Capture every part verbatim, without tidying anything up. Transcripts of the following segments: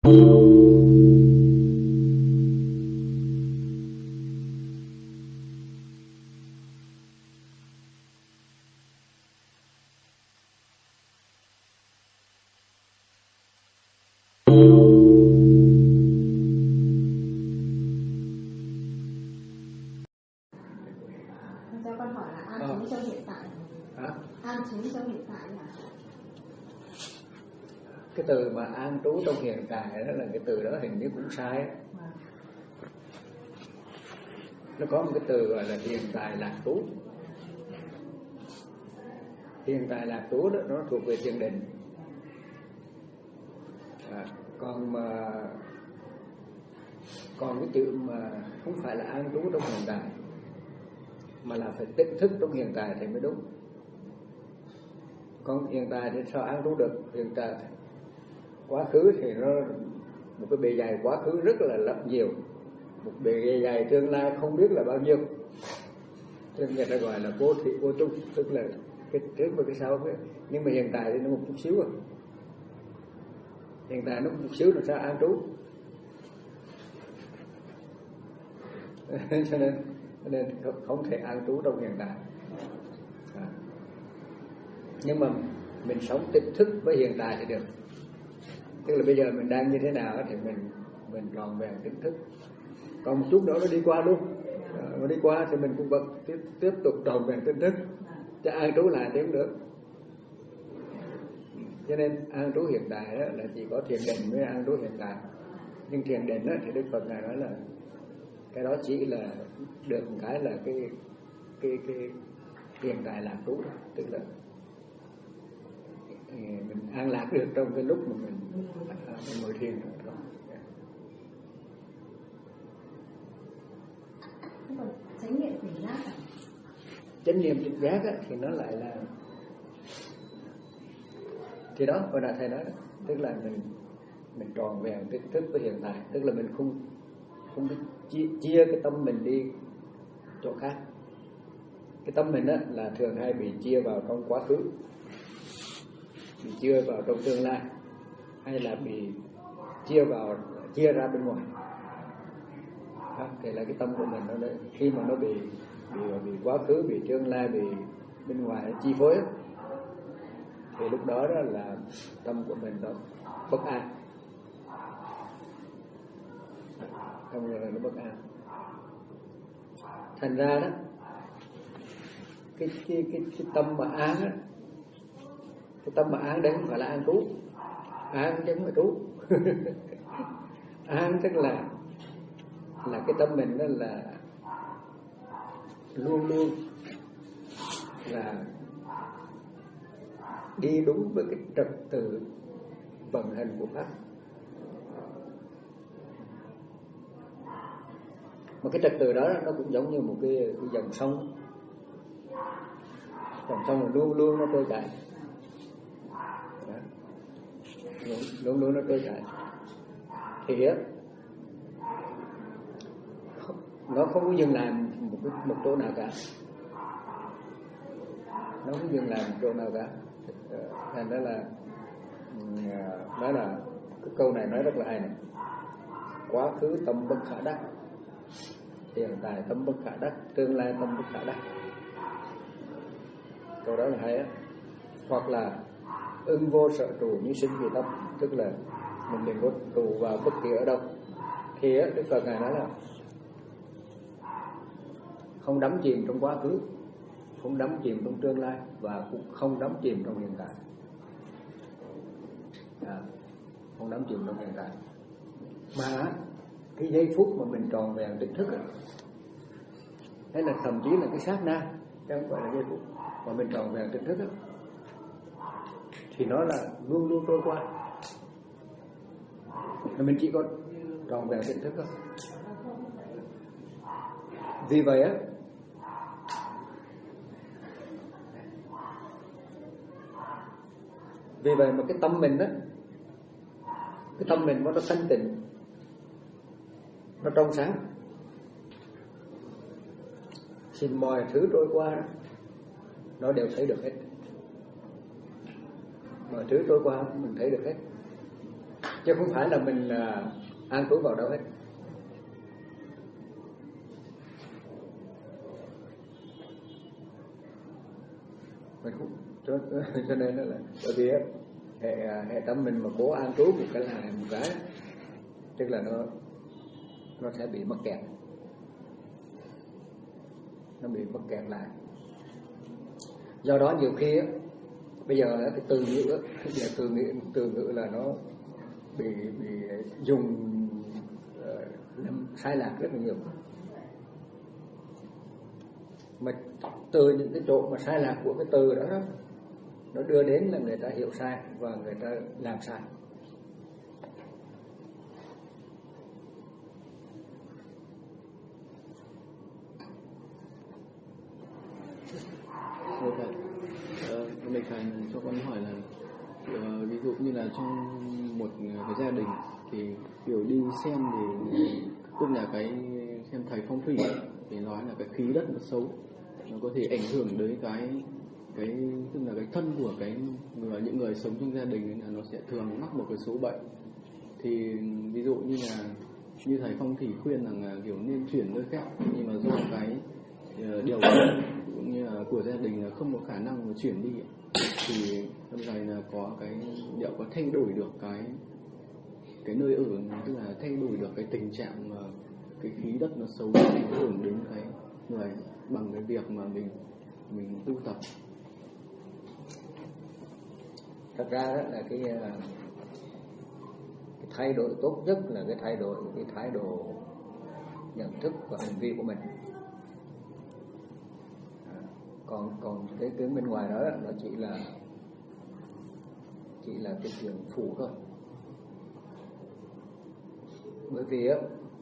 Cho con hỏi là an trú trong hiện tại. Hả? An trú trong hiện tại là cái từ mà an trú trong hiện tại đó là cái từ đó hình như cũng sai. Nó có một cái từ gọi là hiện tại lạc trú. Hiện tại lạc trú đó nó thuộc về thiền định. À, còn mà còn cái chữ mà không phải là an trú trong hiện tại mà là phải tỉnh thức trong hiện tại thì mới đúng. Còn hiện tại thì sao an trú được? Hiện tại quá khứ thì nó một cái bề dày quá khứ rất là lắm nhiều, một bề dày tương lai không biết là bao nhiêu, cho nên người ta gọi là vô thị vô chung, tức là cái trước và cái sau. Nhưng mà hiện tại thì nó một chút xíu à. Hiện tại nó một chút xíu làm sao an trú? cho nên cho nên không thể an trú trong hiện tại. À. Nhưng mà mình sống tỉnh thức với hiện tại thì được. Tức là bây giờ mình đang như thế nào thì mình mình tròn vẹn tỉnh thức. Còn một chút nữa nó đi qua luôn. À, nó đi qua thì mình cũng vẫn tiếp tiếp tục tròn vẹn tỉnh thức. Chứ an trú lại thì không được. Cho nên an trú hiện tại đó là chỉ có thiền định mới an trú hiện tại. Nhưng thiền định đó, thì Đức Phật ngài nói là cái đó chỉ là được một cái là cái cái cái hiện tại lạc trú đó, tức là mình an lạc được trong cái lúc mà mình, mình ngồi thiền đó. chánh niệm tỉnh giác à? Chánh niệm tỉnh giác á, thì nó lại là thì đó hồi nãy thầy nói đó, tức là mình mình tròn vẹn cái thức với hiện tại, tức là mình không không chia, chia cái tâm mình đi chỗ khác. Cái tâm mình á là thường hay bị chia vào trong quá khứ, bị chia vào trong tương lai, hay là bị chia vào chia ra bên ngoài. Đó, thì là cái tâm của mình nó đấy, khi mà nó bị bị bị quá khứ, bị tương lai, bị bên ngoài chi phối á, thì lúc đó đó là tâm của mình nó bất an, tâm của mình nó bất an. Thành ra đó cái cái cái, cái tâm mà an á, cái tâm mà an đấy không phải là an trú, an chứ không phải trú. An tức là là cái tâm mình đó là luôn luôn là đi đúng với cái trật tự vận hành của pháp. Mà cái trật tự đó nó cũng giống như một cái, cái dòng sông, dòng sông là luôn luôn nó trôi chảy, luôn luôn nó trôi chảy. Thì á nó không có dừng lại một một chỗ nào cả, nó không dừng lại một chỗ nào cả. Thành ra là nói là cái câu này nói rất là hay này: quá khứ tâm bất khả đắc, hiện tại tâm bất khả đắc, tương lai tâm bất khả đắc. Câu đó là hay á. Hoặc là ưng vô sở trụ như sinh vì tâm, tức là mình đừng có trụ vào bất kỳ ở đâu. Thì á Đức Phật ngài nói là không đắm chìm trong quá khứ, không đắm chìm trong tương lai, và cũng không đắm chìm trong hiện tại. À, không đắm chìm trong hiện tại. Mà cái giây phút mà mình tròn vẹn tỉnh thức ấy, hay là thậm chí là cái sát na, chứ không phải là giây phút mà mình tròn vẹn tỉnh thức ấy, thì nó là luôn luôn trôi qua. Mà mình chỉ có tròn vẹn tỉnh thức thôi. Vì vậy á, vì vậy mà cái tâm mình á, cái tâm mình nó thanh tịnh, nó trong sáng, thì mọi thứ trôi qua đó, nó đều thấy được hết. Mọi thứ trôi qua mình thấy được hết. chứ không phải là mình là an trú vào đâu hết. Mình cũng cho, cho nên đó là bởi vì hệ hệ tâm mình mà cố an trú một cái là một cái, tức là nó nó sẽ bị mắc kẹt, nó bị mắc kẹt lại. Do đó nhiều khi á, bây giờ cái từ ngữ á, giờ từ ngữ từ ngữ là nó bị bị dùng uh, sai lạc rất là nhiều. Mà từ những cái chỗ mà sai lạc của cái từ đó, đó nó đưa đến là người ta hiểu sai và người ta làm sai. Thưa thầy, uh, thầy thầy cho con hỏi là uh, ví dụ như là trong một cái gia đình thì kiểu đi xem thì tức là cái xem thầy phong thủy thì nói là cái khí đất nó xấu, nó có thể ảnh hưởng đến cái cái tức là cái thân của cái người, những người sống trong gia đình nên là nó sẽ thường mắc một cái số bệnh. Thì ví dụ như là như thầy phong thủy khuyên rằng là kiểu nên chuyển nơi khác, nhưng mà do cái uh, điều cũng như là của gia đình là không có khả năng mà chuyển đi, thì hôm nay là có cái liệu có thay đổi được cái cái nơi ở, tức là thay đổi được cái tình trạng mà cái khí đất nó xấu ảnh hưởng đến cái người bằng cái việc mà mình mình tu tập. Thật ra đó là cái, cái thay đổi tốt nhất là cái thay đổi cái thái độ nhận thức và hành vi của mình. còn còn cái cái bên ngoài đó nó chỉ là chỉ là cái chuyện phụ thôi. Bởi vì á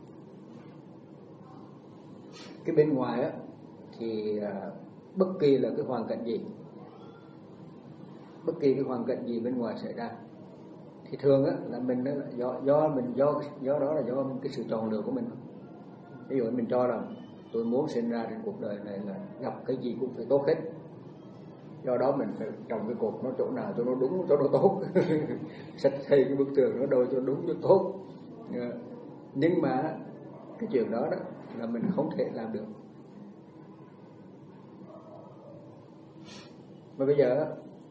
cái bên ngoài á thì bất kỳ là cái hoàn cảnh gì, bất kỳ cái hoàn cảnh gì bên ngoài xảy ra thì thường á là mình đó là do do mình do do đó là do cái sự chọn lựa của mình. Ví dụ mình cho rằng tôi muốn sinh ra trên cuộc đời này là gặp cái gì cũng phải tốt hết, do đó mình phải trồng cái cột nó chỗ nào cho nó đúng, cho nó tốt sạch xây cái bức tường nó đâu cho đúng cho tốt. Nhưng mà cái chuyện đó đó là mình không thể làm được. Mà bây giờ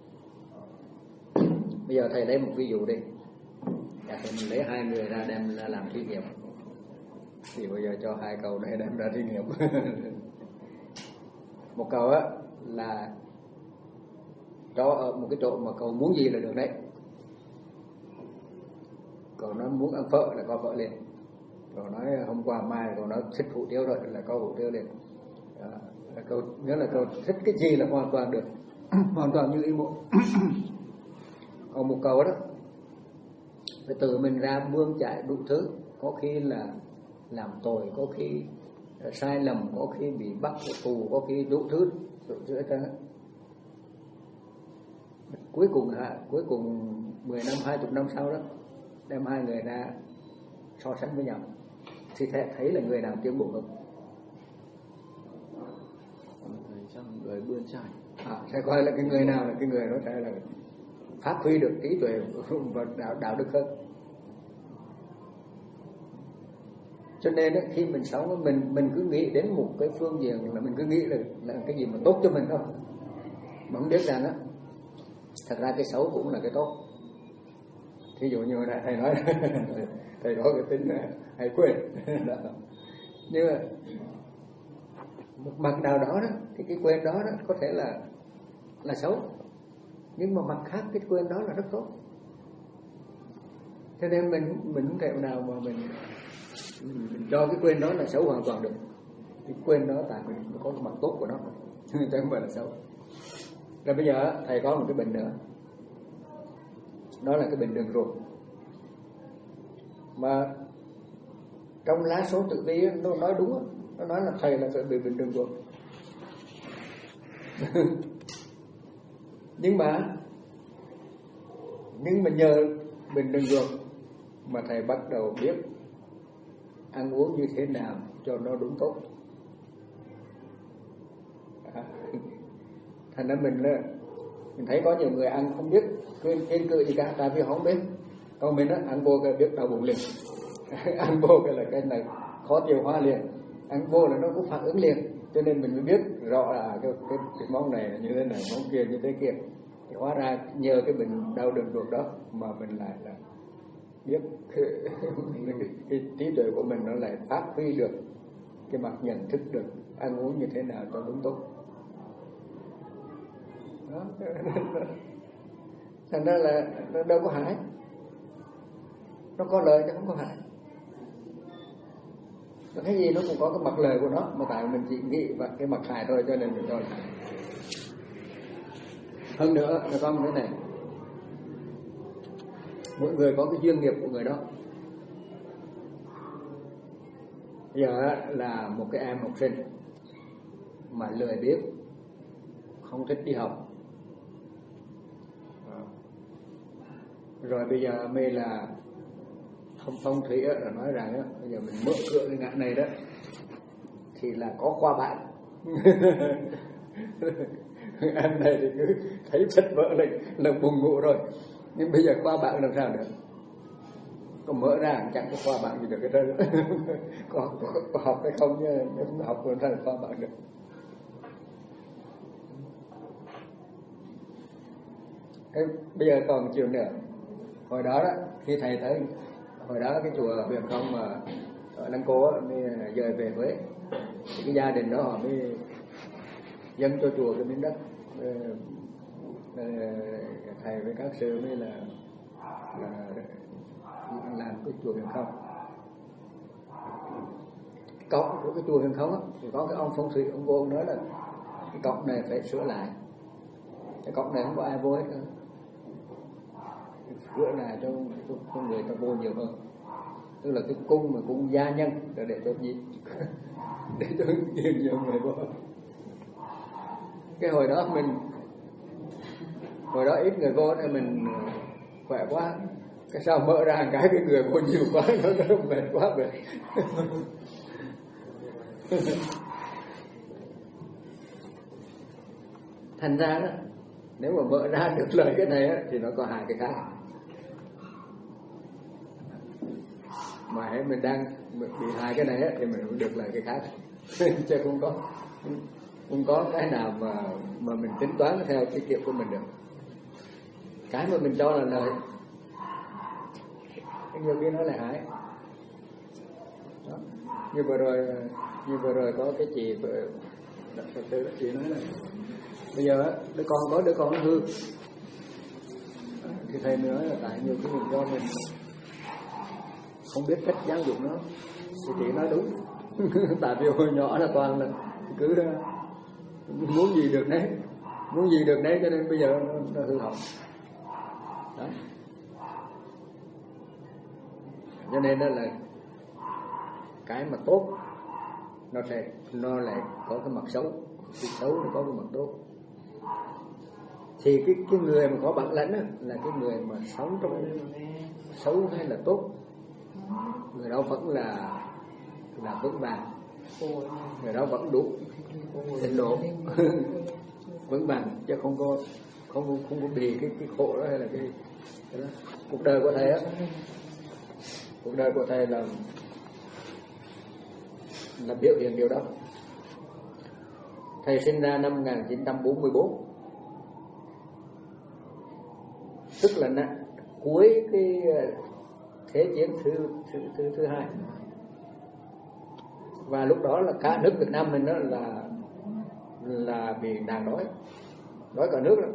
bây giờ thầy lấy một ví dụ đi, thầy mình lấy hai người ra đem ra làm thí nghiệm, thì bây giờ cho hai cậu để đem ra thí nghiệm. Một cậu á là cho ở một cái chỗ mà cậu muốn gì là được đấy. Cậu nói muốn ăn phở là có phở liền, cậu nói hôm qua mai cậu nói thích hủ tiếu rồi là có hủ tiếu liền. Đó, là cậu nhớ là cậu thích cái gì là hoàn toàn được, hoàn toàn như ý muốn. Còn một cậu đó phải tự mình ra bươn chải đủ thứ, có khi là làm tội, có khi sai lầm, có khi bị bắt tù, có khi đủ thứ đủ thứ hết. Cuối cùng hả, cuối cùng mười năm, hai mươi năm sau đó đem hai người ra so sánh với nhau thì thấy, thấy là người nào tiến bộ hơn. Thầy chắc người bươn trải. À, sẽ coi là cái người nào là cái người đó sẽ là phát huy được trí tuệ và đạo, đạo đức hơn. Cho nên đó, khi mình sống mình mình cứ nghĩ đến một cái phương diện là mình cứ nghĩ là, là cái gì mà tốt cho mình thôi, mà không biết rằng á thật ra cái xấu cũng là cái tốt. Thí dụ như hồi nãy thầy nói thầy có cái tính hay quên nhưng mà một mặt nào đó đó thì cái quên đó, đó có thể là là xấu, nhưng mà mặt khác cái quên đó là rất tốt. Cho nên mình mình không thể nào mà mình mình cho cái quên đó là xấu hoàn toàn được. Cái quên đó tại mình có cái mặt tốt của nó chứ không phải là xấu. Rồi bây giờ thầy có một cái bệnh nữa, đó là cái bệnh đường ruột. Mà trong lá số tử vi nó nói đúng, nó nói là thầy là bị bệnh đường ruột. nhưng mà nhưng mà nhờ bệnh đường ruột mà thầy bắt đầu biết ăn uống như thế nào cho nó đúng tốt. À, thành ra mình là mình thấy có nhiều người ăn không biết quên kiên cự gì cả, tại vì họ không biết. Còn mình á, ăn vô cái biết đau bụng liền. Ăn vô cái là cái này khó tiêu hóa liền, ăn vô là nó cũng phản ứng liền, cho nên mình mới biết rõ là cái, cái, cái món này như thế này, món kia như thế kia. Thì hóa ra nhờ cái bệnh đau đường ruột đó mà mình lại là biết cái, cái, cái trí tuệ của mình nó lại phát huy được cái mặt nhận thức được ăn uống như thế nào cho đúng tốt. Đó. Thành ra là nó đâu có hại, nó có lợi chứ không có hại. Cái gì nó cũng có cái mặt lời của nó, mà tại mình chỉ nghĩ và cái mặt hại thôi cho nên mình cho là hại. Hơn nữa là có một cái này, mỗi người có cái duyên nghiệp của người đó. Giờ là một cái em học sinh mà lười biếng, không thích đi học, rồi bây giờ mới là thông phong thủy là nói rằng đó, bây giờ mình mở cửa cái ngã này đó thì là có khoa bạn. Em này thì cứ thấy chất vỡ là, là buồn ngủ rồi, nhưng bây giờ khoa bạn làm sao được? Có mở ra chẳng có khoa bạn gì được cái đó. có, có, có học hay không chứ không học còn ra khoa bạn được. Thế bây giờ còn chiều nữa, hồi đó đó khi thầy tới, hồi đó cái chùa Huyền Không mà ở Lăng Cô mới dời về Huế, cái gia đình đó họ mới dâng cho chùa cái miếng đất, thầy với các sư mới là, là làm cái chùa Huyền Không. Cái cổng của cái chùa Huyền Không á, thì có cái ông phong thủy, ông vô ông nói là cái cổng này phải sửa lại, cái cổng này không có ai vô hết nữa, sửa lại cho, cho, cho người ta vô nhiều hơn. Tức là cái cung mà cung gia nhân để để cho gì để cho nhiều nhiều người vô. Cái hồi đó mình hồi đó ít người vô nên mình khỏe quá, cái sao mở ra cái cái người vô nhiều quá, nó nó mệt quá mệt. Thành ra đó, nếu mà mở ra được lời cái này á, thì nó có hai cái khác. Mà hãy mình đang bị hai cái này á, thì mình cũng được lời cái khác. Chứ không có không có cái nào mà mà mình tính toán theo cái kiểu của mình được. Cái mà mình cho là lời, cái nhiều khi nó lại hại. Đó. Như vừa rồi như vừa rồi có cái chị vợ Phật tử chị nói là bây giờ đứa con có đứa con nó hư, thì thầy nói là tại nhiều cái mình do mình không biết cách giáo dục nó. Thì chị nói đúng. Tại vì hồi nhỏ là toàn là cứ muốn gì được đấy, muốn gì được đấy, cho nên bây giờ nó, nó hư hỏng. Đó. Cho nên đó là cái mà tốt nó sẽ nó lại có cái mặt xấu, cái xấu nó có cái mặt tốt. Thì cái cái người mà có bản lãnh á, là cái người mà sống trong xấu hay là tốt, người đó vẫn là là vững vàng, người đó vẫn đủ trình độ vững vàng, chứ không có không không có bị cái cái khổ đó hay là cái, cái đó. Cuộc đời của thầy á, cuộc đời của thầy là là biểu hiện điều đó. Thầy sinh ra năm một nghìn chín trăm bốn mươi tư, tức là nè, cuối cái thế chiến thứ thứ thứ thứ hai, và lúc đó là cả nước Việt Nam mình đó là là bị nạn đói, đói cả nước rồi,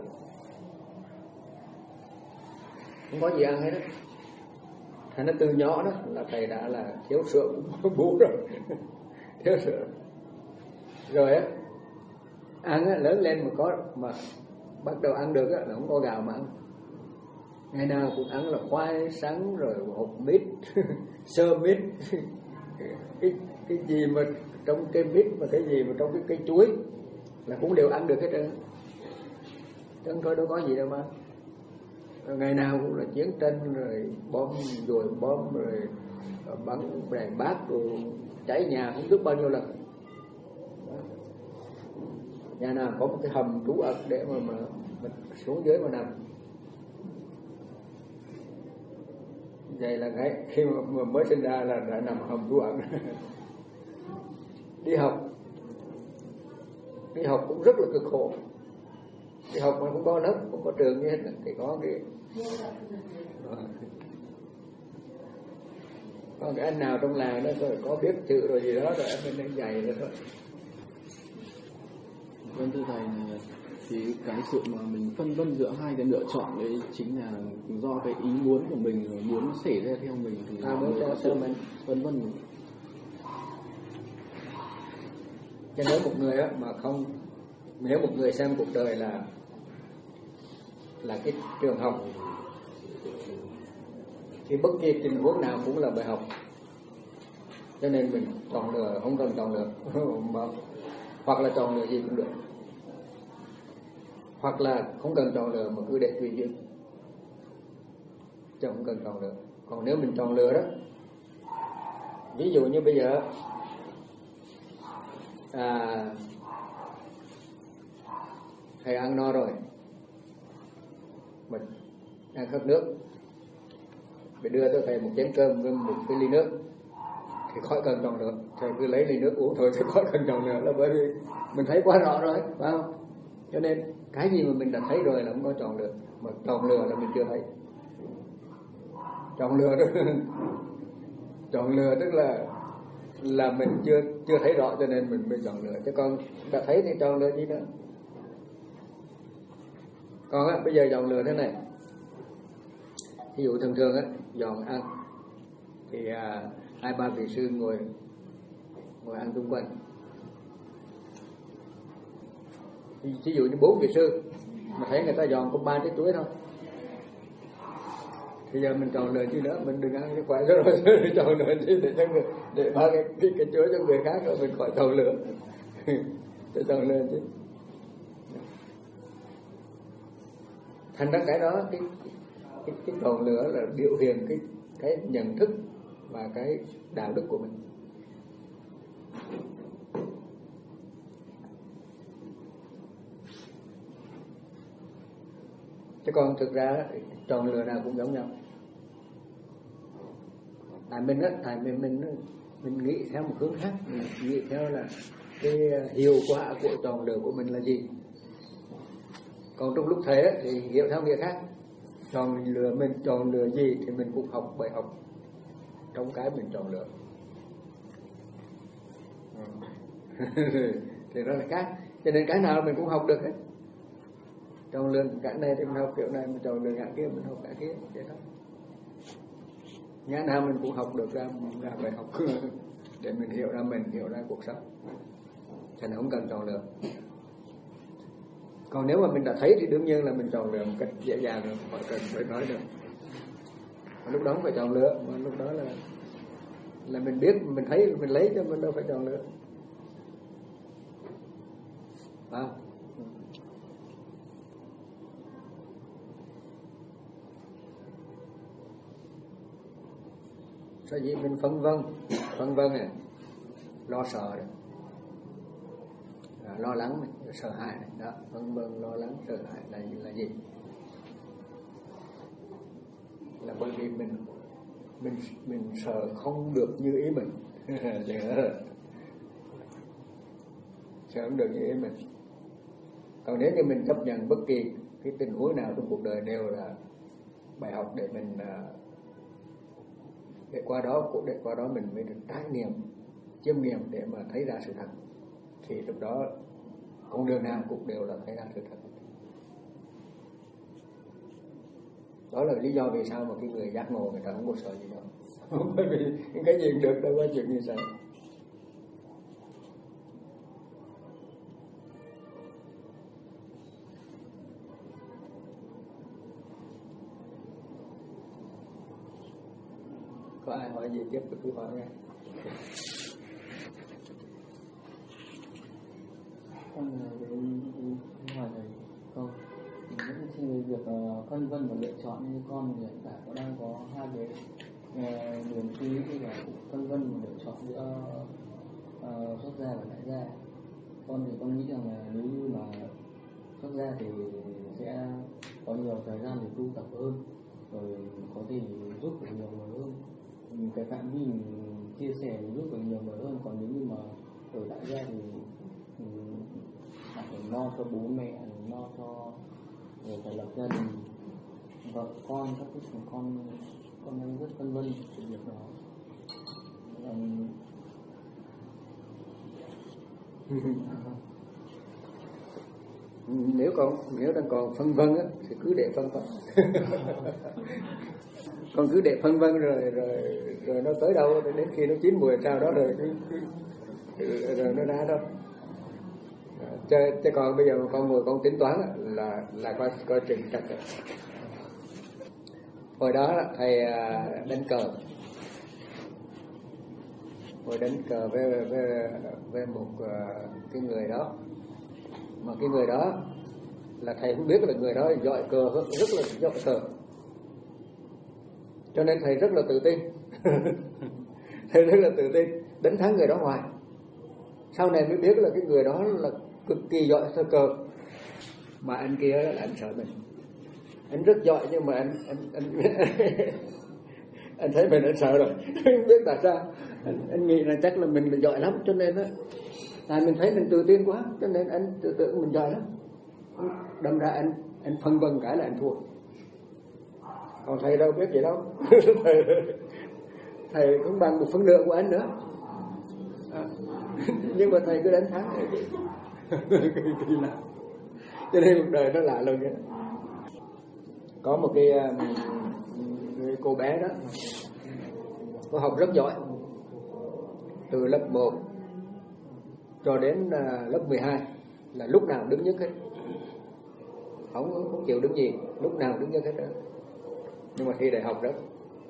không có gì ăn hết đó. Thành ra từ nhỏ đó là thầy đã là thiếu sữa bú rồi, thiếu sữa rồi á, ăn á, lớn lên mà có mà bắt đầu ăn được á, là không có gạo mà ăn, ngày nào cũng ăn là khoai sắn rồi hột mít, sơ mít, cái cái gì mà trong cái mít mà cái gì mà trong cái cây chuối là cũng đều ăn được hết trơn, chứ thôi đâu có gì đâu mà. Ngày nào cũng là chiến tranh rồi bom rồi bom rồi bắn đèn bát rồi cháy nhà không biết bao nhiêu lần. Nhà nào có một cái hầm trú ẩn để mà, mà, mà xuống dưới mà nằm. vậy là ngay khi mà mới sinh ra là đã nằm hầm trú ẩn. Đi học đi học cũng rất là cực khổ. Đi học mà không có lớp, không có trường như hết thì có cái có cái anh nào trong làng đó rồi có biết chữ rồi gì đó rồi anh nên dạy rồi thôi. Vâng thưa thầy, thì cái sự mà mình phân vân giữa hai cái lựa chọn đấy chính là do cái ý muốn của mình rồi muốn xảy ra theo mình thì à, mới có sự mình phân vân. Cho nếu một người á mà không, nếu một người xem cuộc đời là là cái trường học thì bất kỳ tình huống nào cũng là bài học, cho nên mình chọn lựa, không cần chọn lựa hoặc là chọn lựa gì cũng được, hoặc là không cần chọn lựa mà cứ để tùy duyên, chứ không cần chọn lựa. Còn nếu mình chọn lựa đó, ví dụ như bây giờ à, thầy ăn no rồi, mình đang khát nước, mình đưa cho thầy một chén cơm với một cái ly nước thì khỏi cần chọn lựa, thầy cứ lấy ly nước uống thôi chứ khỏi cần chọn lựa, là bởi vì mình thấy quá rõ rồi, phải không? Cho nên cái gì mà mình đã thấy rồi là không có chọn lựa, mà chọn lựa là mình chưa thấy. Chọn lựa đó, chọn lựa tức là là mình chưa chưa thấy rõ cho nên mình mới chọn lựa, chứ còn đã thấy thì chọn lựa gì nữa. Còn á, bây giờ chọn lựa thế này, ví dụ thường thường á dọn ăn thì à, hai ba vị sư ngồi ngồi ăn xung quanh. Ví dụ như bốn vị sư mà thấy người ta dọn có ba trái chuối thôi, bây giờ mình chọn lựa chi nữa, mình đừng ăn cái quả đó rồi chọn lựa chi để cho người, để ba cái cái, cái chuối cho người khác rồi mình khỏi chọn lựa. Để chọn lựa chứ. Thành ra cái đó cái cái cái chọn lựa là biểu hiện cái cái nhận thức và cái đạo đức của mình. Chứ còn thực ra chọn lựa nào cũng giống nhau. Tại mình á, tại mình mình mình nghĩ theo một hướng khác, mình nghĩ theo là cái hiệu quả của chọn lựa của mình là gì. Còn trong lúc thầy á, thì hiểu theo nghĩa khác. Chọn lựa mình chọn lựa gì thì mình cũng học bài học trong cái mình chọn lựa. Thì đó là khác. Cho nên cái nào mình cũng học được hết. Chọn lựa cái này thì mình học kiểu này, mình chọn lựa cái kia mình học cái kia, vậy đó. Ngã nào mình cũng học được ra, ra bài học để mình hiểu ra mình, hiểu ra cuộc sống. Cho nên không cần chọn lựa. Còn nếu mà mình đã thấy thì đương nhiên là mình chọn lựa một cách dễ dàng rồi, khỏi cần phải nói được. Mà lúc đó không phải chọn lựa, mà lúc đó là là mình biết, mình thấy, mình lấy cho mình đâu phải chọn lựa. À. Sao gì mình phân vân, phân vân này, lo sợ này, à, lo lắng này, sợ hãi này, đó, phân vân, lo lắng, sợ hãi là là gì? Là bởi vì mình mình mình sợ không được như ý mình, sợ không được như ý mình. Còn nếu như mình chấp nhận bất kỳ cái tình huống nào trong cuộc đời đều là bài học để mình để qua đó để qua đó mình mới được trải nghiệm, chiêm nghiệm để mà thấy ra sự thật, thì lúc đó con đường nào cũng đều là thấy ra sự thật. Đó là lý do vì sao mà cái người giác ngộ người ta không có sợ gì đâu. Bởi vì cái gì được đâu có chuyện gì sợ. Có ai hỏi gì tiếp cứ hỏi nghe. Con hỏi thầy câu vẫn trên việc phân vân và lựa chọn, như con hiện tại có đang có hai cái niềm suy nghĩ là phân vân và lựa chọn giữa uh, xuất gia và tại gia. Con thì con nghĩ rằng là nếu như mà xuất gia thì sẽ có nhiều thời gian để tu tập hơn, rồi có thể giúp được nhiều người hơn. Cái phạm vi mình chia sẻ mình giúp được nhiều người hơn. Còn nếu như mà ở tại gia thì mình phải lo cho bố mẹ, lo cho rồi phải lập gia đình, vợ con, các cái thằng con con em rất vân vân sự việc đó. Um, nếu còn nếu đang còn phân vân á thì cứ để phân vân. Còn cứ để phân vân rồi rồi rồi nó tới đâu đến khi nó chín mùi sao đó rồi cứ, cứ, rồi nó ra đâu. Chứ, chứ còn bây giờ mà con ngồi con tính toán là là coi coi chừng chặt rồi. Hồi đó thầy đánh cờ, hồi đánh cờ với với với một cái người đó, mà cái người đó là thầy không biết là người đó giỏi cờ, rất là giỏi cờ, cho nên thầy rất là tự tin. Thầy rất là tự tin đánh thắng người đó hoài. Sau này mới biết là cái người đó là cực kỳ giỏi sơ cờ, mà anh kia là anh sợ mình. Anh rất giỏi nhưng mà anh anh anh, anh thấy mình anh sợ rồi. Không biết tại sao. Anh, anh nghĩ là chắc là mình là giỏi lắm, cho nên á, tại mình thấy mình tự tin quá, cho nên anh tự tưởng mình giỏi lắm. Đâm ra anh anh phân vân cái là anh thua. Còn thầy đâu biết gì đâu. thầy, thầy cũng bằng một phân nửa của anh nữa. À, nhưng mà thầy cứ đánh thắng. Kỳ lạ. Cho nên cuộc đời nó lạ luôn vậy. Có một cái, cái cô bé đó, cô học rất giỏi, từ lớp một cho đến lớp mười hai là lúc nào đứng nhất hết, không, không chịu đứng gì, lúc nào đứng nhất hết đó. Nhưng mà thi đại học đó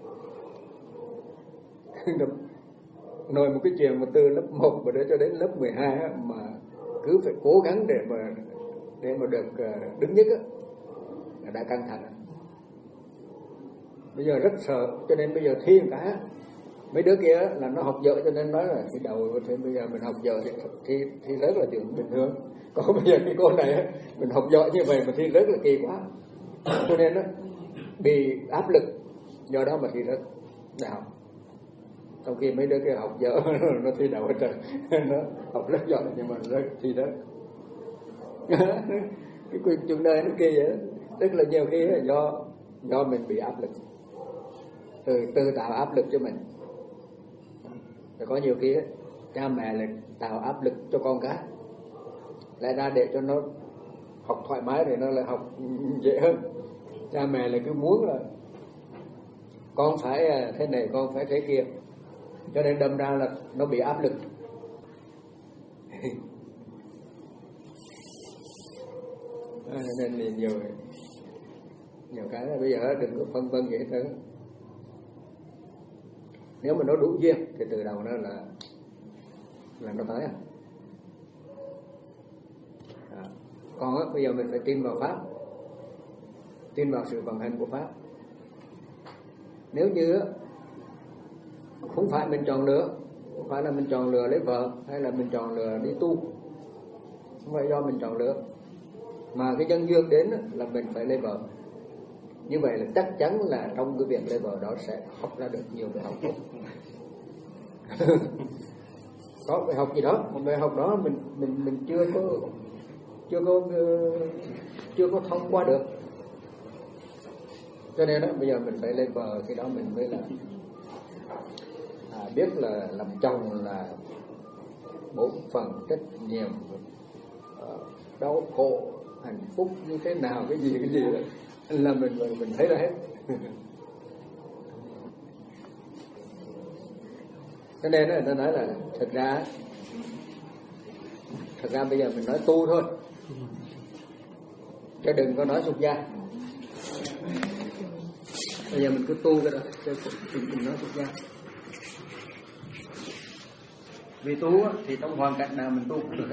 nói một cái chuyện mà từ lớp một mà đến cho đến lớp mười hai á, mà cứ phải cố gắng để mà để mà được đứng nhất á, đã căng thẳng. Bây giờ rất sợ, cho nên bây giờ thi một cái mấy đứa kia là nó học dở, cho nên nói là cái đầu thì bây giờ mình học dở thì thi thi rất là chuyện bình thường. Còn bây giờ cái cô này mình học giỏi như vậy mà thi rất là kỳ quá, cho nên nó bị áp lực, do đó mà thi rớt đại học. Trong khi mấy đứa kia học dở nó thi đầu hết trời, nó học rất giỏi nhưng mà rớt thi rớt. Cái chuyện đời nó kỳ vậy, tức là nhiều khi là do do mình bị áp lực, từ từ tạo áp lực cho mình. Rồi có nhiều khi cha mẹ lại tạo áp lực cho con cái, lại ra để cho nó học thoải mái thì nó lại học dễ hơn. Cha mẹ lại cứ muốn là con phải thế này, con phải thế kia, cho nên đâm ra là nó bị áp lực. À, nên nhiều nhiều cái là bây giờ đừng có phân vân vậy thôi. Nếu mà nó đủ duyên thì từ đầu nó là là nó tới à. À, còn á, bây giờ mình phải tin vào pháp, tin vào sự vận hành của pháp. Nếu như á, không phải mình chọn lựa, không phải là mình chọn lựa lấy vợ hay là mình chọn lựa đi tu, không phải do mình chọn lựa, mà cái nhân duyên đến á, là mình phải lấy vợ. Như vậy là chắc chắn là trong cái việc lấy vợ đó sẽ học ra được nhiều bài học tốt. Có bài học gì đó, một bài học đó mình mình mình chưa có chưa có chưa có thông qua được, cho nên đó bây giờ mình phải lấy vợ, khi đó mình mới là à, biết là làm chồng là bổn phận, trách nhiệm, đau khổ, hạnh phúc như thế nào, cái gì cái gì đó là mình mình thấy ra hết. Cho nên đó, người ta nói là thật ra thật ra bây giờ mình nói tu thôi, chứ đừng có nói xuất gia. Bây giờ mình cứ tu cái đó, chứ đừng nói xuất gia. Vì tu thì trong hoàn cảnh nào mình tu cũng được hết.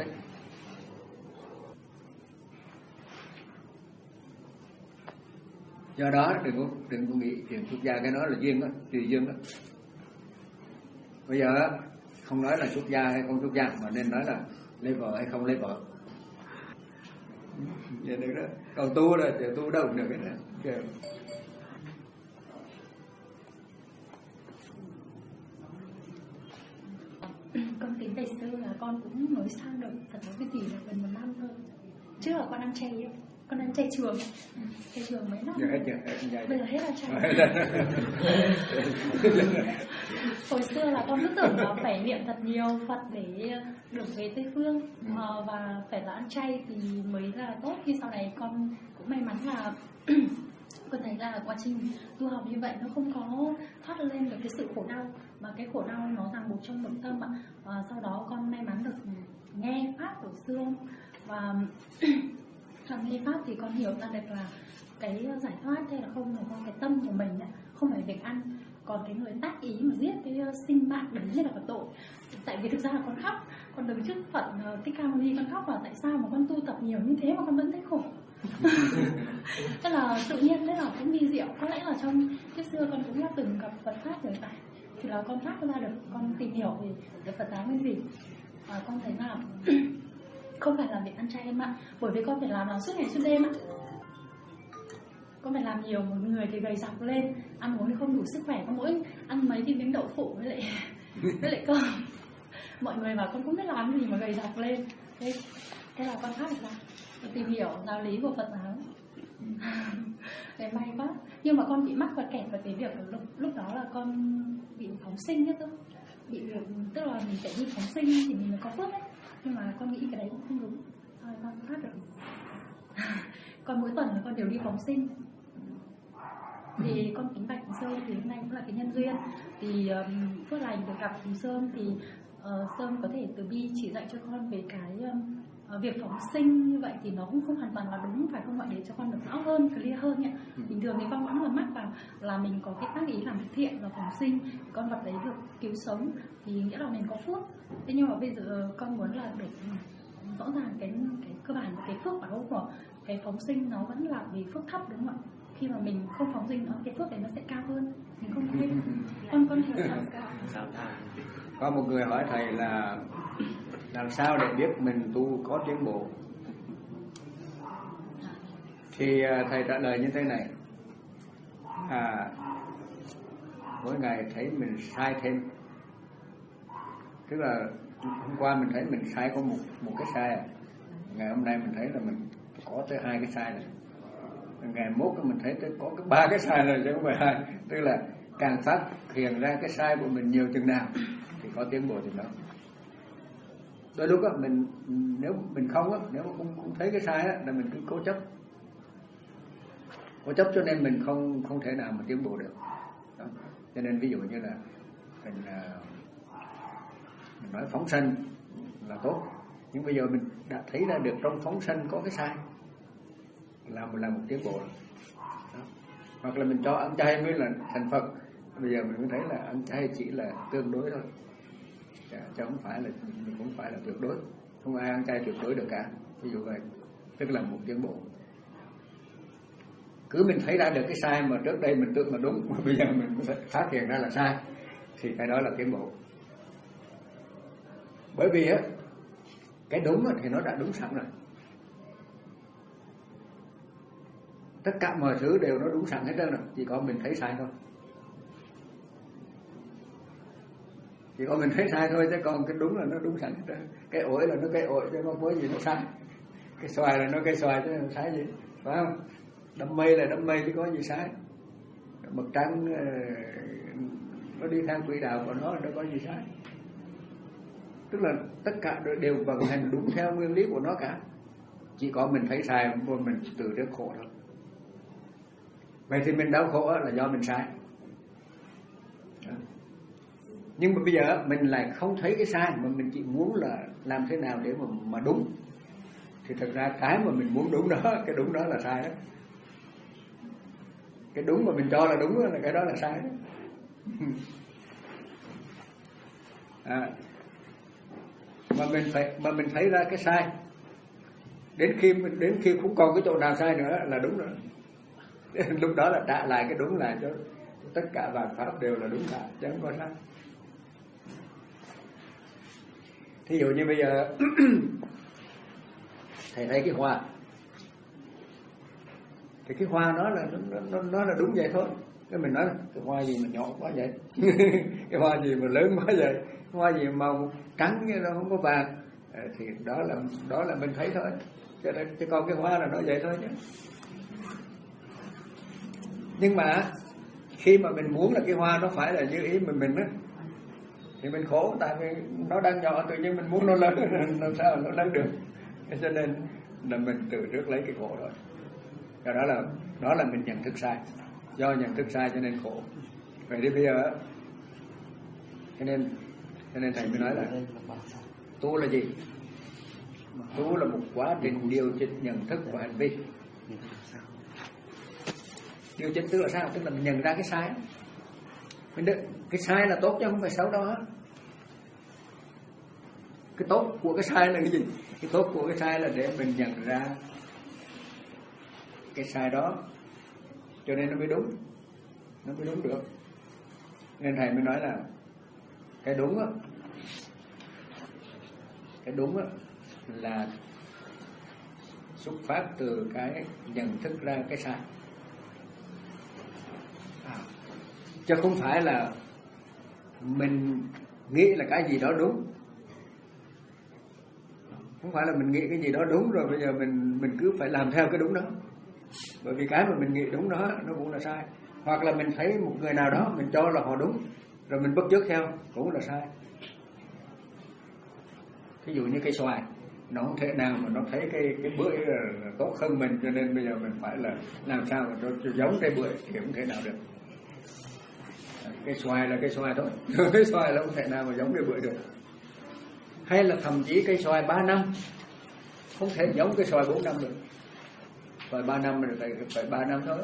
Do đó đừng có đừng có nghĩ chuyện xuất gia cái đó là duyên đó, tùy duyên đó. Bây giờ không nói là xuất gia hay không xuất gia, mà nên nói là lấy vợ hay không lấy vợ. Vậy được đó. Còn tu rồi thì tu đâu được cái đó. mới sang được thật ra cái gì là gần một năm thôi. Trước là con ăn chay ấy. Con ăn chay trường, chay trường mấy năm giờ hết chưa? Bây giờ hết là chay. Hồi xưa là con cứ tưởng là phải niệm thật nhiều Phật để được về Tây Phương, à, và phải là ăn chay thì mới là tốt. Khi sau này con cũng may mắn là con thấy là quá trình tu học như vậy nó không có thoát lên được cái sự khổ đau, mà cái khổ đau nó ràng buộc trong nội tâm ạ. À, sau đó con may mắn được nghe pháp của sư ông, và trong nghe pháp thì con hiểu ra được là cái giải thoát hay là không là do cái tâm của mình ấy, không phải việc ăn. Còn cái người tác ý mà giết cái sinh mạng đấy mới là có tội. Tại vì thực ra là con khóc, con đứng trước Phật Thích Ca Mâu Ni con khóc là tại sao mà con tu tập nhiều như thế mà con vẫn thấy khổ. Tức là tự nhiên, đấy là cũng vi diệu. Có lẽ là trong kiếp xưa con cũng đã từng gặp Phật pháp rồi tại thì là con phát ra được, con tìm hiểu về cái Phật giáo nguyên gì. À, con thấy là không phải là việc ăn chay em ạ, bởi vì con phải làm nó suốt ngày suốt đêm ạ. Con phải làm nhiều, một người thì gầy dọc lên, ăn uống thì không đủ sức khỏe, con mỗi ăn mấy cái miếng đậu phụ với lại với lại cơm. Mọi người bảo con không biết làm gì mà gầy dọc lên. Thế, thế là con phát ra, con tìm hiểu giáo lý của Phật giáo. Để may quá. Nhưng mà con bị mắc và kẹt vào cái việc lúc, lúc đó là con bị phóng sinh nhất thôi. Bị việc, tức là mình phải đi phóng sinh thì mình mới có phước ấy. Nhưng mà con nghĩ cái đấy cũng không đúng. Thôi con phát được. Con mỗi tuần là con đều đi phóng sinh. Thì con kính bạch Sơn thì hôm nay cũng là cái nhân duyên. Thì um, phước lành được gặp Sơn thì uh, Sơn có thể từ bi chỉ dạy cho con về cái um, uh, việc phóng sinh như vậy thì nó cũng không hoàn toàn là đúng, phải không ạ, để cho con được rõ hơn, clear hơn nhỉ. Bình thường thì con vẫn là mắc vào là mình có cái tác ý làm thiện và phóng sinh, con vật đấy được cứu sống thì nghĩa là mình có phước. Thế nhưng mà bây giờ con muốn là được rõ ràng cái cái cơ bản của cái phước báo của cái phóng sinh nó vẫn là vì phước thấp, đúng không ạ? Khi mà mình không phóng sinh nó, cái phước đấy nó sẽ cao hơn. Mình không biết. Con con hiểu sao? Có một người hỏi thầy là làm sao để biết mình tu có tiến bộ. Thì thầy trả lời như thế này: à, mỗi ngày thấy mình sai thêm. Tức là hôm qua mình thấy mình sai có một một cái sai, ngày hôm nay mình thấy là mình có tới hai cái sai này, ngày mốt mình thấy tới có cái ba cái sai rồi chứ không phải hai. Tức là càng phát hiện ra cái sai của mình nhiều chừng nào thì có tiến bộ chừng đó. Đôi lúc á mình nếu mình không á, nếu không, không thấy cái sai á là mình cứ cố chấp, cố chấp cho nên mình không không thể nào mà tiến bộ được. Đó. Cho nên ví dụ như là mình, mình nói phóng sanh là tốt, nhưng bây giờ mình đã thấy ra được trong phóng sanh có cái sai là một là một tiến bộ. Đó. Hoặc là mình cho ăn chay mới là thành Phật, bây giờ mình mới thấy là ăn chay chỉ là tương đối thôi, chứ không phải là mình cũng phải là tuyệt đối, không ai ăn chay tuyệt đối được cả. Ví dụ vậy, tức là một tiến bộ. Cứ mình thấy ra được cái sai mà trước đây mình tưởng là đúng, mà bây giờ mình phát hiện ra là sai, thì cái đó là tiến bộ. Bởi vì á, cái đúng thì nó đã đúng sẵn rồi. Tất cả mọi thứ đều nó đúng sẵn hết trơn rồi, chỉ có mình thấy sai thôi. Chỉ có mình thấy sai thôi, chứ còn cái đúng là nó đúng sẵn hết trơn. Cái ổi là nó cái ổi chứ không có gì nó sai. Cái xoài là nó cái xoài chứ không sai gì, phải không? Đám mây là đám mây chứ có gì sai. Mặt trăng nó đi theo quỹ đạo của nó là nó có gì sai. Tức là tất cả đều vận hành đúng theo nguyên lý của nó cả. Chỉ có mình thấy sai mà mình tự rước khổ thôi. Vậy thì mình đau khổ là do mình sai. Đó. Nhưng mà bây giờ mình lại không thấy cái sai, mà mình chỉ muốn là làm thế nào để mà, mà đúng. Thì thật ra cái mà mình muốn đúng đó, cái đúng đó là sai đó. Cái đúng mà mình cho là đúng là cái đó là sai đó. À, mà mình phải mà mình thấy ra cái sai, đến khi đến khi không còn cái chỗ nào sai nữa là đúng rồi. Lúc đó là trả lại cái đúng lại cho tất cả vạn pháp đều là đúng cả, chứ không có sai. Thí dụ như bây giờ thầy thấy cái hoa, thì cái hoa nó là nó, nó, nó là đúng vậy thôi. Cái mình nói là cái hoa gì mà nhỏ quá vậy, cái hoa gì mà lớn quá vậy, cái hoa gì màu trắng như nó không có vàng, thì đó là đó là mình thấy thôi, cho nên chứ còn cái hoa là nó vậy thôi chứ. Nhưng mà khi mà mình muốn là cái hoa nó phải là như ý mình mình á, thì mình khổ, tại vì nó đang nhỏ tự nhiên mình muốn nó lớn, làm sao nó lớn được. Cho nên là mình tự rước lấy cái khổ rồi. Và đó là đó là mình nhận thức sai, do nhận thức sai cho nên khổ. Vậy thì bây giờ cho nên cho nên thầy mới nói là tu là gì? Tu là một quá trình điều chỉnh nhận thức và hành vi. Điều chỉnh tức là sao? Tức là mình nhận ra cái sai. Mình được, cái sai là tốt chứ không phải xấu đâu hết. Cái tốt của cái sai là cái gì? Cái tốt của cái sai là để mình nhận ra cái sai đó, cho nên nó mới đúng, nó mới đúng được. Nên thầy mới nói là cái đúng á, cái đúng á là xuất phát từ cái nhận thức ra cái sai, à, chứ không phải là mình nghĩ là cái gì đó đúng. Không phải là mình nghĩ cái gì đó đúng rồi bây giờ mình mình cứ phải làm theo cái đúng đó. Bởi vì cái mà mình nghĩ đúng đó nó cũng là sai. Hoặc là mình thấy một người nào đó mình cho là họ đúng rồi mình bắt chước theo cũng là sai. Ví dụ như cây xoài, nó không thể nào mà nó thấy cái cái bưởi là tốt hơn mình, cho nên bây giờ mình phải là làm sao mà cho, cho giống cây bưởi thì không thể nào được. Cây xoài là cây xoài thôi, cây xoài là không thể nào mà giống cây bưởi được. Hay là thậm chí cây xoài ba năm không thể giống cây xoài bốn năm được. Xoài ba năm rồi phải phải ba năm thôi.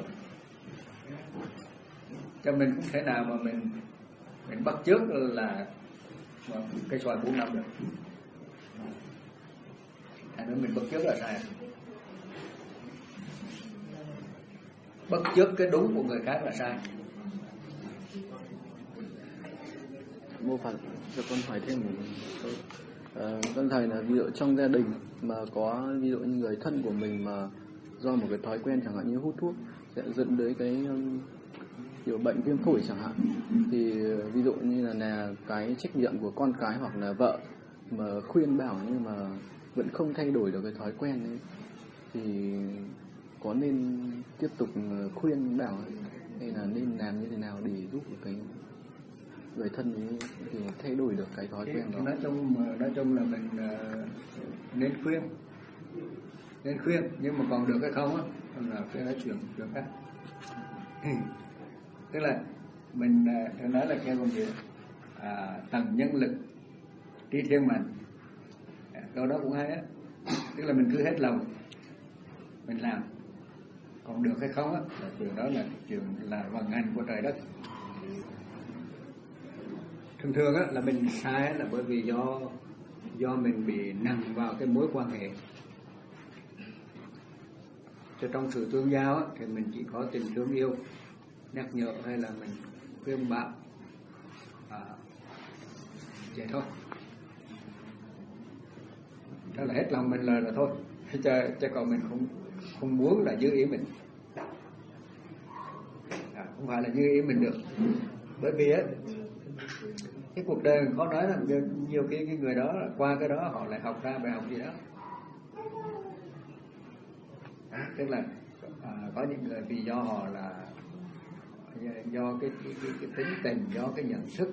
Cho mình không thể nào mà mình mình bắt chước là cây xoài bốn năm được. Thành ra mình bắt chước là sai. Bắt chước cái đúng của người khác là sai. Mô phật cho con hỏi thêm một câu. À, con thầy là ví dụ trong gia đình mà có ví dụ như người thân của mình mà do một cái thói quen chẳng hạn như hút thuốc sẽ dẫn đến cái um, kiểu bệnh viêm phổi chẳng hạn, thì ví dụ như là, là cái trách nhiệm của con cái hoặc là vợ mà khuyên bảo nhưng mà vẫn không thay đổi được cái thói quen ấy, thì có nên tiếp tục khuyên bảo hay là nên làm như thế nào để giúp cái người thân ấy thì thay đổi được cái thói quen đó? Nói chung nói chung là mình uh, nên khuyên, nên khuyên, nhưng mà còn được hay không á là cái nói chuyện chuyện khác. Tức là mình uh, nói là theo công việc à, tầng nhân lực trí thiên mạnh, câu đó cũng hay á. Tức là mình cứ hết lòng mình làm, còn được hay không á là chuyện đó là chuyện là vận hành của trời đất. Thường thường á là mình sai là bởi vì do do mình bị nằm vào cái mối quan hệ. Cho trong sự tương giao á thì mình chỉ có tình thương yêu, nhắc nhở hay là mình khuyên bảo, à, vậy thôi. Đó là hết lòng mình là là thôi. Chứ, chứ còn mình không không muốn là giữ ý mình, à, không phải là giữ ý mình được. Bởi vì á cái cuộc đời khó nói là nhiều khi cái người đó qua cái đó họ lại học ra bài học gì đó. À, tức là à, có những người vì do họ là do cái cái, cái, cái tính tình, do cái nhận thức,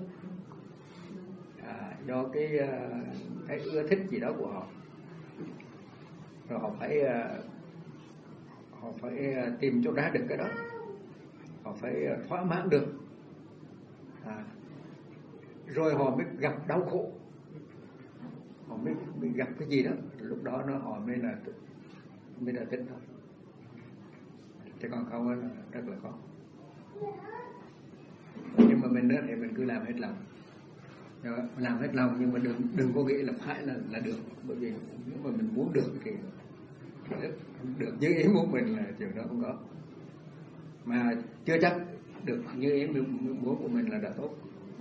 à, do cái cái ưa thích gì đó của họ, rồi họ phải họ phải tìm cho ra được cái đó, họ phải thỏa mãn được, à, rồi họ mới gặp đau khổ, họ mới, mới gặp cái gì đó, lúc đó nó họ mới là mới là tính thôi. Chứ còn không là rất là khó. Nhưng mà mình đó thì mình cứ làm hết lòng, làm hết lòng, nhưng mà đừng đừng có nghĩ là phải là là được, bởi vì nếu mà mình muốn được thì được như ý muốn mình là chuyện đó không có, mà chưa chắc được như ý muốn của mình là đã tốt,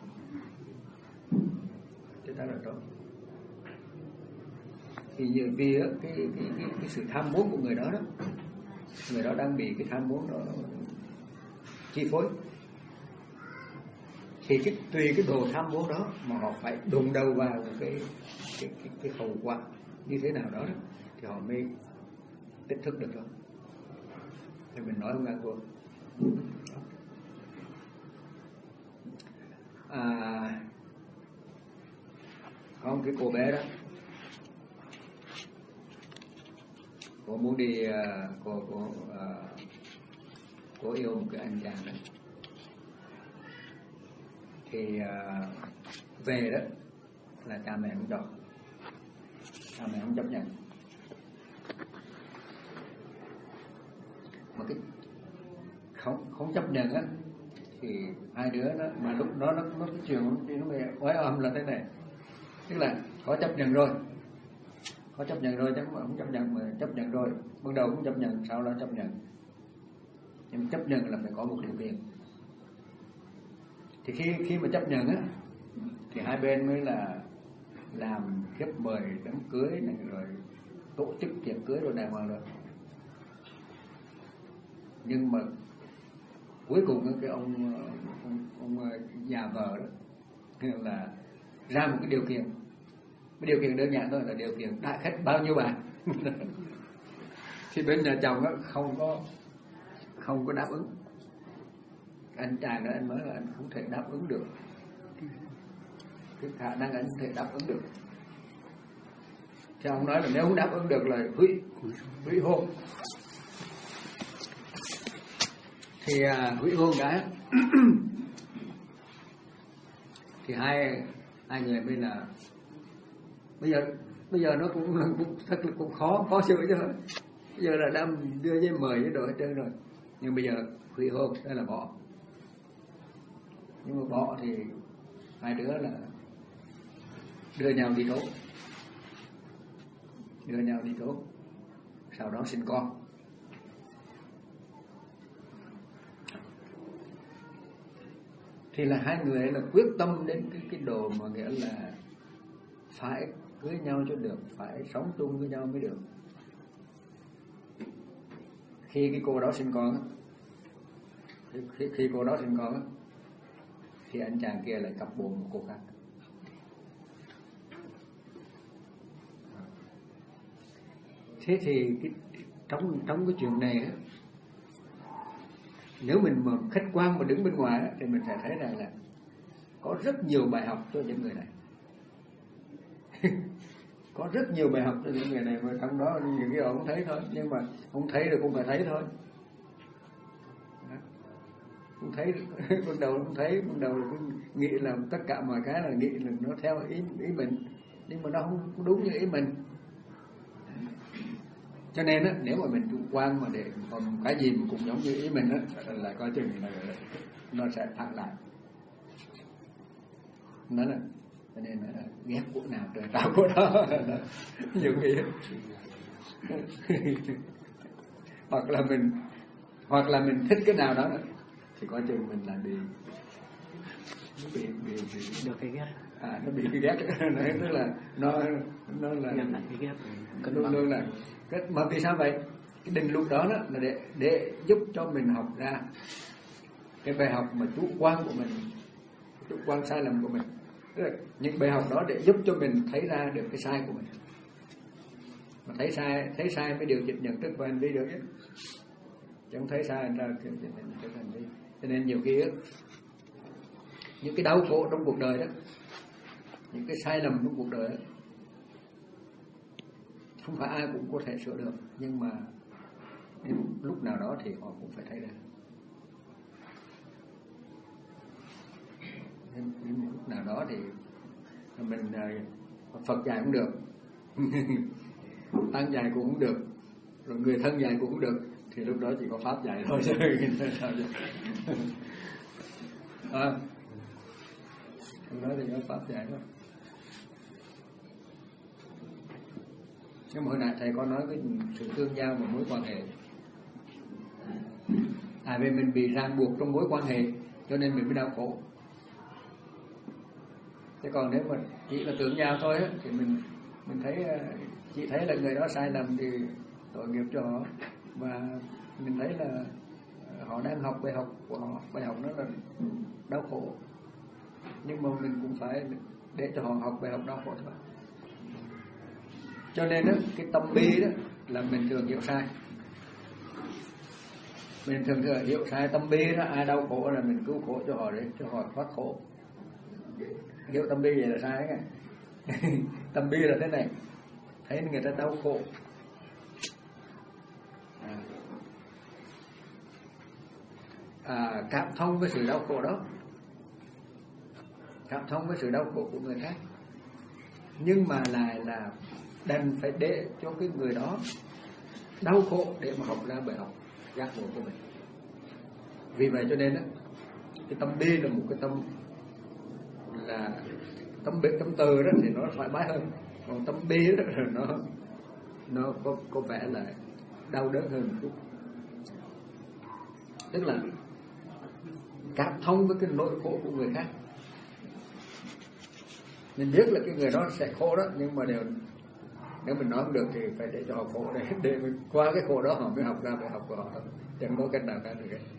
chứ đó là tốt. Vì vì cái, cái, cái, cái sự tham muốn của người đó đó, người đó đang bị cái tham muốn đó chi phối, thì cái tùy cái đồ tham muốn đó mà họ phải đụng đầu vào cái cái cái, cái hậu quả như thế nào đó, đó thì họ mới tích thức được thôi. Thì mình nói không ngang vô. À, có một cái cô bé đó, cô muốn đi, cô cô cô yêu một cái anh chàng đó, thì về đó là cha mẹ không cho, cha mẹ không chấp nhận. Mà cái không không chấp nhận á thì hai đứa đó, mà lúc đó nó nó cái chuyện nó về oái âm là thế này, tức là có chấp nhận rồi, có chấp nhận rồi chứ không chấp nhận, mà chấp nhận rồi ban đầu cũng chấp nhận, sau đó chấp nhận, nhưng chấp nhận là phải có một điều kiện. Thì khi khi mà chấp nhận á thì hai bên mới là làm thiếp mời đám cưới này, rồi tổ chức tiệc cưới rồi đàng hoàng rồi. Nhưng mà cuối cùng cái ông ông, ông già vợ đó là ra một cái điều kiện, cái điều kiện đơn giản thôi, là điều kiện đại khách bao nhiêu bàn. Thì bên nhà chồng đó không có không có đáp ứng. Anh chàng đó anh nói là anh không thể đáp ứng được, cái khả năng anh không thể đáp ứng được. Thì ông nói là nếu không đáp ứng được là hủy hủy hôn. Thì à, hủy hôn cái thì hai hai người mới là bây giờ bây giờ nó cũng cũng thật là cũng khó khó xử chứ. Bây giờ là đang đưa giấy mời với đồ hết trơn rồi, nhưng bây giờ hủy hôn đây là bỏ. Nhưng mà bỏ thì hai đứa là đưa nhau đi tố, đưa nhau đi tố, sau đó sinh con. Thì là hai người là quyết tâm đến cái cái đồ mà nghĩa là phải cưới nhau cho được, phải sống chung với nhau mới được. Khi cái cô đó sinh con á, khi, khi cô đó sinh con á, thì anh chàng kia lại cặp bồ một cô khác. Thế thì cái, trong trong cái chuyện này á, nếu mình mà khách quan mà đứng bên ngoài á, thì mình sẽ thấy rằng là có rất nhiều bài học cho những người này. Có rất nhiều bài học cho những người này, mà trong đó những cái ông không thấy thôi, nhưng mà không thấy được cũng phải thấy thôi. Không thấy, ban đầu không thấy, ban đầu cứ nghĩ là tất cả mọi cái là nghĩ là nó theo ý ý mình, nhưng mà nó không đúng như ý mình. Cho nên á, nếu mà mình chủ quan mà để còn cái gì mà cũng giống như ý mình á, là coi chừng là nó sẽ phản lại. Nó là cho nên là ghét của nào trời tạo của đó, nhiều khi hoặc là mình hoặc là mình thích cái nào đó thì coi chừng mình là bị bị bị, bị được cái ghét, à nó bị cái ghét. Tức là nó nó là nhận lại cái ghét, luôn luôn là cái, mà vì sao vậy? Cái định luật đó, đó là để để giúp cho mình học ra cái bài học mà chủ quan của mình, chủ quan sai lầm của mình. Tức là những bài học đó để giúp cho mình thấy ra được cái sai của mình, mà thấy sai thấy sai mới điều chỉnh nhận thức và hành vi được chứ, chứ không thấy sai ra điều chỉnh nhận thức và hành vi. Cho nên nhiều khi ấy, những cái đau khổ trong cuộc đời đó, những cái sai lầm trong cuộc đời đó, không phải ai cũng có thể sửa được, nhưng mà đến lúc nào đó thì họ cũng phải thấy ra. Đến, đến lúc nào đó thì mình Phật dạy cũng được, Tăng dạy cũng không được, rồi người thân dạy cũng không được, thì lúc đó chỉ có Pháp dạy thôi. À, lúc đó thì có Pháp dạy thôi. Nhưng mà hồi nãy thầy có nói cái sự tương giao và mối quan hệ, à vì mình bị ràng buộc trong mối quan hệ cho nên mình mới đau khổ. Thế còn nếu mà chỉ là tương giao thôi á, thì mình mình thấy chỉ thấy là người đó sai lầm thì tội nghiệp cho họ, và mình thấy là họ đang học bài học của họ, bài học đó là đau khổ, nhưng mà mình cũng phải để cho họ học bài học đau khổ thôi. Cho nên đó, cái tâm bi đó là mình thường hiểu sai. Mình thường thường hiểu sai tâm bi đó, ai đau khổ là mình cứu khổ cho họ để cho họ thoát khổ. Hiểu tâm bi vậy là sai đấy. Tâm bi là thế này, thấy người ta đau khổ, à, à, cảm thông với sự đau khổ đó, cảm thông với sự đau khổ của người khác, nhưng mà lại là đành phải để cho cái người đó đau khổ để mà học ra bài học giác ngộ của mình. Vì vậy cho nên đó, cái tâm bi là một cái tâm là tâm bi, tâm từ đó thì nó thoải mái hơn, còn tâm bi đó là nó nó có có vẻ là đau đớn hơn một chút. Tức là cảm thông với cái nỗi khổ của người khác. Mình biết là cái người đó sẽ khổ đó, nhưng mà đều nếu mình nói không được thì phải để cho họ khổ, để để mình qua cái khổ đó họ mới học ra bài học của họ, chẳng có cách nào khác được hết.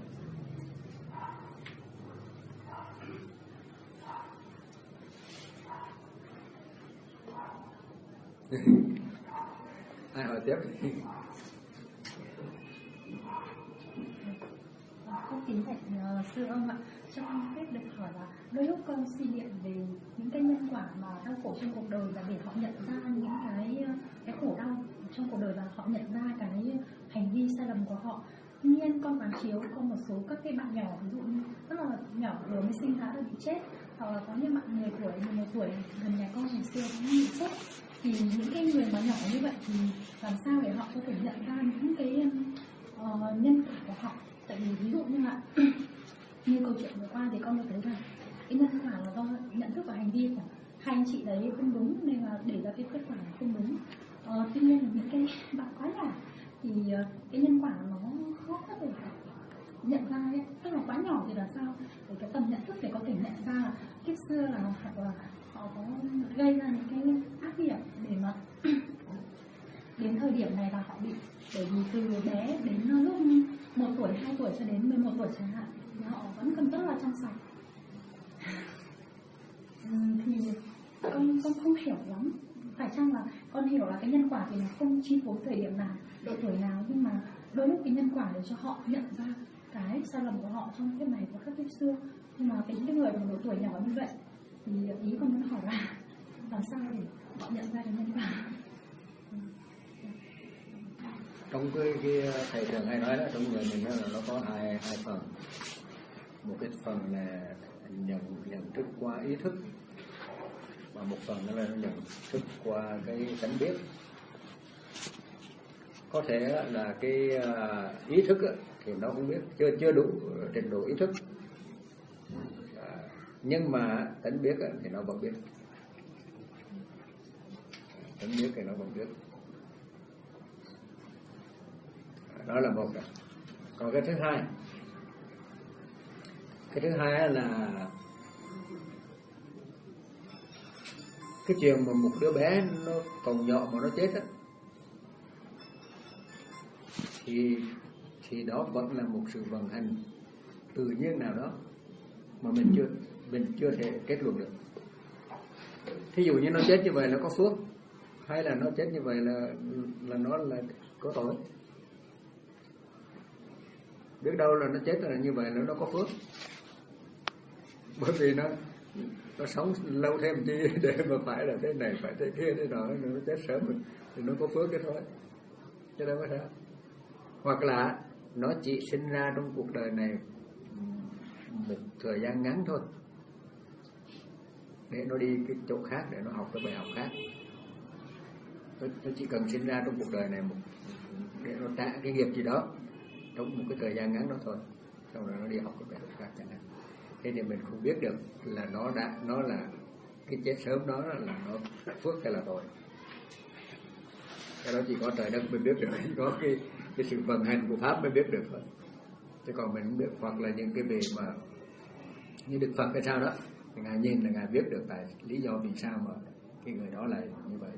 Ai hỏi tiếp? Con kính thạch sư ông ạ, cho con phép được hỏi là đôi lúc con suy niệm về những cái nhân quả mà đau khổ trong cuộc đời là để họ nhận ra những cái cái khổ đau trong cuộc đời và họ nhận ra cái hành vi sai lầm của họ. Tuy nhiên con quán chiếu có một số các cái bạn nhỏ, ví dụ như rất là nhỏ vừa mới sinh ra đã bị chết, hoặc là có những bạn mười tuổi, mười một tuổi gần nhà con ngày xưa cũng bị chết. Thì những cái người mà nhỏ như vậy thì làm sao để họ có thể nhận ra những cái uh, nhân quả của họ? Tại vì ví dụ như là như câu chuyện vừa qua thì con có thấy là cái nhân quả là do nhận thức và hành vi của hai anh chị đấy không đúng nên là để ra cái kết quả không đúng. Uh, tuy nhiên là những cái bạn quá nhỏ thì uh, cái nhân quả nó khó có thể nhận ra ấy. Tức là quá nhỏ thì là sao? Để cái tầm nhận thức để có thể nhận ra là kiếp xưa là hoặc là họ có gây ra những cái ác nghiệp để mà đến thời điểm này là họ bị, bởi vì từ bé đến lúc một tuổi, hai tuổi cho đến mười một tuổi chẳng hạn thì họ vẫn còn rất là trong sạch. Thì con con không hiểu lắm, phải chăng là con hiểu là cái nhân quả thì nó không chi phối thời điểm nào, độ tuổi nào, nhưng mà đôi lúc cái nhân quả để cho họ nhận ra cái sai lầm của họ trong kiếp này và các kiếp xưa. Nhưng mà cái những người mà độ tuổi nhỏ như vậy thì ý con muốn hỏi là làm sao để họ nhận ra cái nhân quả? Trong cái, cái thầy thường hay nói đó, trong người mình đó là nó có hai hai phần. Một cái phần là nhận nhận thức qua ý thức, và một phần đó là nhận thức qua cái tánh biết. Có thể là cái ý thức thì nó không biết, chưa chưa đủ trình độ ý thức, nhưng mà tánh biết thì nó vẫn biết, tánh biết thì nó vẫn biết. Đó là một. Còn cái thứ hai, cái thứ hai là cái chuyện mà một đứa bé nó còn nhỏ mà nó chết á, thì thì đó vẫn là một sự vận hành tự nhiên nào đó mà mình chưa mình chưa thể kết luận được. Thí dụ như nó chết như vậy là có phước, hay là nó chết như vậy là là nó là có tội. Biết đâu là nó chết là như vậy là nó có phước, bởi vì nó nó sống lâu thêm chi để mà phải là thế này phải thế kia thế nọ, nó chết sớm thì nó có phước cái thôi, chứ đâu có sao. Hoặc là nó chỉ sinh ra trong cuộc đời này một thời gian ngắn thôi, để nó đi cái chỗ khác để nó học cái bài học khác. Nó, nó chỉ cần sinh ra trong cuộc đời này một để nó trả cái nghiệp gì đó trong một cái thời gian ngắn đó thôi, xong rồi nó đi học cái bài học khác chẳng hạn. Thế thì mình không biết được là nó đã nó là cái chết sớm đó là nó phước hay là tội. Cái đó chỉ có trời đất mới biết được, chỉ có cái cái sự vận hành của pháp mới biết được thôi. Chứ còn mình không biết. Hoặc là những cái về mà như Đức Phật hay sao đó, thì ngài nhìn là ngài biết được tại lý do vì sao mà cái người đó lại như vậy.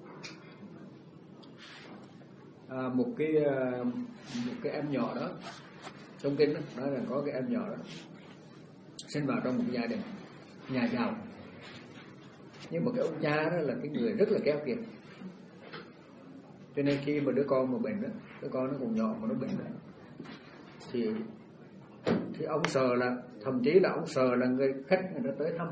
À, một cái một cái em nhỏ đó trong kinh đó nói là có cái em nhỏ đó sinh vào trong một gia đình nhà giàu, nhưng mà cái ông cha đó là cái người rất là keo kiệt. Cho nên khi mà đứa con mà bệnh đó, đứa con nó còn nhỏ mà nó bệnh đó, thì thì ông sợ là, thậm chí là ông sợ là người khách người ta tới thăm,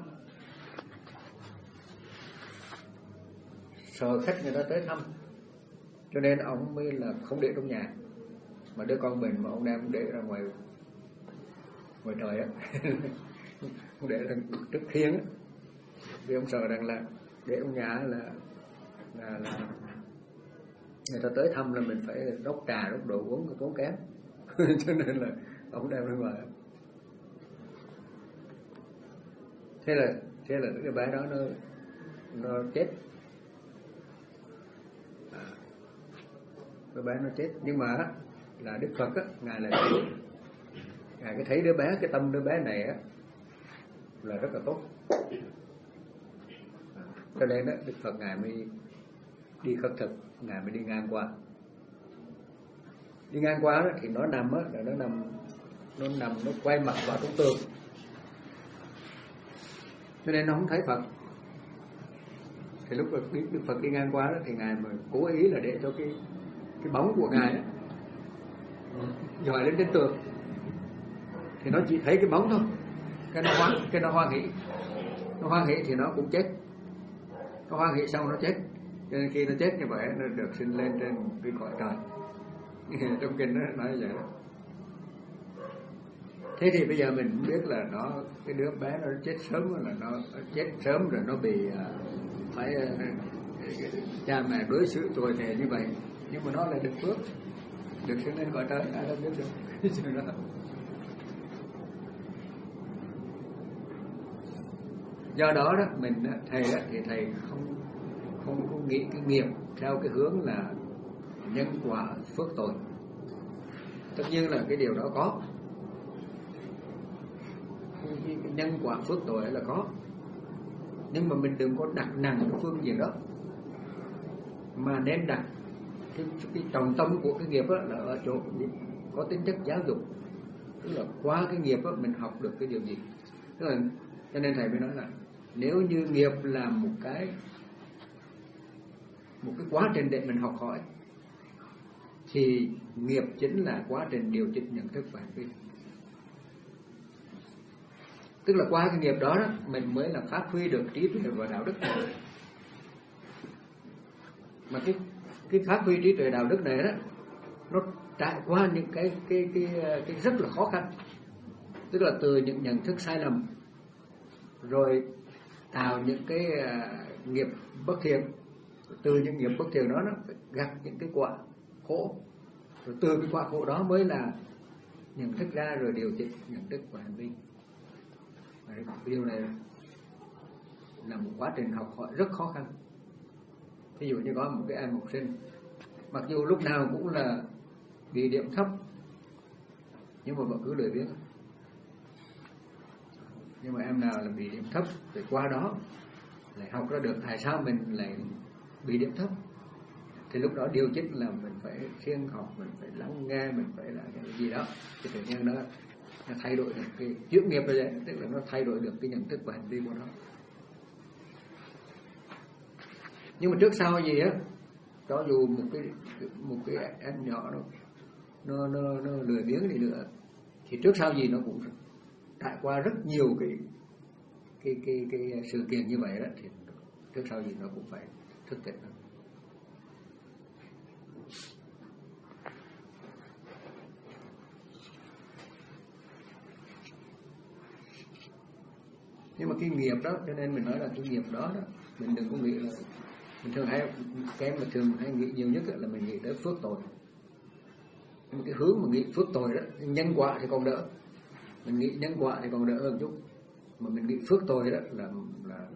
sợ khách người ta tới thăm, cho nên ông mới là không để trong nhà, mà đứa con bệnh mà ông đem để ra ngoài ngoài trời á, không để ra trước khiên á, vì ông sợ rằng là để trong nhà là là là người ta tới thăm là mình phải đốc trà đốc đồ uống tốn kém, cho nên là ông đem ra ngoài. Thế là thế là cái bé đó nó nó chết, à, cái bé nó chết. Nhưng mà là Đức Phật á, ngài là thấy, ngài cái thấy đứa bé, cái tâm đứa bé này á là rất là tốt, à, cho nên đó Đức Phật ngài mới đi khất thực, ngài mới đi ngang qua. Đi ngang qua đó, thì nó nằm á, là nó nằm nó nằm nó quay mặt vào trong tường, cho nên nó không thấy Phật. Thì lúc mà Đức Phật đi ngang qua đó, thì ngài mà cố ý là để cho cái cái bóng của ngài đó dọi lên trên tường, thì nó chỉ thấy cái bóng thôi, cái nó hoan cái nó hoan hỉ, nó hoan hỉ thì nó cũng chết, nó hoan hỉ xong nó chết. Cho nên khi nó chết như vậy nó được sinh lên trên cái cõi trời. Trong kinh nó nói vậy đó. Thế thì bây giờ mình biết là nó, cái đứa bé nó chết sớm, là nó, nó chết sớm rồi, nó bị uh, phải uh, cha mẹ đối xử tồi tệ như vậy, nhưng mà nó lại được phước, được sinh lên cõi trời, ai đâu biết được cái chuyện đó. Do đó đó mình thầy đó, thì thầy không không không nghĩ cái nghiệp theo cái hướng là nhân quả phước tội. Tất nhiên là cái điều đó có, cái nhân quả phước tội là có, nhưng mà mình đừng có đặt nặng cái phương diện đó, mà nên đặt cái, cái trọng tâm của cái nghiệp đó là ở chỗ có tính chất giáo dục, tức là qua cái nghiệp đó mình học được cái điều gì. Tức là cho nên thầy mới nói là nếu như nghiệp là một cái một cái quá trình để mình học hỏi, thì nghiệp chính là quá trình điều chỉnh nhận thức và hành vi. Tức là qua cái nghiệp đó, đó mình mới là phát huy được trí tuệ và đạo đức này. Mà cái cái phát huy trí tuệ đạo đức này đó, nó trải qua những cái cái cái cái rất là khó khăn. Tức là từ những nhận thức sai lầm, rồi tạo những cái uh, nghiệp bất thiện, từ những nghiệp bất thiện đó nó phải gặp những cái quả khổ, rồi từ cái quả khổ đó mới là nhận thức ra, rồi điều chỉnh nhận thức và hành vi. Cái điều này là một quá trình học hỏi rất khó khăn. Ví dụ như có một cái em học sinh, mặc dù lúc nào cũng là bị điểm thấp, nhưng mà vẫn cứ lười biếng. Nhưng mà em nào là bị điểm thấp, thì qua đó lại học ra được tại sao mình lại bị điểm thấp. Thì lúc đó điều chỉnh là mình phải siêng học, mình phải lắng nghe, mình phải là cái gì đó, thì tự nhiên nó, nó thay đổi được cái chuyển nghiệp rồi đấy, tức là nó thay đổi được cái nhận thức và hành vi của nó. Nhưng mà trước sau gì á, cho dù một cái một cái em nhỏ nó nó nó, nó lười biếng đi nữa, thì trước sau gì nó cũng trải qua rất nhiều cái cái cái cái sự kiện như vậy đó, thì trước sau gì nó cũng phải thức tỉnh đó. Nhưng mà cái nghiệp đó, cho nên mình nói là cái nghiệp đó, đó mình đừng có nghĩ là mình thường hay cái mà thường hay nghĩ nhiều nhất là mình nghĩ tới phước tội. Nhưng cái hướng mà nghĩ phước tội đó, nhân quả thì còn đỡ, mình nghĩ nhân quả thì còn đỡ hơn chút, mà mình nghĩ phước tội đó là là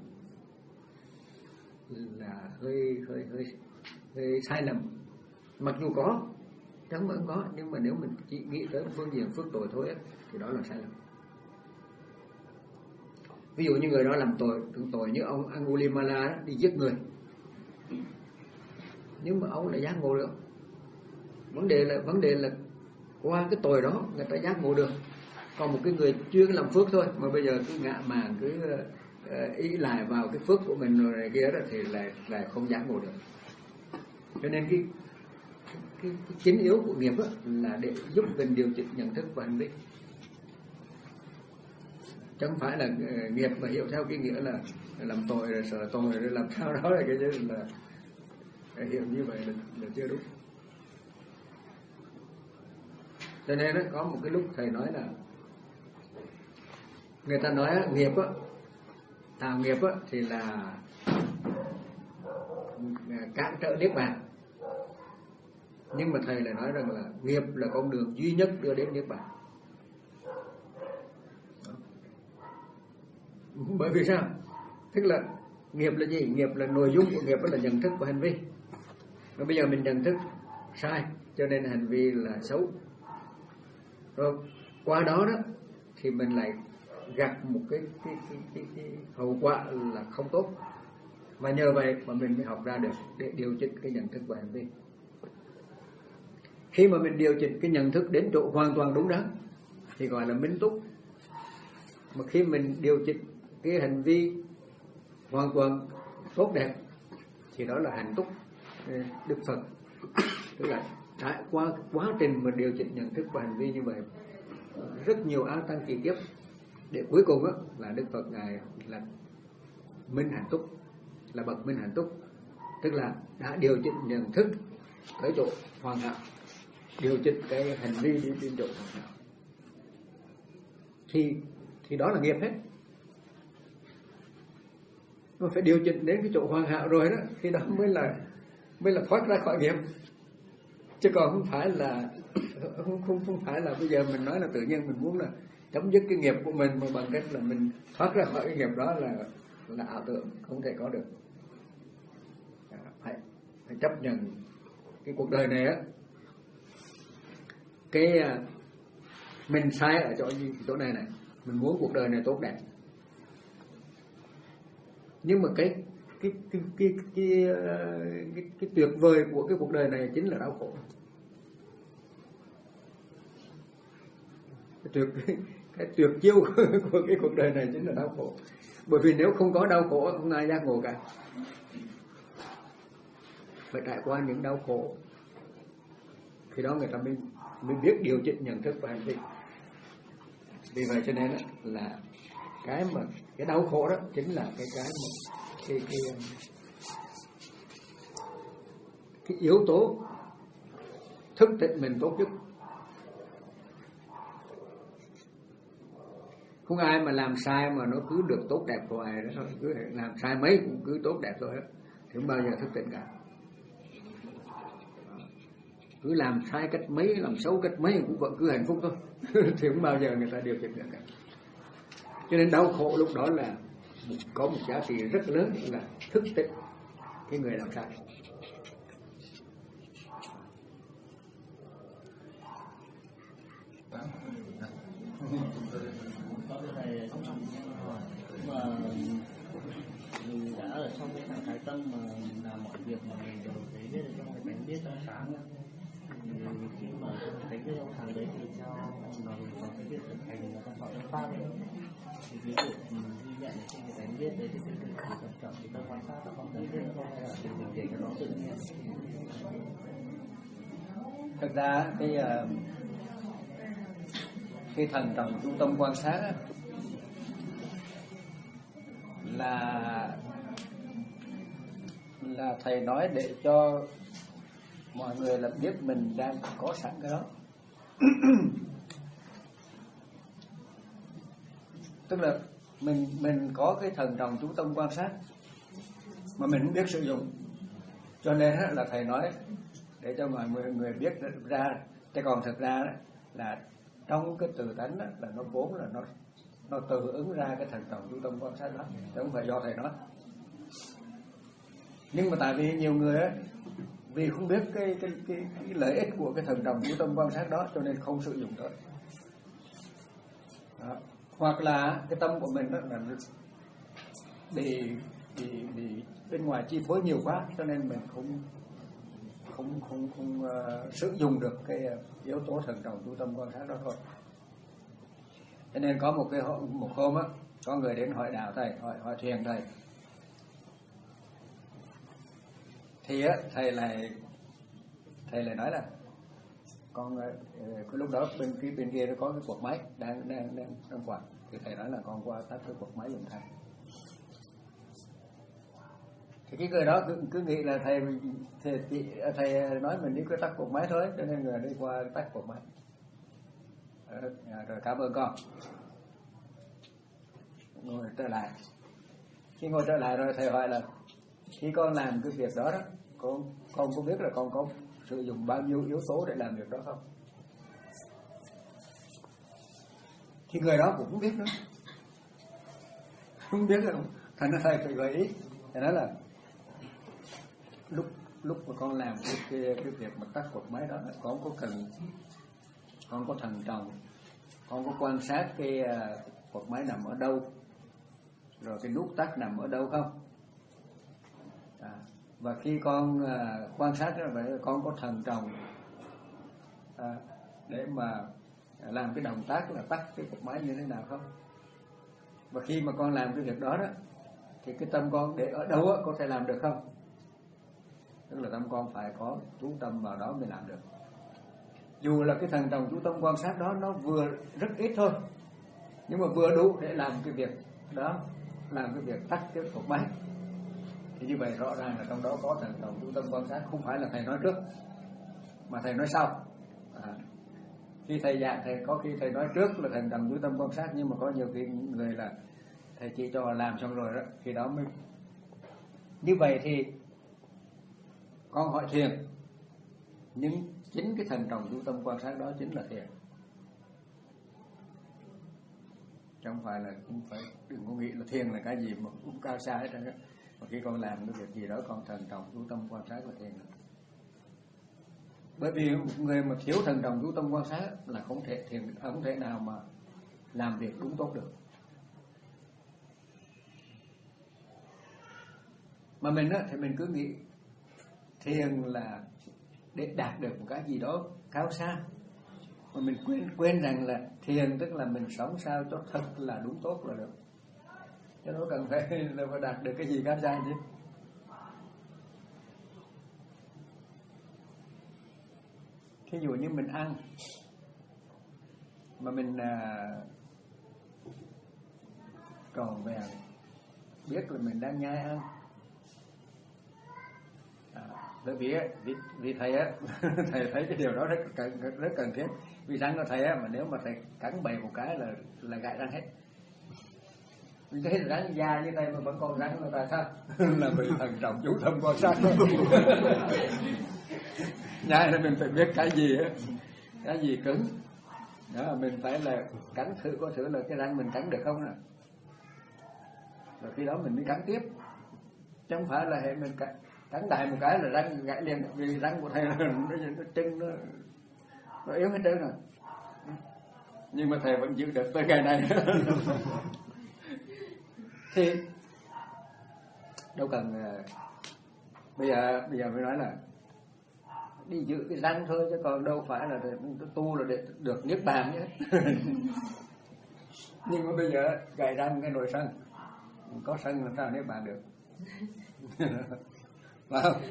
là hơi hơi hơi hơi sai lầm. Mặc dù có, chẳng vẫn có, nhưng mà nếu mình chỉ nghĩ tới phương diện phước tội thôi ấy, thì đó là sai lầm. Ví dụ như người đó làm tội, tưởng tội như ông Angulimala đó, đi giết người, nhưng mà ông lại giác ngộ được. Vấn đề là vấn đề là qua cái tội đó người ta giác ngộ được. Còn một cái người chưa làm phước thôi, mà bây giờ cứ ngạ mạn, cứ uh, ý lại vào cái phước của mình rồi này kia đó thì lại lại không giác ngộ được. Cho nên cái cái, cái chính yếu của nghiệp đó là để giúp mình điều chỉnh nhận thức và hành vi, chứ không phải là uh, nghiệp mà hiểu theo cái nghĩa là làm tội rồi sợ tội rồi làm sao đó là cái gì là hiểu như vậy là, là chưa đúng. Cho nên đó, có một cái lúc thầy nói là người ta nói á, nghiệp á, tạo nghiệp á thì là cản trở niết bàn, nhưng mà thầy lại nói rằng là nghiệp là con đường duy nhất đưa đến niết bàn. Bởi vì sao? Tức là nghiệp là gì? Nghiệp là nội dung của nghiệp đó là nhận thức và hành vi. Và bây giờ mình nhận thức sai cho nên hành vi là xấu. Rồi qua đó đó thì mình lại gặp một cái cái, cái, cái, cái hậu quả là không tốt. Và nhờ vậy mà mình mới học ra được để điều chỉnh cái nhận thức và hành vi. Khi mà mình điều chỉnh cái nhận thức đến chỗ hoàn toàn đúng đắn thì gọi là minh túc. Mà khi mình điều chỉnh cái hành vi hoàn toàn tốt đẹp thì đó là hạnh túc. Đức Phật tức là trải qua quá trình mà điều chỉnh nhận thức và hành vi như vậy rất nhiều áo tăng kỳ kiếp, để cuối cùng đó, là Đức Phật ngài là minh hạnh túc, là bậc minh hạnh túc, tức là đã điều chỉnh nhận thức tới chỗ hoàn hảo, điều chỉnh cái hành vi đi đến chỗ hoàn hảo, thì thì đó là nghiệp hết. Mà phải điều chỉnh đến cái chỗ hoàn hảo rồi đó thì đó mới là mới là thoát ra khỏi nghiệp, chứ còn không phải là không không không phải là bây giờ mình nói là tự nhiên mình muốn là chấm dứt cái nghiệp của mình mà bằng cách là mình thoát ra khỏi cái nghiệp đó là là ảo tưởng, không thể có được. Phải phải chấp nhận cái cuộc đời này á, cái mình sai ở chỗ chỗ này này, mình muốn cuộc đời này tốt đẹp, nhưng mà cái cái cái cái cái, cái, cái, cái tuyệt vời của cái cuộc đời này chính là đau khổ. Cái tuyệt cái, cái tuyệt chiêu của cái cuộc đời này chính là đau khổ. Bởi vì nếu không có đau khổ không ai giác ngộ cả. Phải trải qua những đau khổ thì đó người ta mới mới biết điều chỉnh nhận thức và hành vi. Vì vậy cho nên là cái mà cái đau khổ đó chính là cái cái mà cái cái cái yếu tố thức tỉnh mình tốt nhất. Không ai mà làm sai mà nó cứ được tốt đẹp hoài đó thôi, cứ làm sai mấy cũng cứ tốt đẹp thôi đó, thì không bao giờ thức tỉnh cả. Cứ làm sai cách mấy, làm xấu cách mấy cũng vẫn cứ hạnh phúc thôi thì không bao giờ người ta điều chỉnh được cả. Cho nên đau khổ lúc đó là có một giá trị rất lớn là thức tỉnh cái người làm sai. Mà mình đã ở trong cái trạng thái tâm mà làm mọi việc mà mình đều thấy biết được trong cái tánh biết trong sáng, thì khi mà tánh biết trong sáng đấy thì sao mà mình có cái việc thực hành và quan trọng trong pháp ấy, thì ví dụ mình ghi nhận trên cái tánh biết đấy thì mình chỉ quan trọng thì ta quan sát ta không tánh biết nữa không, hay là mình mình để cho nó tự nhiên. Thực ra cái cái thần trọng trung tâm quan sát á, là là thầy nói để cho mọi người là biết mình đang có sẵn cái đó. Tức là mình mình có cái thần trọng chú tâm quan sát mà mình không biết sử dụng, cho nên là thầy nói để cho mọi người người biết ra. Chứ còn thực ra là trong cái từ tánh là nó vốn là nó nó tự ứng ra cái thần trọng chú tâm quan sát đó, chứ không phải do thầy nói. Nhưng mà tại vì nhiều người ấy, vì không biết cái, cái, cái, cái lợi ích của cái thần trọng chú tâm quan sát đó cho nên không sử dụng tới. Đó. Hoặc là cái tâm của mình đó là bị, bị, bị bên ngoài chi phối nhiều quá cho nên mình không không không không uh, sử dụng được cái yếu tố thần trọng chú tâm quan sát đó thôi. Cho nên có một cái một hôm á, có người đến hỏi đạo thầy, hỏi hỏi thiền thầy, thì á thầy lại thầy lại nói là con cái lúc đó bên phía bên kia nó có cái cuộc máy đang đang đang đang quạt, thì thầy nói là con qua tắt cái cuộc máy giùm thầy. Thì cái người đó cứ, cứ nghĩ là thầy thầy, thầy nói mình đi cứ tắt cuộc máy thôi, cho nên người đi qua tắt cuộc máy. À, rồi cảm ơn con. Ngồi trở lại. Khi ngồi trở lại rồi thầy hỏi là khi con làm cái việc đó đó, con con có biết là con có sử dụng bao nhiêu yếu tố để làm việc đó không? Thì người đó cũng không biết nữa, không biết đâu. Thành ra thầy phải gợi ý, thầy nói là lúc lúc mà con làm cái cái, cái việc mà tắt cột máy đó, con có cần, con có thận trọng, con có quan sát cái cột máy nằm ở đâu, rồi cái nút tắt nằm ở đâu không? À, và khi con à, quan sát đó, vậy con có thận trọng à, để mà làm cái động tác là tắt cái cột máy như thế nào không? Và khi mà con làm cái việc đó đó, thì cái tâm con để ở đâu á, con sẽ làm được không? Tức là tâm con phải có chú tâm vào đó mới làm được. Dù là cái thận trọng chú tâm quan sát đó nó vừa rất ít thôi, nhưng mà vừa đủ để làm cái việc đó, làm cái việc tắt cái cột máy. Thì như vậy rõ ràng là trong đó có thận trọng chú tâm quan sát, không phải là thầy nói trước mà thầy nói sau. À, khi thầy giảng thầy có khi thầy nói trước là thận trọng chú tâm quan sát, nhưng mà có nhiều khi người là thầy chỉ cho làm xong rồi đó, khi đó mới. Như vậy thì con hỏi thiền, nhưng chính cái thận trọng chú tâm quan sát đó chính là thiền, không phải là không phải đừng có nghĩ là thiền là cái gì mà cũng cao xa hết trơn á. Mà khi con làm cái việc gì đó con thận trọng chú tâm quan sát là thiền. Bởi vì một người mà thiếu thận trọng chú tâm quan sát là không thể thiền, không thể nào mà làm việc đúng tốt được. Mà mình á thì mình cứ nghĩ thiền là để đạt được một cái gì đó cao xa, mà mình quên quên rằng là thiền tức là mình sống sao cho thật là đúng tốt là được, chứ nó cần phải là phải đạt được cái gì cao xa chứ. Thí dụ như mình ăn mà mình à, tròn vẹn biết là mình đang nhai ăn. Bởi vì, vì, vì thầy á, thầy thấy cái điều đó rất cần, rất cần thiết. Vì răng của thầy á, mà nếu mà thầy cắn bậy một cái là là gãy răng hết. Vì thấy răng da như thầy mà vẫn còn răng người ta sao? Là vì thận trọng chú tâm quan sát. Nhai là mình phải biết cái gì á, cái gì cứng. Đó là mình phải là cắn thử có thử là cái răng mình cắn được không nè. Rồi khi đó mình mới cắn tiếp. Chứ không phải là hệ mình cắn cắn đại một cái là răng gãy liền, vì răng của thầy nó, nó chân nó, nó yếu hết trơn rồi. Nhưng mà thầy vẫn giữ được tới ngày này. Thì đâu cần bây giờ bây giờ mới nói là đi giữ cái răng thôi, chứ còn đâu phải là tu là để được niết bàn nhé. Nhưng mà bây giờ gãy răng cái nồi sân, có sân làm sao niết bàn được. Phải không?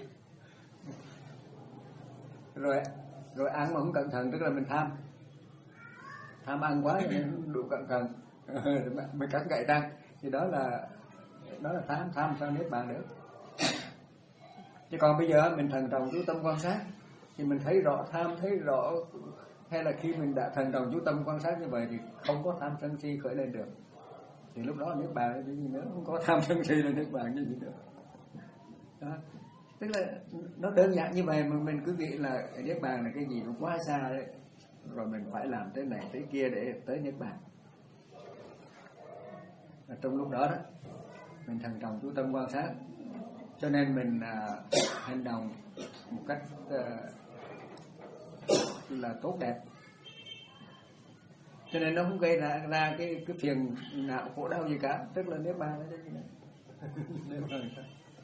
Rồi rồi ăn mà không cẩn thận tức là mình tham, tham ăn quá nên đủ cẩn thận mình cắn gãy răng, thì đó là đó là tham, tham sao niết bàn được. Chứ còn bây giờ mình thần trọng chú tâm quan sát thì mình thấy rõ tham, thấy rõ, hay là khi mình đã thần trọng chú tâm quan sát như vậy thì không có tham sân si khởi lên được, thì lúc đó niết bàn cái gì nữa, không có tham sân si là niết bàn cái gì nữa. Đó. Tức là nó đơn giản như vậy mà mình cứ nghĩ là niết bàn là cái gì nó quá xa đấy, rồi mình phải làm tới này tới kia để tới niết bàn. Và trong lúc đó đó mình thần trọng chú tâm quan sát, cho nên mình à, hành động một cách à, là tốt đẹp, cho nên nó không gây ra, ra cái cái phiền não khổ đau gì cả, tức là niết bàn là cái gì niết bàn là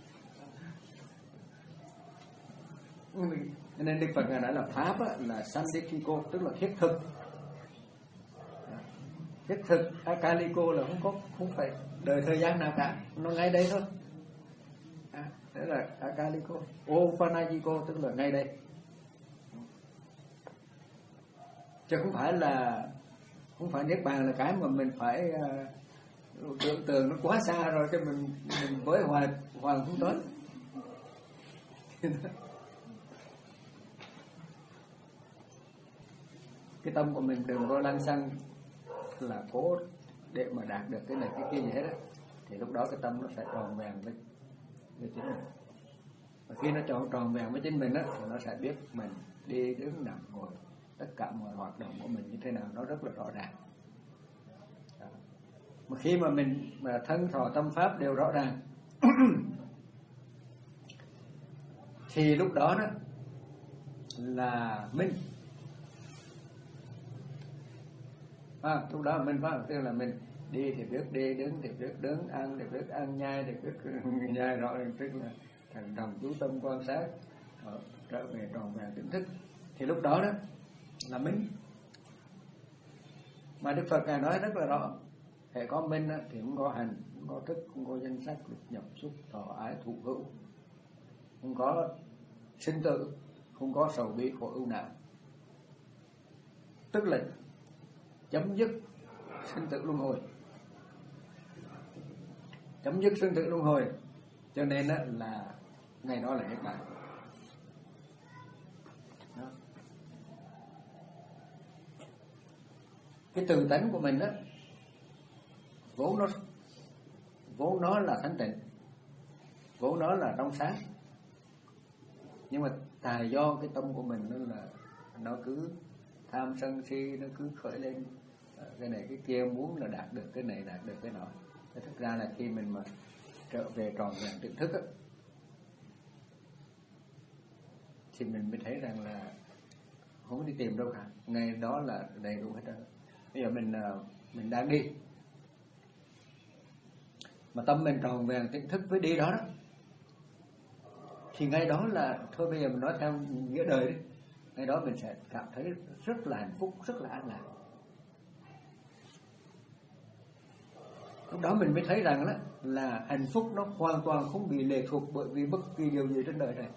cho nên Đức Phật ngài nói là pháp á, là sandikiko, tức là thiết thực. Nhất thực Akaliko là không có, không phải đợi thời gian nào cả, nó ngay đây thôi. À, thế là Akaliko. Opanajiko tức là ngay đây, chứ không phải là không phải niết bàn là cái mà mình phải uh, tưởng tượng nó quá xa rồi cho mình mình với hoài hoài không tới. Cái tâm của mình đừng có lăng xăng là cố để mà đạt được cái này cái kia gì hết á, thì lúc đó cái tâm nó sẽ tròn vẹn với, với chính mình. Và khi nó tròn tròn vẹn với chính mình á, thì nó sẽ biết mình đi đứng nằm ngồi, tất cả mọi hoạt động của mình như thế nào nó rất là rõ ràng. Đó. Mà khi mà mình mà thân thọ tâm pháp đều rõ ràng thì lúc đó đó là minh. À, lúc đó mình phải tức là mình đi thì biết đi, đứng thì biết đứng, ăn thì biết ăn, nhai thì biết nhai, rõ ràng tức là thành đồng chú tâm quan sát, ở, trở về tròn vẹn tỉnh thức, thì lúc đó đó là minh. Mà Đức Phật ngài nói rất là rõ, hệ có minh đó, thì không có hành, không có thức, không có danh sắc, nhập xúc, thọ ái, thụ hữu, không có sinh tử, không có sầu bi khổ ưu não, tức là chấm dứt sinh tử luân hồi, chấm dứt sinh tử luân hồi. Cho nên đó là ngày đó là niết bàn. Cái từ tánh của mình đó vốn nó vốn nó là thanh tịnh, vốn nó là trong sáng, nhưng mà tại do cái tâm của mình nó là nó cứ tham sân si, nó cứ khởi lên cái này cái kia, muốn là đạt được cái này đạt được cái nọ. Thế thực ra là khi mình mà trở về tròn vẹn tỉnh thức á, thì mình mới thấy rằng là không đi tìm đâu cả, ngày đó là đầy đủ hết trơn. Bây giờ mình mình đang đi mà tâm mình tròn vẹn tỉnh thức với đi đó đó, thì ngay đó là thôi bây giờ mình nói theo nghĩa đời đi, ngay đó mình sẽ cảm thấy rất là hạnh phúc, rất là an lạc. Lúc đó mình mới thấy rằng đó là hạnh phúc nó hoàn toàn không bị lệ thuộc bởi vì bất kỳ điều gì trên đời này.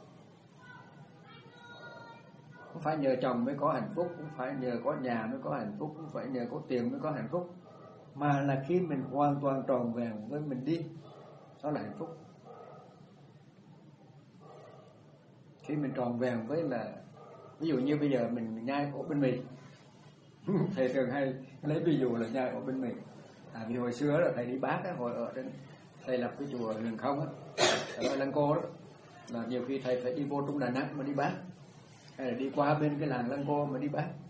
Không phải nhờ chồng mới có hạnh phúc, không phải nhờ có nhà mới có hạnh phúc, không phải nhờ có tiền mới có hạnh phúc, mà là khi mình hoàn toàn tròn vẹn với mình đi, đó là hạnh phúc. Khi mình tròn vẹn với là, ví dụ như bây giờ mình nhai ổ bánh mì thầy thường hay lấy ví dụ là nhai ổ bánh mì. À, vì hồi xưa là thầy đi Bác á, hồi ở trên thầy lập cái chùa Rừng Không á, ở Lăng Cô đó, là nhiều khi thầy phải đi vô trong Đà Nẵng mà đi Bác, hay là đi qua bên cái làng Lăng Cô mà đi Bác.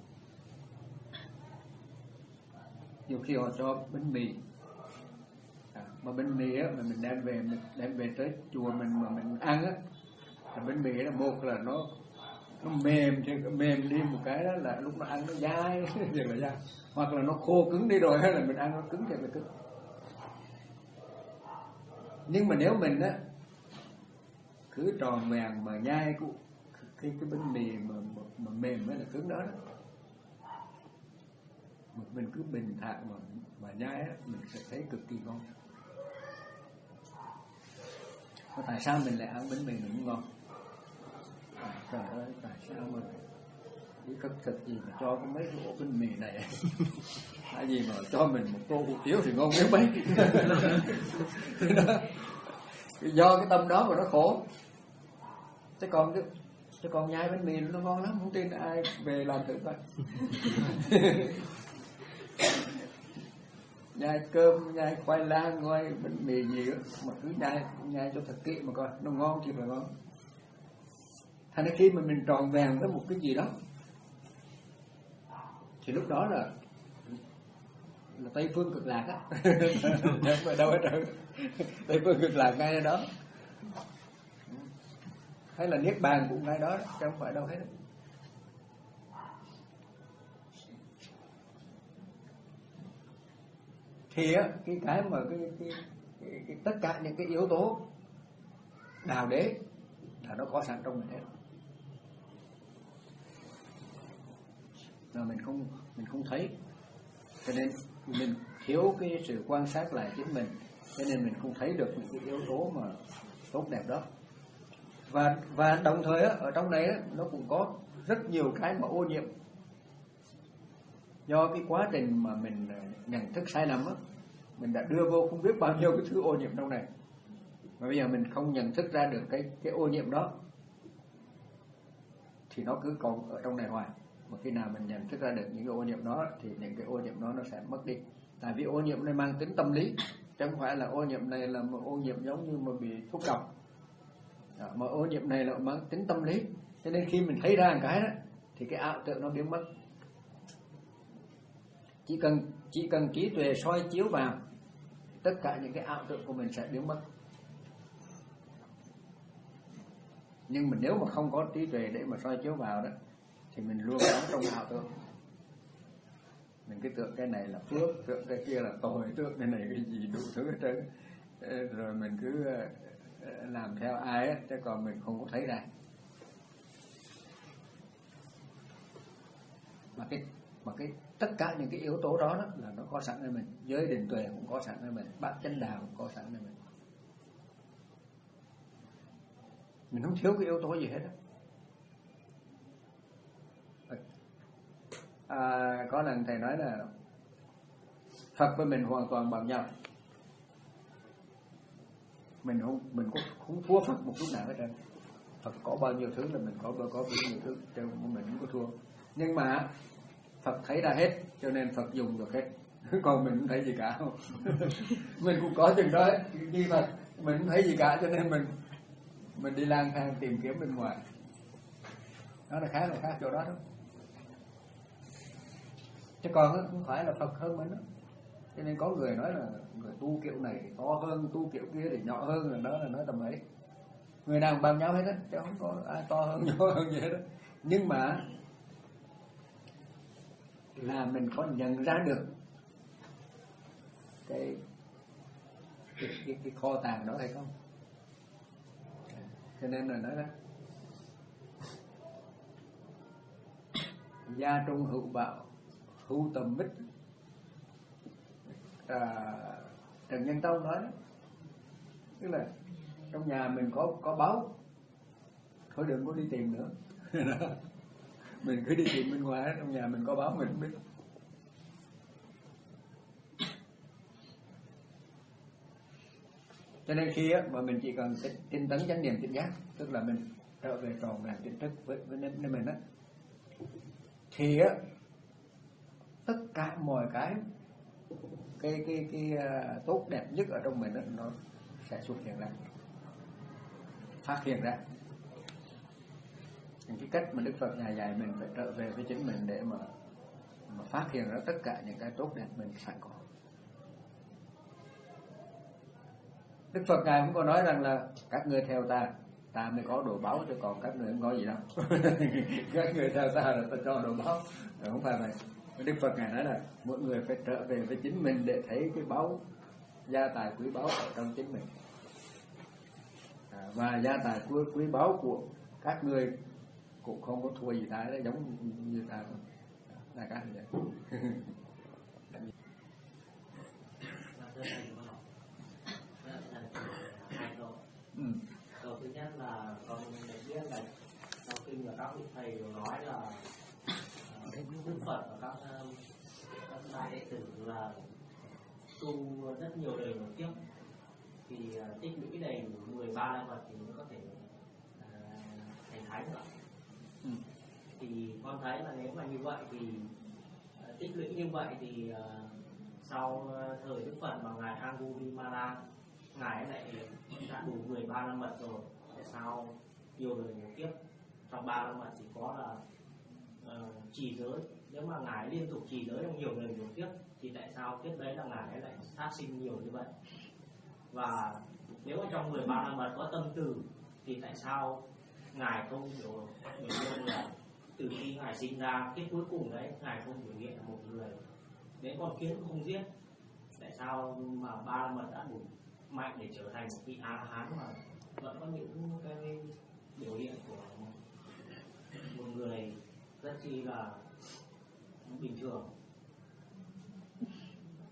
Nhiều khi họ cho bánh mì, à, mà bánh mì á mà mình đem về mình đem về tới chùa mình mà mình ăn á, là bánh mì đó một là nó nó mềm thì mềm đi một cái đó là lúc nó ăn nó dai thì là dai, hoặc là nó khô cứng đi rồi hay là mình ăn nó cứng thì là cứng. Nhưng mà nếu mình á cứ tròn vẹn mà nhai cái cái, cái bánh mì mà, mà, mà mềm mới là cứng đó, đó. Mình cứ bình thản mà mà nhai á, mình sẽ thấy cực kỳ ngon. Mà tại sao mình lại ăn bánh mì mình cũng ngon? À, trời ơi, tại sao mà cái cực cực gì mà cho có mấy cái ổ bánh mì này hay gì mà cho mình một tô hủ tiếu thì ngon biết mấy. Do cái tâm đó mà nó khổ. Chứ còn cái chứ còn nhai bánh mì nó ngon lắm, không tin ai về làm thử coi. Nhai cơm, nhai khoai lang, nhai bánh mì gì đó, mà cứ nhai nhai cho thật kỹ mà coi, nó ngon chứ là ngon. Thành ra khi mà mình tròn vẹn với một cái gì đó thì lúc đó là là Tây phương cực lạc á. Không phải đâu hết trơn. Tây phương cực lạc ngay đó. Hay là niết bàn cũng ngay đó, chứ không phải đâu hết. Thì á, cái cái mà cái, cái, cái, cái tất cả những cái yếu tố đạo đế là nó có sẵn trong mình hết. Mà mình không mình không thấy. cho nên mình thiếu cái sự quan sát lại chính mình, cho nên mình không thấy được những cái yếu tố mà tốt đẹp đó. Và và đồng thời á, ở trong này á, nó cũng có rất nhiều cái mà ô nhiễm do cái quá trình mà mình nhận thức sai lầm á, mình đã đưa vô không biết bao nhiêu cái thứ ô nhiễm trong này, mà bây giờ mình không nhận thức ra được cái cái ô nhiễm đó thì nó cứ còn ở trong này hoài. Mà khi nào mình nhận thức ra được những cái ô nhiễm đó thì những cái ô nhiễm đó nó sẽ mất đi. Tại vì ô nhiễm này mang tính tâm lý, chứ không phải là ô nhiễm này là một ô nhiễm giống như mà bị thuốc độc. Đó, mà ô nhiễm này là mang tính tâm lý, cho nên khi mình thấy ra một cái đó thì cái ảo tưởng nó biến mất. Chỉ cần chỉ cần trí tuệ soi chiếu vào, tất cả những cái ảo tưởng của mình sẽ biến mất. Nhưng mà nếu mà không có trí tuệ để mà soi chiếu vào đó thì mình luôn đóng trong ảo tưởng. Mình cứ tưởng cái này là phước, tưởng cái kia là tội, tưởng cái này cái gì đủ thứ hết trơn, rồi mình cứ làm theo ai á, chứ còn mình không có thấy ra. Mà cái mà cái tất cả những cái yếu tố đó, đó là nó có sẵn ở mình. Giới định tuệ cũng có sẵn ở mình, bát chánh đạo cũng có sẵn ở mình. Mình không thiếu cái yếu tố gì hết đó. À, có lần thầy nói là Phật với mình hoàn toàn bằng nhau. Mình không mình cũng không thua Phật một chút nào hết trơn. Phật có bao nhiêu thứ là mình có có bao nhiêu thứ, chứ mình không có thua. Nhưng mà Phật thấy ra hết, cho nên Phật dùng được hết. Còn mình không thấy gì cả. Mình cũng có chừng đó như Phật, mình không thấy gì cả, cho nên mình mình đi lang thang tìm kiếm bên ngoài. Đó là khác là khác chỗ đó đó. Chứ còn không phải là Phật hơn mình đó. Cho nên có người nói là người tu kiểu này thì to hơn, tu kiểu kia thì nhỏ hơn, là đó là nói tầm ấy. Người nào cũng bằng nhau hết á, chứ không có ai to hơn nhỏ hơn gì hết đó. Nhưng mà là mình có nhận ra được cái cái, cái, cái kho tàng đó hay không. Cho nên là nói đó, gia trung hữu bảo, hữu tầm mít. À, Trần Nhân Tông nói đó, tức là trong nhà mình có có báu, thôi đừng có đi tìm nữa. Mình cứ đi tìm bên ngoài, trong nhà mình có báu mình không biết. Cho nên khi á, mà mình chỉ cần tinh tấn chánh niệm tỉnh giác, tức là mình trở về tròn vẹn tỉnh thức với với nên mình á, thì á tất cả mọi cái cái cái cái uh, tốt đẹp nhất ở trong mình đó, nó sẽ xuất hiện ra, phát hiện ra. Những cái cách mà Đức Phật Ngài dạy mình phải trở về với chính mình để mà mà phát hiện ra tất cả những cái tốt đẹp mình sẵn có. Đức Phật Ngài cũng có nói rằng là các người theo ta, ta mới có đồ báo, chứ còn các người không có gì đâu. Các người theo ta là ta cho đồ báo, rồi không phải vậy. Đức Phật Ngài nói là mỗi người phải trở về với chính mình để thấy cái báu, gia tài quý báu ở trong chính mình. À, và gia tài quý, quý báu của các người cũng không có thua gì ta, đó giống như ta thôi. Là các như vậy. Ừ. Câu thứ nhất là con biết là sau kinh là các vị thầy đều nói là uh, Đức Phật và các, uh, các đại đệ tử là tu rất nhiều đời một kiếp thì uh, tích lũy đầy đủ mười ba la mật thì mới có thể uh, thành thánh được. Ừ. Thì con thấy là nếu mà như vậy thì uh, tích lũy như vậy thì uh, sau uh, thời Đức Phật và ngài Angulimala, ngài lại đã đủ mười ba la mật rồi, tại sao nhiều đời nhiều kiếp trong ba la mật chỉ có là uh, trì giới? Nếu mà ngài liên tục trì giới trong nhiều đời nhiều kiếp thì tại sao kiếp đấy là ngài lại sát sinh nhiều như vậy? Và nếu mà trong mười ba la mật có tâm từ thì tại sao ngài không biểu hiện là từ khi ngài sinh ra kiếp cuối cùng đấy ngài không biểu hiện là một người đến con kiến cũng không giết? Tại sao mà ba la mật đã đủ mạnh để trở thành một vị A-la-hán mà vẫn có những cái biểu hiện của một người rất chi là bình thường?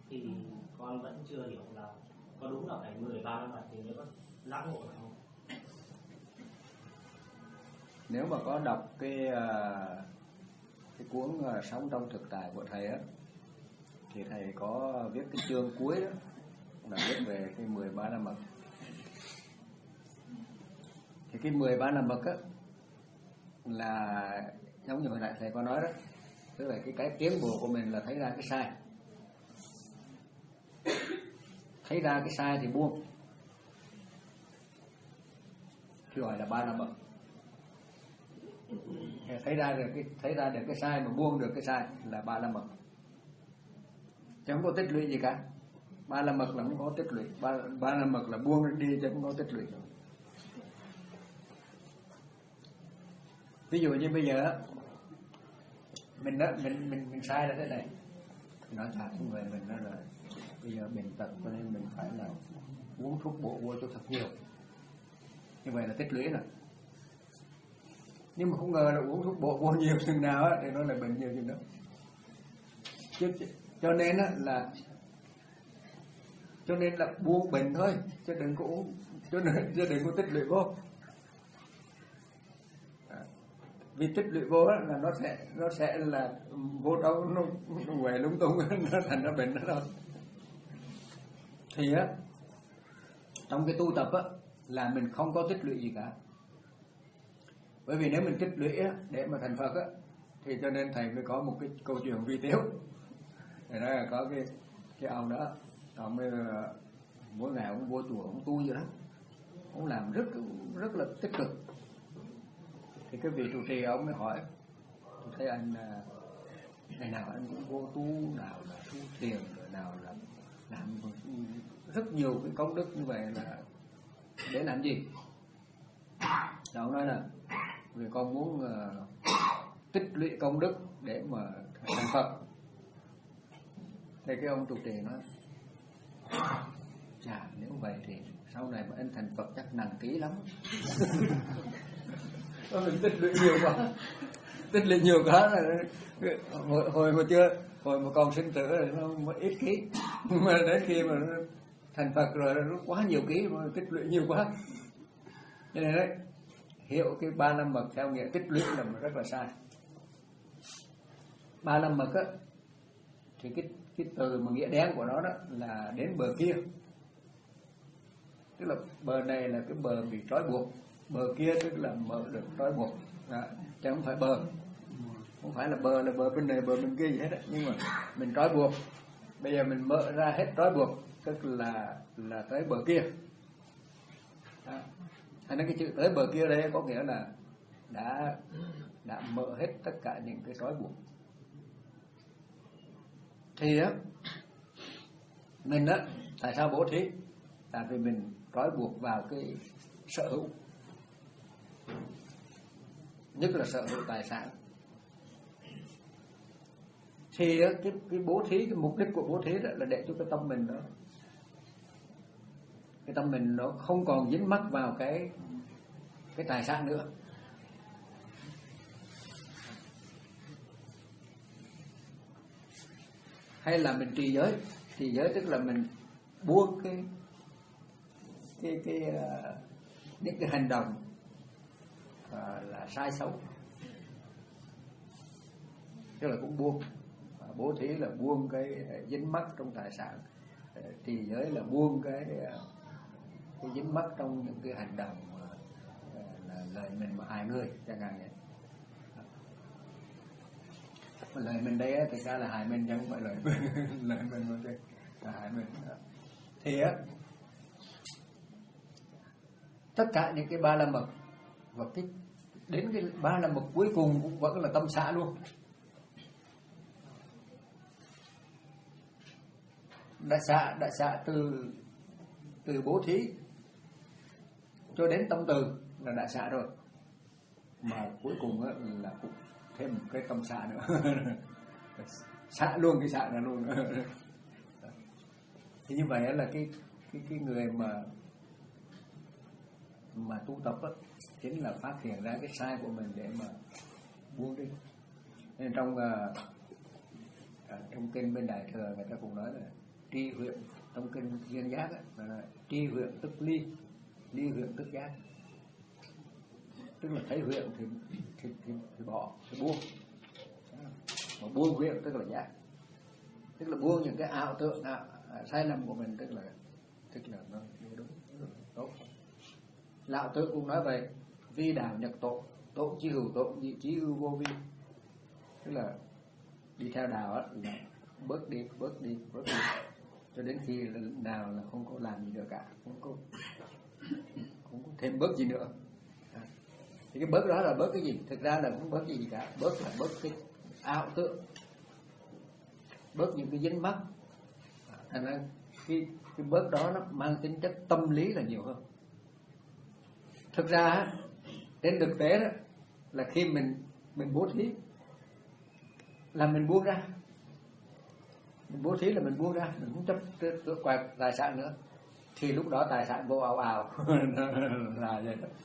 thì con vẫn chưa hiểu là có đúng là phải mười ba la mật thì mới có giác ngộ không? Nếu mà có đọc cái cái cuốn Sống trong thực tại của thầy á, thì thầy có viết cái chương cuối đó là viết về cái mười ba la mật. Thì cái mười ba la mật á là giống như hồi nãy thầy có nói đó, tức là cái cái tiến bộ của mình là thấy ra cái sai, thấy ra cái sai thì buông, thì gọi là ba la mật. Thấy ra được cái thấy ra được cái sai mà buông được cái sai là ba la mật, chứ không có tích lũy gì cả. Ba la mật là không có tích lũy, ba ba la mật là buông đi chứ không có tích lũy. Ví dụ như bây giờ mình đó, mình mình mình sai là thế này, nói thật với người mình đó là bây giờ bệnh tật cho nên mình phải là uống thuốc bổ vô cho thật nhiều, như vậy là tích lũy rồi. Nhưng mà không ngờ là uống thuốc bổ vô nhiều chừng nào á thì nó lại bệnh nhiều chừng đó. Chứ, cho nên á là cho nên là buông bệnh thôi, chứ đừng có uống, chứ đừng, chứ đừng có tích lũy vô. Vì tích lũy vô á là nó sẽ nó sẽ là vô đâu nó nó quậy lung tung, nó thành ra bệnh đó thôi. Thì á trong cái tu tập á là mình không có tích lũy gì cả. Bởi vì nếu mình tích lũy á, để mà thành Phật á, thì cho nên thầy mới có một cái câu chuyện vi tiếu. Thì đó là có cái cái ông đó, ông mới mỗi ngày ông vô chùa ông tu vậy đó, ông làm rất rất là tích cực. Thì cái vị trụ trì ông mới hỏi, tôi thấy anh ngày nào anh cũng vô tu, nào là tu thiền, rồi nào là làm rất nhiều cái công đức như vậy là để làm gì? Rồi ông nói là vì con muốn uh, tích lũy công đức để mà thành Phật. Thì cái ông trụ trì nói, chà nếu vậy thì sau này mà anh thành Phật chắc nặng ký lắm. Mình tích lũy nhiều quá, tích lũy nhiều quá là hồi, hồi mà chưa, hồi mà còn sinh tử là nó ít ký, mà đến khi mà nó thành Phật rồi nó quá nhiều ký, mà tích lũy nhiều quá. Cho nên đấy, hiểu cái ba la mật theo nghĩa tích lũy là rất là sai. Ba la mật á thì cái cái từ mà nghĩa đen của nó đó là đến bờ kia, tức là bờ này là cái bờ bị trói buộc, bờ kia tức là mở được trói buộc, đó, chứ không phải bờ, không phải là bờ là bờ bên này bờ bên kia gì hết đó. Nhưng mà mình trói buộc, bây giờ mình mở ra hết trói buộc, tức là là tới bờ kia. Đó. Thành ra cái chữ tới bờ kia đây có nghĩa là đã đã mở hết tất cả những cái trói buộc. Thì á mình á tại sao bố thí? Tại vì mình trói buộc vào cái sở hữu, nhất là sở hữu tài sản. Thì á, cái cái bố thí, cái mục đích của bố thí đó là để cho cái tâm mình đó, cái tâm mình nó không còn dính mắc vào cái cái tài sản nữa. Hay là mình trì giới, trì giới tức là mình buông cái cái cái uh, những cái hành động uh, là sai xấu, tức là cũng buông. Uh, bố thí là buông cái dính mắc trong tài sản, uh, trì giới là buông cái uh, cái dính mắc trong những cái hành động uh, là lời mình mà hại người chẳng hạn vậy. Lời mình đây á, thực ra là hại mình chứ không phải lời lời mình mà đây là hại mình. Thì á tất cả những cái ba la mật và cái đến cái ba la mật cuối cùng cũng vẫn là tâm xả luôn. Đã xả đã xả từ từ bố thí cho đến tâm từ là đã xả rồi, mà cuối cùng á là cũng thêm một cái tâm xả nữa. Xả luôn cái xả này luôn. Thì như vậy là cái cái cái người mà mà tu tập á chính là phát hiện ra cái sai của mình để mà buông đi. Nên trong uh, trong kinh bên Đại Thừa người ta cũng nói là tri huyện trong kinh duyên giác ấy, là tri huyện tức ly, ly huyện tức giác, tức là thấy huyện thì thì, thì, thì bỏ, thì buông, mà buông huyện tức là giác, tức là buông những cái ảo tưởng, ảo, sai lầm của mình, tức là tức là nó đúng, đúng tốt. Lão Tử cũng nói vậy, vi đạo nhật tổ, tổ chi hữu tổ, nhị chí hữu vô vi, tức là đi theo đạo á, là bớt đi, bớt đi, bớt đi, cho đến khi nào là không có làm gì được cả, không có, không có thêm bớt gì nữa. À, thì cái bớt đó là bớt cái gì? Thực ra là không bớt gì cả, bớt là bớt cái ảo tưởng, bớt những cái dính mắc. Thành ra cái cái bớt đó nó mang tính chất tâm lý là nhiều hơn. Thực ra trên thực tế đó là khi mình mình bố thí là mình buông ra, mình bố thí là mình buông ra, mình không chấp tước quạt tài sản nữa, thì lúc đó tài sản vô ào ào là vậy đó.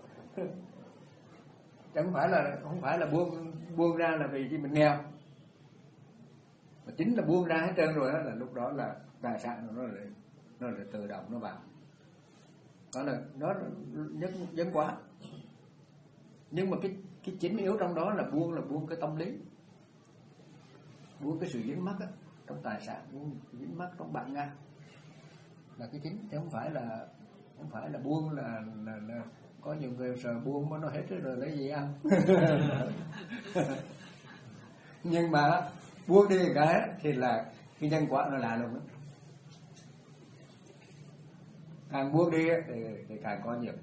Chẳng phải là không phải là buông buông ra là vì mình nghèo, mà chính là buông ra hết trơn rồi đó, là lúc đó là tài sản nó lại nó lại tự động nó vào. Đó là đó là nhất vấn quá. Nhưng mà cái cái chính yếu trong đó là buông là buông cái tâm lý, buông cái sự dính mắc á, trong tài sản, buông dính mắc trong bản ngã là cái chính, chứ không phải là không phải là buông là là, là có nhiều người sợ buông mà nó hết rồi lấy gì ăn. Nhưng mà buông đi cái thì là cái nhân quả nó lạ luôn đó. Càng buông đi thì, thì càng có nhiều.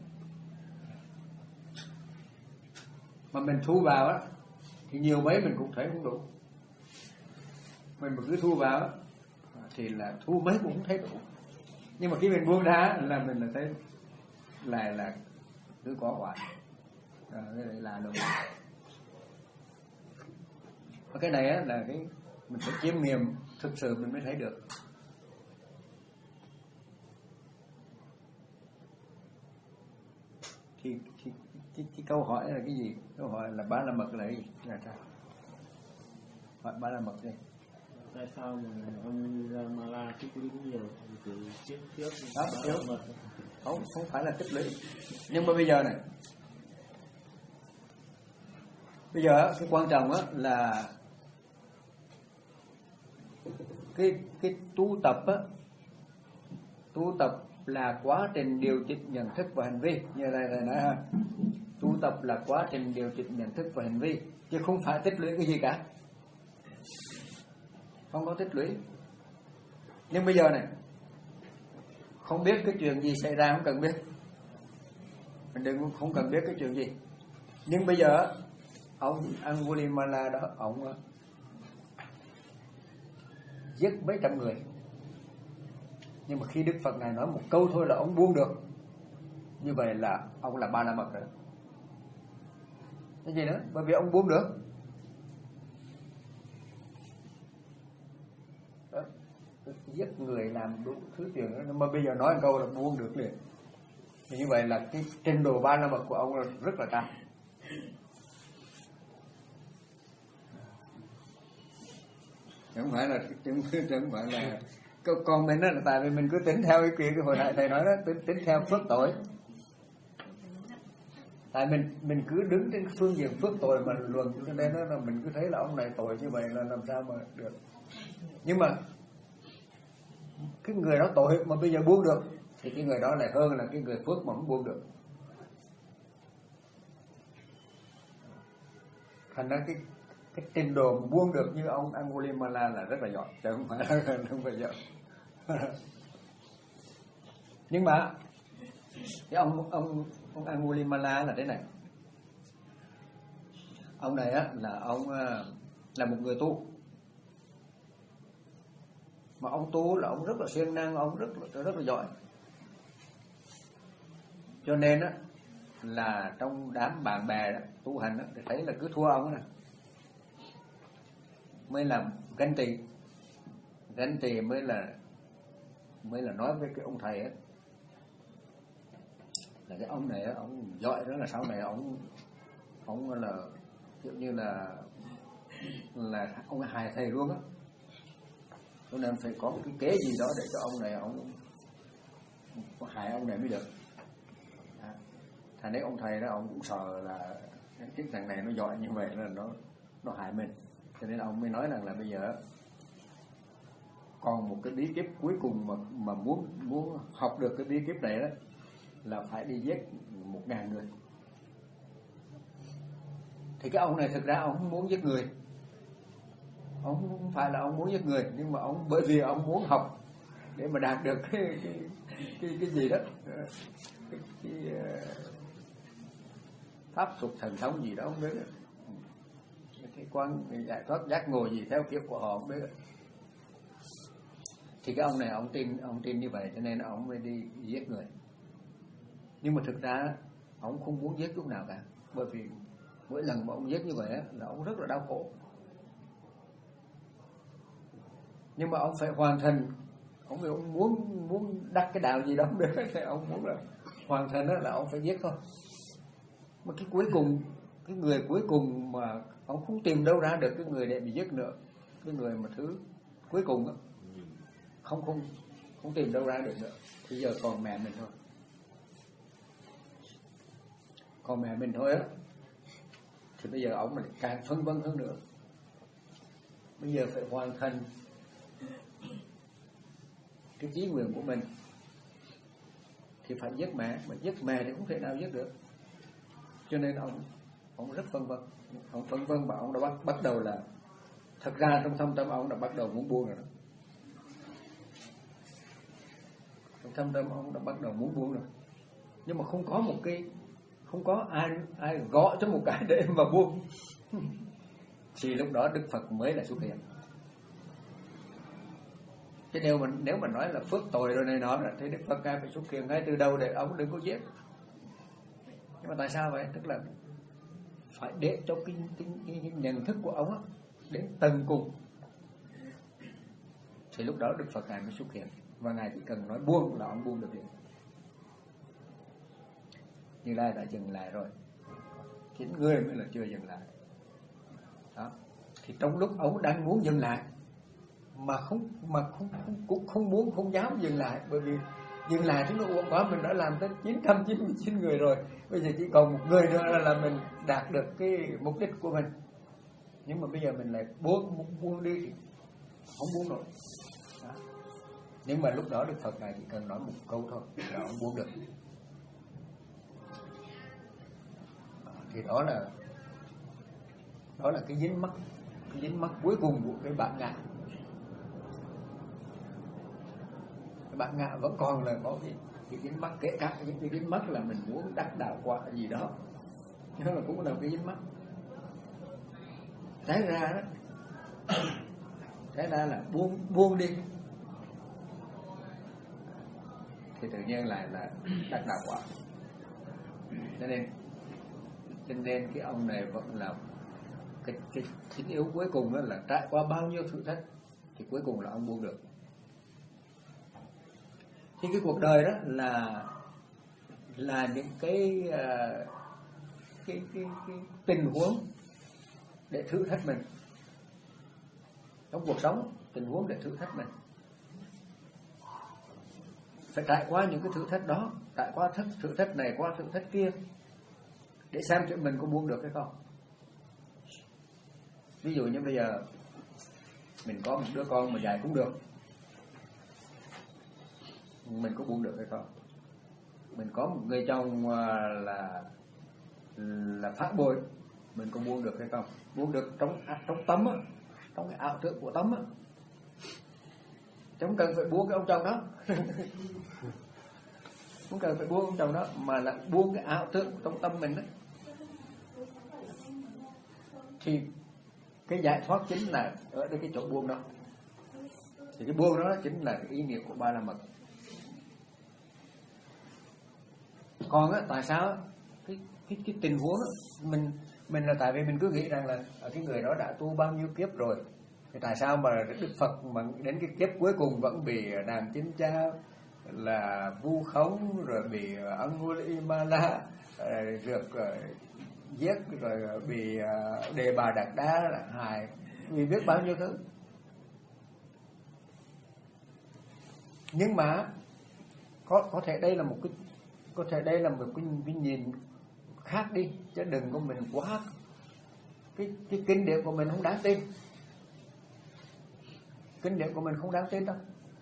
Mà mình thu vào á thì nhiều mấy mình cũng thấy không đủ. Mình mà cứ thu vào á thì là thu mấy cũng không thấy đủ. Nhưng mà khi mình buông ra là mình là thấy là là cứ có hoài. À, cái này là luôn. Và cái này á là cái mình phải chiêm nghiệm thực sự mình mới thấy được. Thì, thì cái, cái câu hỏi là cái gì? Câu hỏi là Ba La Mật là cái gì? Là sao? Hỏi Ba La Mật đi. Tại sao mà ông Ramala tích lũy nhiều từ trước trước đó, trước. Không, không phải là tích lũy. Nhưng mà bây giờ này, bây giờ cái quan trọng á là cái cái tu tập á, tu tập là quá trình điều chỉnh nhận thức và hành vi, như này này nói ha. Tu tập là quá trình điều chỉnh nhận thức và hành vi, chứ không phải tích lũy cái gì cả. Không có tích lũy. Nhưng bây giờ này, không biết cái chuyện gì xảy ra không cần biết, mình đừng không cần biết cái chuyện gì. Nhưng bây giờ ông Angulimala đó, ông giết mấy trăm người, nhưng mà khi Đức Phật này nói một câu thôi là ông buông được, như vậy là ông là Ba La Mật rồi. Cái gì nữa? Bởi vì ông buông được. Đó. Giết người làm đủ thứ chuyện đó, mà bây giờ nói một câu là buông được liền. Thì như vậy là cái trình độ Ba La Mật của ông là rất là cao. Chẳng phải là chẳng, chẳng phải là còn mình đó là tại vì mình cứ tính theo cái kia, cái hồi nãy thầy nói đó, tính, tính theo phước tội. Tại mình mình cứ đứng trên phương diện phước tội mà luận, cho nên đó là mình cứ thấy là ông này tội như vậy là làm sao mà được. Nhưng mà cái người đó tội mà bây giờ buông được thì cái người đó lại hơn là cái người phước mà không buông được. Thành ra cái cái trình độ buông được như ông Angulimala là rất là giỏi, chứ không phải là không phải giỏi. Nhưng mà cái ông ông ông Angulimala là thế này. Ông này á là ông là một người tu, mà ông tu là ông rất là siêng năng, ông rất là, rất là giỏi. Cho nên á là trong đám bạn bè đó, tu hành đó, thì thấy là cứ thua ông này mới làm ganh tị, ganh tị mới là mới là nói với cái ông thầy ấy là cái ông này ông giỏi đó, là sau này ông ông là kiểu như là là ông hài thầy luôn á. cho nên phải có một cái kế gì đó để cho ông này ông hại ông này mới được. À, thành đấy ông thầy đó ông cũng sợ là cái thằng này nó giỏi như vậy là nó nó hại mình, cho nên ông mới nói rằng là bây giờ còn một cái bí kíp cuối cùng mà mà muốn muốn học được cái bí kíp này đó là phải đi giết một ngàn người. Thì cái ông này thực ra ông không muốn giết người, ông không phải là ông muốn giết người, nhưng mà ông bởi vì ông muốn học để mà đạt được cái cái cái, cái gì đó, cái, cái uh, pháp thuật thần thông gì đó không biết, cái quan giải thoát giác ngộ gì theo kiểu của họ không biết. Thì cái ông này ông tin ông tin như vậy cho nên ông mới đi giết người. Nhưng mà thực ra ông không muốn giết chút nào cả, bởi vì mỗi lần mà ông giết như vậy là ông rất là đau khổ. Nhưng mà ông phải hoàn thành, ông vì ông muốn muốn đắc cái đạo gì đó không được thì ông muốn là hoàn thành đó là ông phải giết thôi. Mà cái cuối cùng, cái người cuối cùng mà ông không tìm đâu ra được cái người để bị giết nữa, cái người mà thứ cuối cùng đó, không không không tìm đâu ra được nữa, thì giờ còn mẹ mình thôi, còn mẹ mình thôi á. Thì bây giờ ông lại càng phân vân hơn nữa. Bây giờ phải hoàn thành cái chí nguyện của mình thì phải giết mẹ, mà giết mẹ thì không thể nào giết được. Cho nên ông ông rất phân vân, ông phân vân và ông đã bắt bắt đầu là thật ra trong thâm tâm ông đã bắt đầu muốn buông rồi đó. Trong thâm tâm ông đã bắt đầu muốn buông rồi, nhưng mà không có một cái không có ai ai gõ cho một cái để mà buông. Thì lúc đó Đức Phật mới là xuất hiện. Chứ nếu mà nếu mà nói là phước tội rồi này nọ là thì Đức Phật ngài phải xuất hiện ngay từ đầu để ông đừng có giết. Nhưng mà tại sao vậy? Tức là phải để cho cái, cái, cái, cái nhận thức của ông á đến tận cùng, thì lúc đó Đức Phật ngài mới xuất hiện, và ngài chỉ cần nói buông là ông buông được liền. Như Lai đã dừng lại rồi, chính người mới là chưa dừng lại. Đó. Thì trong lúc ông đang muốn dừng lại mà không mà không, không cũng không muốn không dám dừng lại, bởi vì dừng lại thì nó uổng quá, mình đã làm tới chín trăm chín mươi chín người rồi, bây giờ chỉ còn một người nữa là mình đạt được cái mục đích của mình. Nhưng mà bây giờ mình lại buông buông đi thì không buông nổi. Đó. Nhưng mà lúc đó Đức Phật ngài chỉ cần nói một câu thôi là ông buông được. Thì đó là đó là cái dính mắc, cái dính mắc cuối cùng của cái bản ngã. Cái bản ngã vẫn còn là có cái cái dính mắc, kể cả những cái dính mắc là mình muốn đắc đạo quả gì đó, đó là cũng là cái dính mắc. Thế ra đó, thế ra là buông buông đi thì tự nhiên lại là đắc đạo quả. Cho nên cho nên cái ông này vẫn là cái cái chính yếu cuối cùng đó là trải qua bao nhiêu thử thách thì cuối cùng là ông buông được. Thì cái cuộc đời đó là là những cái uh, cái, cái cái tình huống để thử thách mình trong cuộc sống, tình huống để thử thách mình. Phải trải qua những cái thử thách đó, trải qua thử, thử thách này qua thử thách kia để xem cho mình có buông được hay không. Ví dụ như bây giờ mình có một đứa con mà dạy cũng được, mình có buông được hay không? Mình có một người chồng là là phản bội, mình có buông được hay không? Buông được trong trong tâm á, trong cái ảo tưởng của tâm á, không cần phải buông cái ông chồng đó. Không cần phải buông ông chồng đó, mà là buông cái ảo tưởng trong tâm mình đó. Thì cái giải thoát chính là ở đây, cái chỗ buông đó. Thì cái buông đó chính là cái ý nghĩa của Ba La Mật. Còn á, tại sao cái cái cái tình huống đó, mình mình là tại vì mình cứ nghĩ rằng là cái người đó đã tu bao nhiêu kiếp rồi, thì tại sao mà Đức Phật mà đến cái kiếp cuối cùng vẫn bị đàn chính cha là vu khống, rồi bị Angulimala rượt giết, rồi bị Đề Bà Đạt Đa là hại, vì biết bao nhiêu thứ. Nhưng mà có có thể đây là một cái có thể đây là một cái, cái nhìn khác đi, chứ đừng có mình quá cái cái kinh điển của mình không đáng tin. Kinh điển của mình không đáng tin đâu.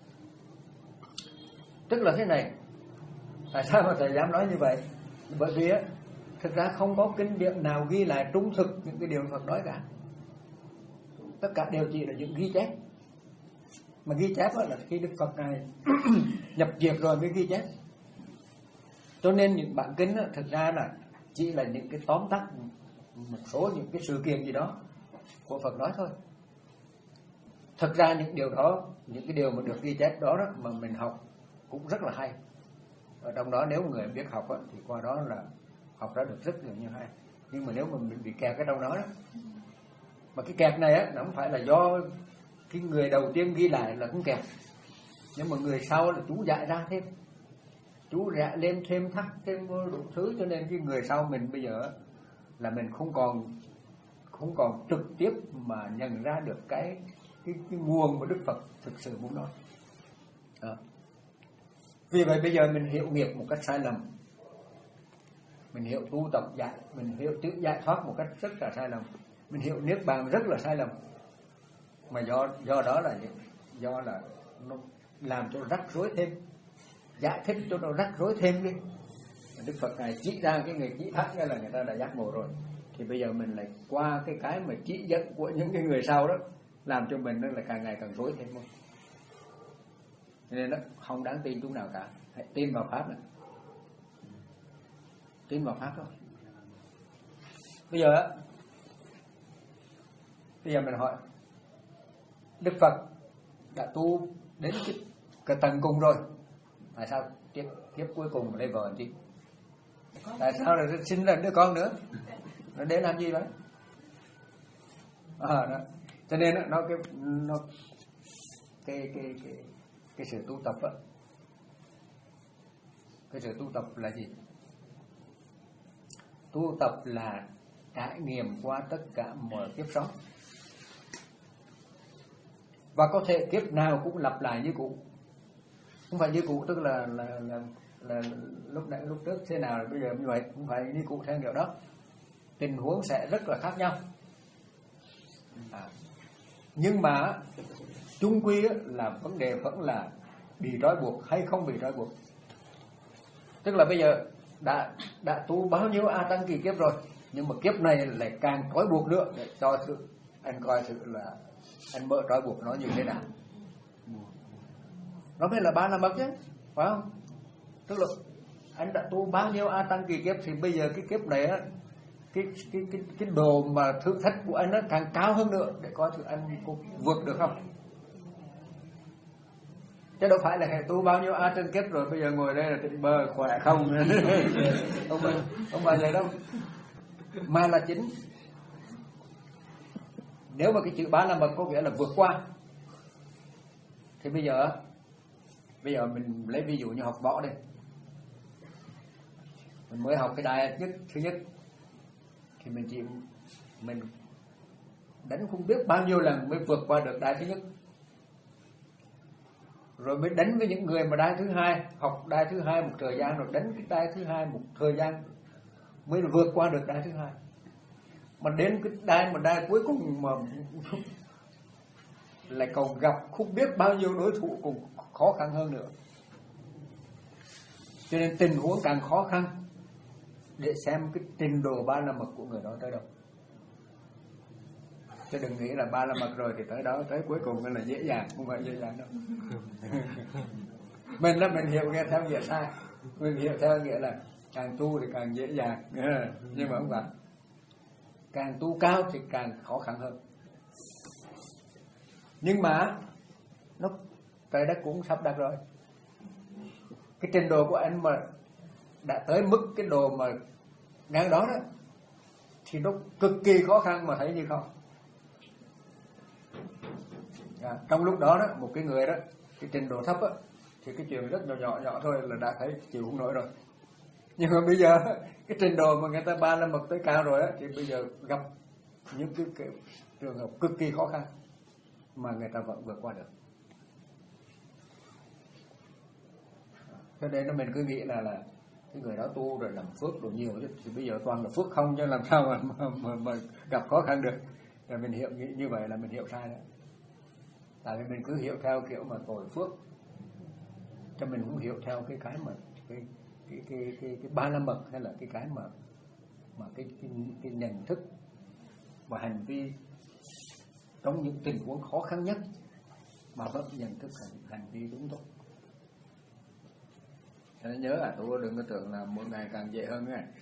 Tức là thế này, tại sao mà thầy dám nói như vậy? Bởi vì á, thực ra không có kinh điển nào ghi lại trung thực những cái điều Phật nói cả. Tất cả đều chỉ là những ghi chép. Mà ghi chép là khi Đức Phật này nhập diệt rồi mới ghi chép. Cho nên những bản kinh á, thực ra là chỉ là những cái tóm tắt một số những cái sự kiện gì đó của Phật nói thôi. Thực ra những điều đó, những cái điều mà được ghi chép đó, đó mà mình học cũng rất là hay. Ở trong đó nếu người biết học đó, thì qua đó là học ra được rất nhiều như hay. Nhưng mà nếu mà mình bị kẹt cái trong đó, đó mà cái kẹt này á, nó không phải là do cái người đầu tiên ghi lại là cũng kẹt, nhưng mà người sau là chú dạy ra thêm, chú dạy lên thêm thắt thêm đủ thứ, cho nên cái người sau mình bây giờ là mình không còn không còn trực tiếp mà nhận ra được cái cái, cái nguồn mà Đức Phật thực sự muốn nói. Đó. Vì vậy bây giờ mình hiểu nghiệp một cách sai lầm, mình hiểu tu tập giải, mình hiểu tự giải thoát một cách rất là sai lầm, mình hiểu niết bàn rất là sai lầm, mà do do đó là do là nó làm cho rắc rối thêm, giải thích cho nó rắc rối thêm đi. Đức Phật này chỉ ra cái người chỉ thắc là người ta đã giác ngộ rồi, thì bây giờ mình lại qua cái cái mà chỉ dẫn của những cái người sau đó làm cho mình nó là càng ngày càng rối thêm thôi. Nên nó không đáng tin chút nào cả. Hãy tin vào pháp này, tin vào pháp thôi. Bây giờ bây giờ mình hỏi, Đức Phật đã tu đến cái, cái tầng cùng rồi, tại sao kiếp kiếp cuối cùng lấy vợ chứ? Tại sao lại sinh ra đứa con nữa? Nó đến làm gì vậy? À, đó. Cho nên nó cái nó cái cái cái cái sự tu tập á, cái sự tu tập là gì? Tu tập là trải nghiệm qua tất cả mọi kiếp sống, và có thể kiếp nào cũng lặp lại như cũ. Không phải như cũ tức là là là, là lúc nãy lúc trước thế nào bây giờ như vậy, không phải như cũ theo kiểu đó. Tình huống sẽ rất là khác nhau. À, nhưng mà chung quy là vấn đề vẫn là bị trói buộc hay không bị trói buộc. Tức là bây giờ đã đã tu bao nhiêu a tăng kỳ kiếp rồi, nhưng mà kiếp này lại càng trói buộc nữa, để cho sự anh coi sự là anh mơ trói buộc nó như thế nào. Nó mới là ba la mật chứ, phải không? Tức là anh đã tu bao nhiêu a tăng kỳ kiếp thì bây giờ cái kiếp này á, cái cái cái cái đồ mà thử thách của anh nó càng cao hơn nữa, để coi thử anh có vượt được không. Chứ đâu phải là hệ tu bao nhiêu a trên kiếp rồi bây giờ ngồi đây là tỉnh bờ khỏe không. Không phải, không phải vậy đâu. Mà là chính nếu mà cái chữ ba la mật có nghĩa là vượt qua, thì bây giờ bây giờ mình lấy ví dụ như học võ đây, mình mới học cái đai nhất thứ nhất thì mình chỉ mình đánh không biết bao nhiêu lần mới vượt qua được đai thứ nhất, rồi mới đánh với những người mà đai thứ hai, học đai thứ hai một thời gian, rồi đánh cái đai thứ hai một thời gian mới vượt qua được đai thứ hai. Mà đến cái đai mà đai cuối cùng mà lại còn gặp không biết bao nhiêu đối thủ cũng khó khăn hơn nữa. Cho nên tình huống càng khó khăn để xem cái trình độ ba la mật của người đó tới đâu. Chứ đừng nghĩ là ba la mật rồi thì tới đó, tới cuối cùng là dễ dàng, không phải dễ dàng đâu. Mình là mình hiểu nghe theo nghĩa sai, mình hiểu theo nghĩa là càng tu thì càng dễ dàng, nhưng mà không phải, càng tu cao thì càng khó khăn hơn. Nhưng mà nó trời đất cũng sắp đặt rồi. Cái trình độ của anh mà đã tới mức cái đồ mà ngang đó đó thì nó cực kỳ khó khăn mà thấy như không. À, trong lúc đó đó một cái người đó cái trình độ thấp á thì cái chuyện rất nhỏ nhỏ nhỏ thôi là đã thấy chịu không nổi rồi. Nhưng mà bây giờ cái trình độ mà người ta ba la mật tới cao rồi á thì bây giờ gặp những cái, cái trường hợp cực kỳ khó khăn mà người ta vẫn vượt qua được. Cho nên là mình cứ nghĩ là là cái người đó tu rồi làm phước đồ nhiều chứ, thì bây giờ toàn là phước không, chứ làm sao mà, mà, mà, mà gặp khó khăn được. Rồi mình hiểu như, như vậy là mình hiểu sai đó. Tại vì mình cứ hiểu theo kiểu mà tội phước, cho mình không hiểu theo cái cái mà cái cái cái cái, cái ba la mật, hay là cái cái mà mà cái cái, cái nhận thức và hành vi trong những tình huống khó khăn nhất mà vẫn nhận thức hành, hành vi đúng tốt. Cho nên nhớ à, tôi đừng có tưởng là mỗi ngày càng dễ hơn nghe.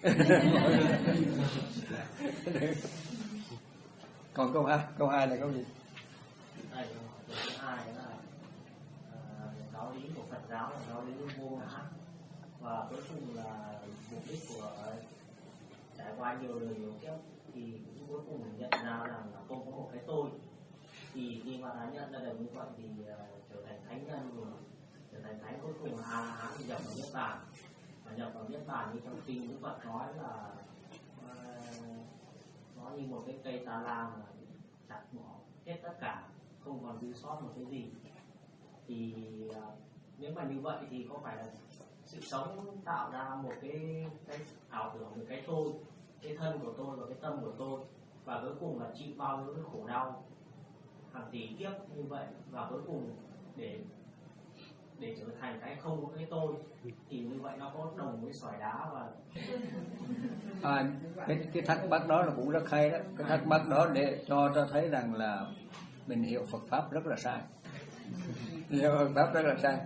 Còn câu hai, câu hai là câu gì? Đây, câu hai là uh, giáo lý của Phật giáo là giáo lý vô ngã, và cuối cùng là mục đích của trải qua nhiều đời nhiều kiếp thì cũng cuối cùng nhận ra rằng là không có một cái tôi. Thì khi mà đã nhận ra được như vậy thì uh, trở thành thánh nhân, rồi trở thành thánh cuối cùng là A La Hán, thì nhập vào niết bàn. Và nhập vào niết bàn như trong kinh Đức Phật nói là uh, nó như một cái cây ta la mà chặt bỏ hết tất cả, không còn dư sót một cái gì. Thì uh, nếu mà như vậy thì có phải là sự sống tạo ra một cái, cái ảo tưởng về cái tôi, cái thân của tôi và cái tâm của tôi, và cuối cùng là chịu bao nhiêu cái khổ đau hàng tỷ kiếp như vậy, và cuối cùng để để trở thành cái không có cái tôi, thì như vậy nó có đồng với sỏi đá. Và à, cái, cái thắc mắc đó là cũng rất hay đó. Cái thắc mắc đó để cho cho thấy rằng là mình hiểu Phật pháp rất là sai. Hiểu Phật pháp rất là sai.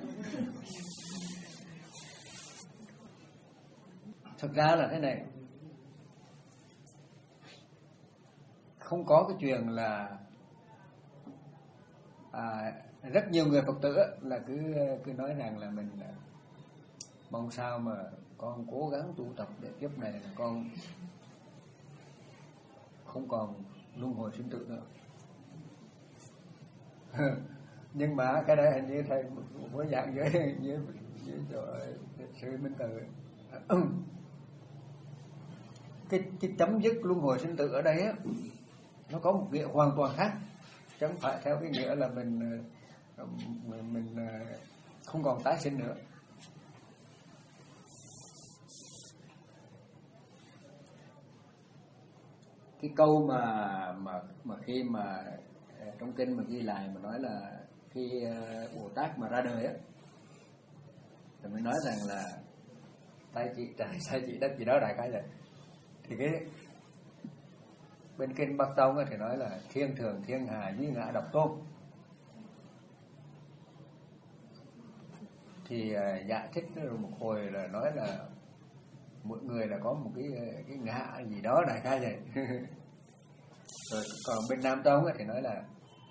Thực ra là thế này, không có cái chuyện là à, rất nhiều người Phật tử là cứ cứ nói rằng là mình là mong sao mà con cố gắng tu tập để kiếp này là con không còn luân hồi sinh tử nữa. Nhưng mà cái đấy hình như thầy mới giảng với với với với sư Minh Từ, cái cái chấm dứt luân hồi sinh tử ở đây á, nó có một nghĩa hoàn toàn khác, chứ không phải theo cái nghĩa là mình mình, mình không còn tái sinh nữa. Cái câu mà mà mà khi mà trong kinh mà ghi lại mà nói là khi Bồ Tát mà ra đời á, thì mới nói rằng là tay chỉ trời, tay chỉ đất gì đó đại khái vậy. Thì cái bên kinh Bắc Tông thì nói là thiên thường thiên hà duy ngã độc tôn. Thì uh, giải thích rồi một hồi là nói là mỗi người là có một cái cái ngã gì đó đại khái vậy. Rồi còn bên Nam Tông thì nói là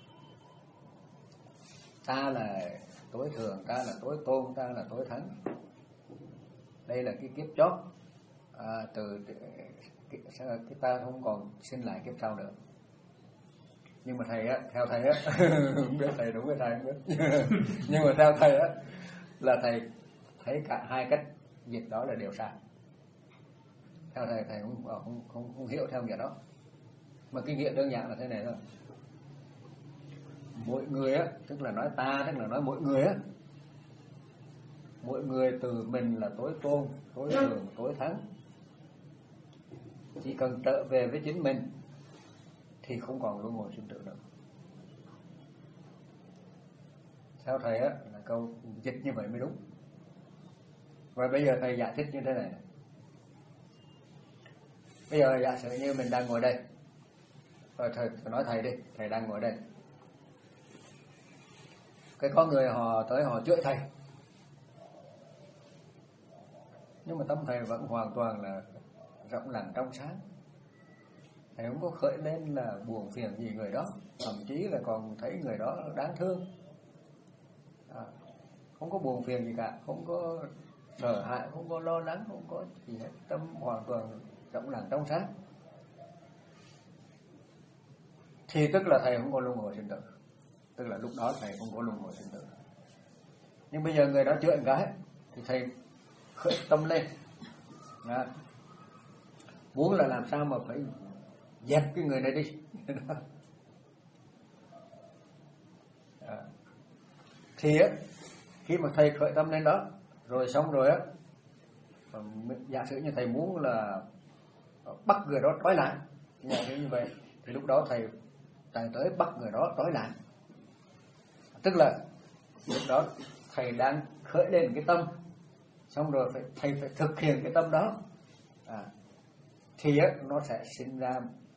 ta là tối thường, ta là tối tôn, ta là tối thắng. Đây là cái kiếp chót, à, từ cái, cái ta không còn sinh lại kiếp sau nữa. Nhưng mà thầy á, theo thầy á, không biết thầy đúng hay sai không biết. Nhưng mà theo thầy á, là thầy thấy cả hai cách dịch đó là đều sai. Theo thầy thầy không không không, không hiểu theo nghĩa đó. Mà cái nghĩa đơn giản là thế này thôi. Mỗi người á, tức là nói ta, tức là nói mỗi người á, mỗi người từ mình là tối tôn, tối thường, tối thắng. Chỉ cần trở về với chính mình thì không còn luân hồi sinh tử nữa. Theo thầy á, là câu dịch như vậy mới đúng. Và bây giờ thầy giải thích như thế này. Bây giờ giả sử như mình đang ngồi đây, rồi thầy, thầy nói thầy đi, thầy đang ngồi đây. Cái có người họ tới họ chửi thầy, nhưng mà tâm thầy vẫn hoàn toàn là rộng lặng trong sáng. Thầy không có khởi lên là buồn phiền gì người đó, thậm chí là còn thấy người đó đáng thương. À, không có buồn phiền gì cả, không có sợ hãi, không có lo lắng, không có gì hết, tâm hoàn toàn rộng lặng trong sáng. Thì tức là thầy không có luân hồi sinh tử, tức là lúc đó thầy không có luân hồi sinh tử. Nhưng bây giờ người đó chữa một cái thì thầy khởi tâm lên, đó. Muốn là làm sao mà phải dẹp cái người này đi. Đó. Thì á, khi mà thầy khởi tâm lên đó Rồi xong rồi á, giả sử như thầy muốn là bắt người đó trói lại, giả sử như vậy, thì lúc đó thầy thầy tới bắt người đó trói lại. Tức là lúc đó thầy đang khởi lên cái tâm, xong rồi phải, thầy phải thực hiện cái tâm đó, à, thì á, nó sẽ sinh ra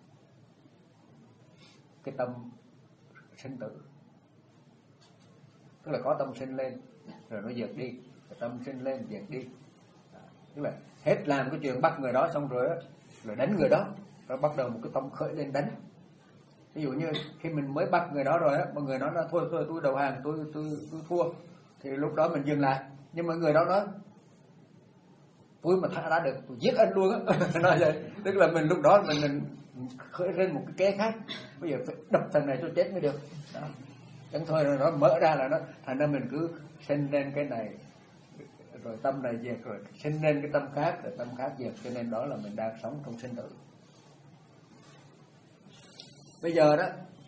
cái tâm sinh tử. Tức là có tâm sinh lên rồi nó diệt đi, cái tâm sinh lên diệt đi, à, tức là hết làm cái chuyện bắt người đó xong rồi á, rồi đánh người đó, rồi bắt đầu một cái tâm khởi lên đánh. Ví dụ như khi mình mới bắt người đó rồi á, mọi người nói là thôi thôi tôi đầu hàng, tôi tôi tôi thua, thì lúc đó mình dừng lại. Nhưng mà người đó nói tôi mà thả ra được tôi giết anh luôn á. Nói vậy, tức là mình lúc đó mình, mình khởi lên một cái kế khác, bây giờ phải đập thằng này cho chết mới được đó. Chẳng thôi rồi nó mở ra là nó thành ra mình cứ sinh lên cái này rồi tâm này diệt, rồi sinh lên cái tâm khác rồi tâm khác diệt, cho nên đó là mình đang sống trong sinh tử. Bây giờ đó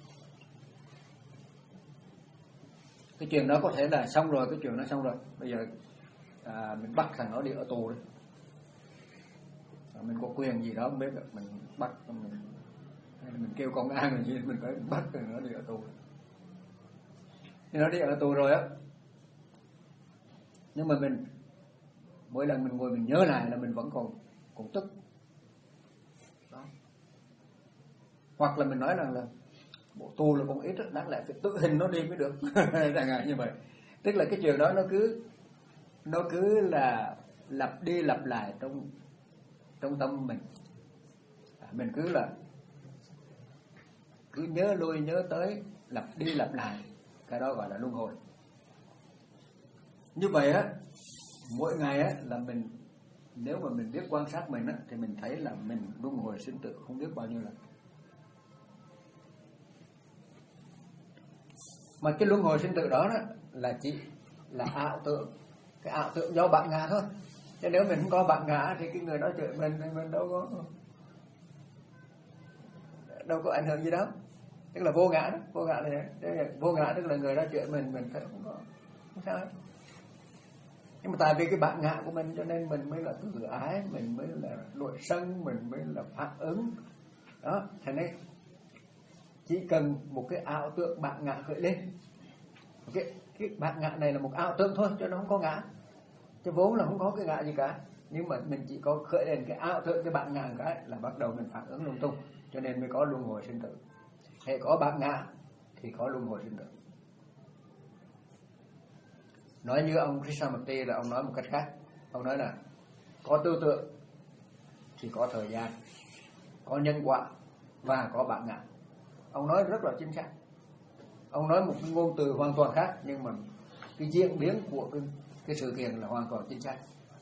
cái chuyện đó có thể là xong rồi, cái chuyện đó xong rồi, bây giờ à, mình bắt thằng nó đi ở tù đấy, à, mình có quyền gì đó không biết, mình bắt mình, hay là mình kêu công an rồi gì, mình phải bắt thằng nó đi ở tù. Thì nó đi ở tù rồi á, nhưng mà mình mỗi lần mình ngồi mình nhớ lại là mình vẫn còn còn tức đó. Hoặc là mình nói rằng là bộ tù là còn ít, đáng lẽ phải tự hình nó đi mới được. Chẳng hạn như vậy. Tức là cái chuyện đó nó cứ nó cứ là lặp đi lặp lại trong trong tâm mình, à, mình cứ là cứ nhớ lui nhớ tới, lặp đi lặp lại, cái đó gọi là luân hồi. Như vậy á, mỗi ngày á là mình, nếu mà mình biết quan sát mình á, thì mình thấy là mình luân hồi sinh tử không biết bao nhiêu lần. Mà cái luân hồi sinh tử đó, đó là chỉ là ảo tưởng, cái ảo tưởng do bạn ngã thôi. Chứ nếu mình không có bạn ngã thì cái người đó chửi mình thì mình đâu có đâu có ảnh hưởng gì đâu. Tức là vô ngã đó, vô ngã này, vô ngã tức là người đó chửi mình mình phải không có không sao hết. Nhưng mà tại vì cái bạn ngã của mình cho nên mình mới là tự ái, mình mới là nội sân, mình mới là phản ứng đó. Thành nên chỉ cần một cái ảo tượng bạn ngã khởi lên, cái cái bạn ngã này là một ảo tượng thôi, cho nó không có ngã, chứ vốn là không có cái ngã gì cả. Nhưng mà mình chỉ có khởi lên cái ảo tượng cái bạn ngã cái là bắt đầu mình phản ứng lung tung, cho nên mới có luân hồi sinh tử. Hệ có bạn ngã thì có luân hồi sinh tử. Nói như ông Krishnamurti là ông nói một cách khác. Ông nói là có tư tưởng thì có thời gian, có nhân quả và có bạn ngã. Ông nói rất là chính xác. Ông nói một cái ngôn từ hoàn toàn khác, nhưng mà cái diễn biến của cái, cái sự kiện là hoàn toàn chính xác.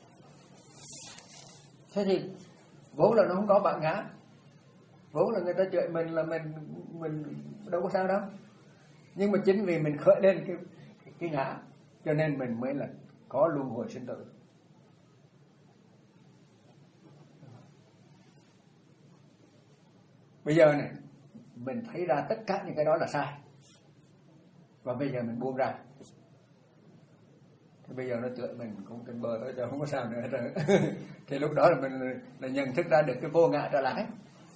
Thế thì vốn là nó không có bạn ngã, vốn là người ta chửi mình là mình mình đâu có sao đâu. Nhưng mà chính vì mình khởi lên cái cái ngã, cho nên mình mới là có luân hồi sinh tử. Bây giờ này mình thấy ra tất cả những cái đó là sai, và bây giờ mình buông ra, thì bây giờ nó chửi mình cũng trên bờ thôi, chứ không có sao nữa rồi. Thì lúc đó là mình là nhận thức ra được cái vô ngã trở lại.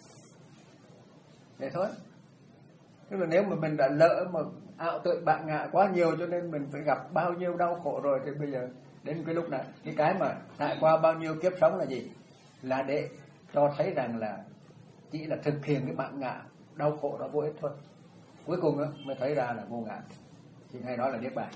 Vậy thôi. Tức là nếu mà mình đã lỡ mà ảo tưởng bạn ngã quá nhiều, cho nên mình phải gặp bao nhiêu đau khổ rồi, thì bây giờ đến cái lúc này, cái cái mà trải qua bao nhiêu kiếp sống là gì? Là để cho thấy rằng là chỉ là thực hiện cái bạn ngã đau khổ đó vô ích thôi. Cuối cùng đó, mới thấy ra là vô ngã, thì hay đó là niết bàn.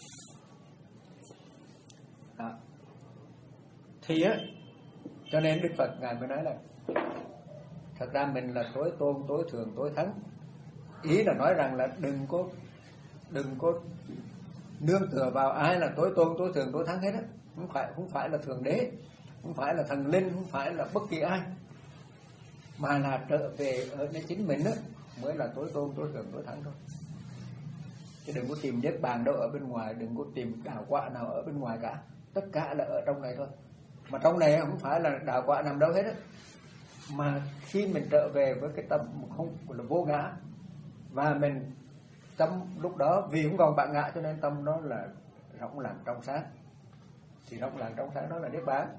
Đó. Thì á, cho nên Đức Phật ngài mới nói là thật ra mình là tối tôn, tối thượng, tối thắng. Ý là nói rằng là đừng có đừng có nương tựa vào ai là tối tôn, tối thượng, tối thắng hết á. Không phải không phải là thượng đế, không phải là thần linh, không phải là bất kỳ ai, mà là trở về ở nơi chính mình á mới là tối tôn, tối thượng, tối thắng thôi. Chứ đừng có tìm niết bàn đâu ở bên ngoài, đừng có tìm đạo quả nào ở bên ngoài cả. Tất cả là ở trong này thôi. Mà trong này không phải là đạo quả nằm đâu hết á. Mà khi mình trở về với cái tâm không là vô ngã, và mình tâm lúc đó vì không còn bạn ngã, cho nên tâm nó là rộng lặng trong sáng. thì trong lặng trong sáng đó là niết bàn.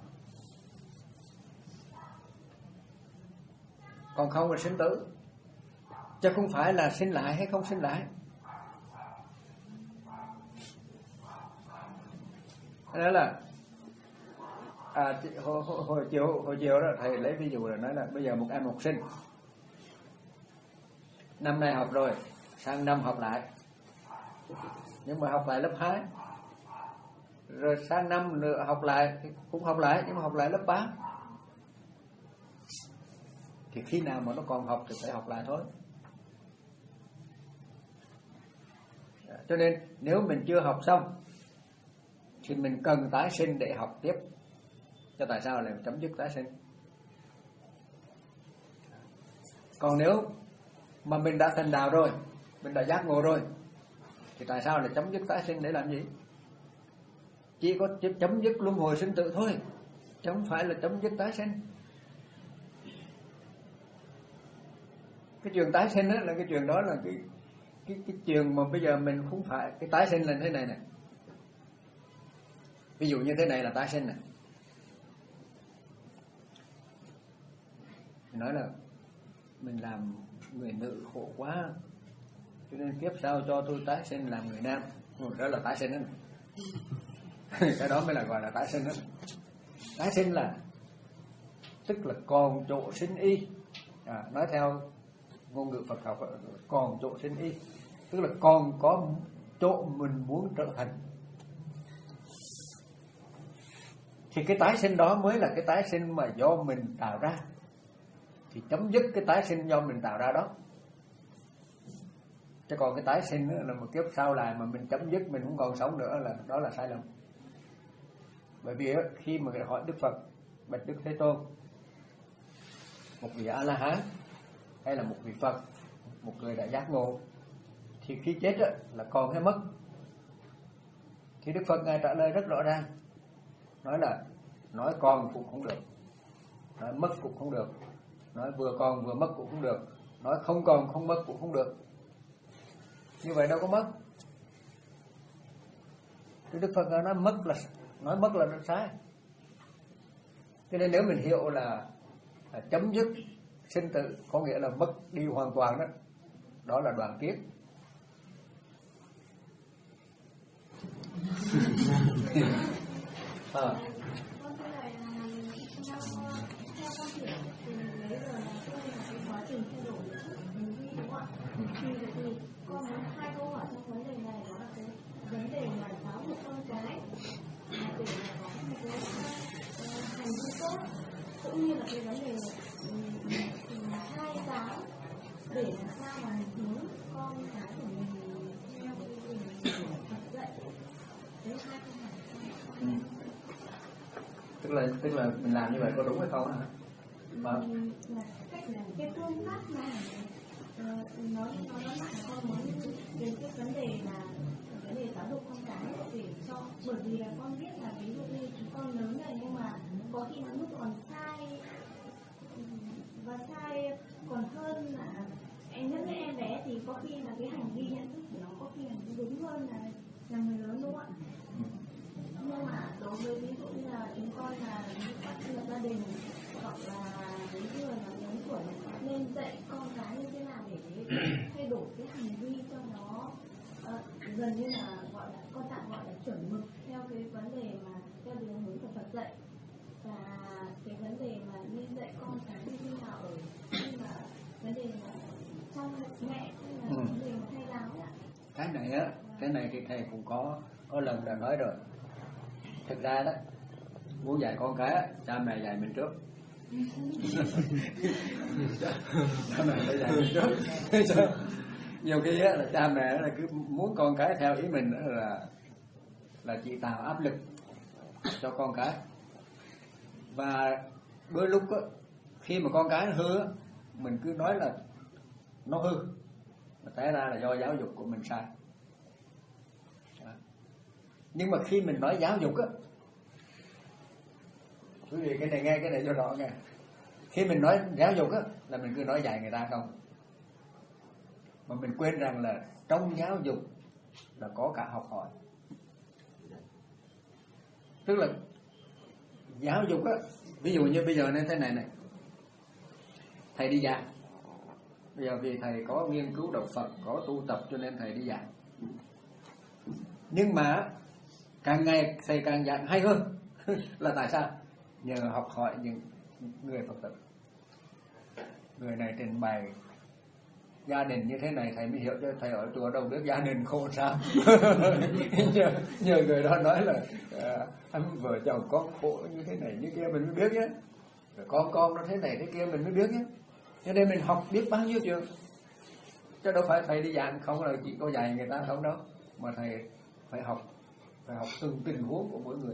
Còn không là sinh tử, chứ không phải là sinh lại hay không sinh lại. Đó là à, hồi, hồi, hồi chiều hồi chiều đó thầy lấy ví dụ là nói là bây giờ một em học sinh năm nay học rồi, sang năm học lại, nhưng mà học lại lớp hai, rồi sang năm nữa học lại cũng học lại, nhưng mà học lại lớp ba, thì khi nào mà nó còn học thì phải học lại thôi. Cho nên nếu mình chưa học xong thì mình cần tái sinh để học tiếp. Cho tại sao lại chấm dứt tái sinh? Còn nếu mà mình đã thành đạo rồi, mình đã giác ngộ rồi, thì tại sao lại chấm dứt tái sinh để làm gì? Chỉ có chấm dứt luân hồi sinh tử thôi, chứ không phải là chấm dứt tái sinh. Cái chuyện tái sinh đó là cái chuyện đó là cái cái cái chuyện mà bây giờ mình không phải cái tái sinh là thế này này. Ví dụ như thế này là tái sinh này. Mình nói là mình làm người nữ khổ quá, cho nên kiếp sau cho tôi tái sinh làm người nam. Đó là tái sinh đó. Cái đó mới là gọi là tái sinh đó. Tái sinh là tức là còn chỗ sinh y. À, nói theo ngôn ngữ Phật học, còn chỗ sinh y, tức là còn có chỗ mình muốn trở thành. Thì cái tái sinh đó mới là cái tái sinh mà do mình tạo ra. Thì chấm dứt cái tái sinh do mình tạo ra đó. Chứ còn cái tái sinh là một kiếp sau lại mà mình chấm dứt, mình không còn sống nữa, là đó là sai lầm. Bởi vì khi mà hỏi Đức Phật, bạch Đức Thế Tôn, một vị A-la-hán hay là một vị Phật, một người đã giác ngộ, thì khi chết là còn hay mất? Thì Đức Phật Ngài trả lời rất rõ ràng, nói là nói còn cũng không được, nói mất cũng không được, nói vừa còn vừa mất cũng không được, nói không còn không mất cũng không được. Như vậy đâu có mất. Thì Đức Phật nói mất là nói mất là nó sai. Cho nên nếu mình hiểu là, là chấm dứt sinh tử có nghĩa là mất đi hoàn toàn đó, đó là đoạn kiếp. À. Thì con muốn hai câu hỏi trong vấn đề này, đó là cái vấn đề mà giáo dục con cái để có một cái hành vi tốt, cũng như là cái vấn đề hai giáo để làm sao mà mình hướng con cái của mình theo cái Phật dạy. Đấy hai câu hỏi. Ừ. Tức là tức là mình làm như vậy có đúng hay không hả? Vâng. Là cách là cái phương pháp mà Uh, nói nói nói lại con nói về cái vấn đề là vấn đề giáo dục con cái để cho, bởi vì là con biết là ví dụ như chúng con lớn này nhưng mà có khi nó lúc còn sai và sai còn hơn là em nhất với em bé, thì có khi là cái hành vi nhận thức của nó có khi là đúng hơn là là người lớn, đúng không ạ? Nhưng mà đối với ví dụ như là chúng con là các lập gia đình hoặc là những người là lớn tuổi nên dạy con cái như thế nào để thay đổi cái hành vi cho nó uh, gần như là gọi là con tạm gọi là chuẩn mực theo cái vấn đề mà theo đường hướng của Phật dạy, và cái vấn đề mà nên dạy con cái như thế nào ở khi mà vấn đề mà trong mẹ hay là ừ. vấn đề mà thay giáo ạ. Cái này á, cái này thì thầy cũng có có lần đã nói rồi. Thực ra đó, muốn dạy con cái, cha mẹ dạy mình trước. Cha mẹ phải dạy mình trước. Nhiều khi á, là cha mẹ là cứ muốn con cái theo ý mình là là chỉ tạo áp lực cho con cái. Và đôi lúc á, khi mà con cái hư á, mình cứ nói là nó hư, mà té ra là do giáo dục của mình sai. Nhưng mà khi mình nói giáo dục á, quý vị cái này nghe cái này cho rõ nghe. Khi mình nói giáo dục á, là mình cứ nói dạy người ta không, mà mình quên rằng là trong giáo dục là có cả học hỏi. Tức là giáo dục á, ví dụ như bây giờ nên thế này này, thầy đi giảng, bây giờ vì thầy có nghiên cứu đạo Phật, có tu tập cho nên thầy đi giảng. Nhưng mà càng ngày thầy càng giảng hay hơn. Là tại sao? Nhờ học hỏi những người Phật tử. Người này trình bày gia đình như thế này thầy mới hiểu, cho thầy ở chùa đâu biết gia đình khổ sao. nhờ, nhờ người đó nói là à, anh vợ chồng con khổ như thế này như kia mình mới biết nhé, rồi con con nó thế này thế kia mình mới biết nhé. Cho nên mình học biết bao nhiêu chuyện, chứ đâu phải thầy đi giảng không là chỉ có dạy người ta không đâu, mà thầy phải học, phải học từng tình huống của mỗi người.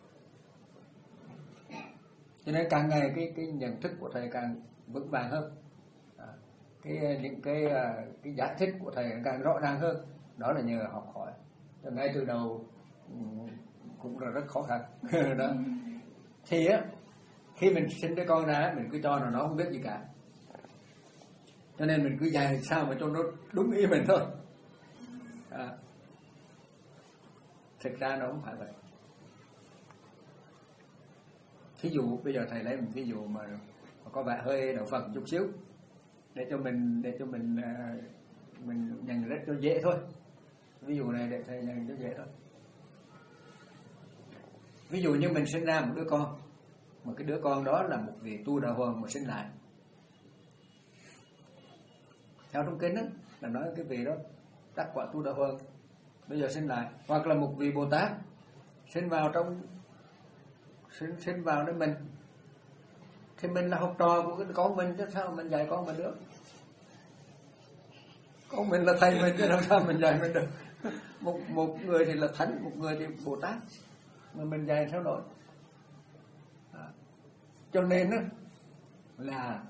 Cho nên càng ngày cái cái nhận thức của thầy càng vững vàng hơn, à, cái những cái cái giải thích của thầy càng rõ ràng hơn. Đó là nhờ học hỏi. Ngay từ đầu cũng là rất khó khăn. Đó. Thì á, khi mình sinh đứa con ra mình cứ cho là nó không biết gì cả, cho nên mình cứ dạy sao mà cho nó đúng ý mình thôi. À, thực ra nó không phải vậy. Thí dụ bây giờ thầy lấy một ví dụ mà, mà có vẻ hơi đạo Phật chút xíu để cho mình để cho mình mình nhận rất cho dễ thôi. Ví dụ này để thầy nhận cho dễ thôi. Ví dụ như mình sinh ra một đứa con, mà cái đứa con đó là một vị tu đạo hoàng mà sinh lại. Theo trong kinh đó là nói cái vị đó đắc quả tu đạo hoàng bây giờ sinh lại, hoặc là một vị Bồ Tát sinh vào trong sinh sinh vào đến mình, thì mình là học trò của cái con mình chứ sao mình dạy con mình được? Con mình là thầy mình chứ làm sao mình dạy mình được? Một một người thì là thánh, một người thì Bồ Tát, mà mình dạy sao nổi? À, cho nên đó là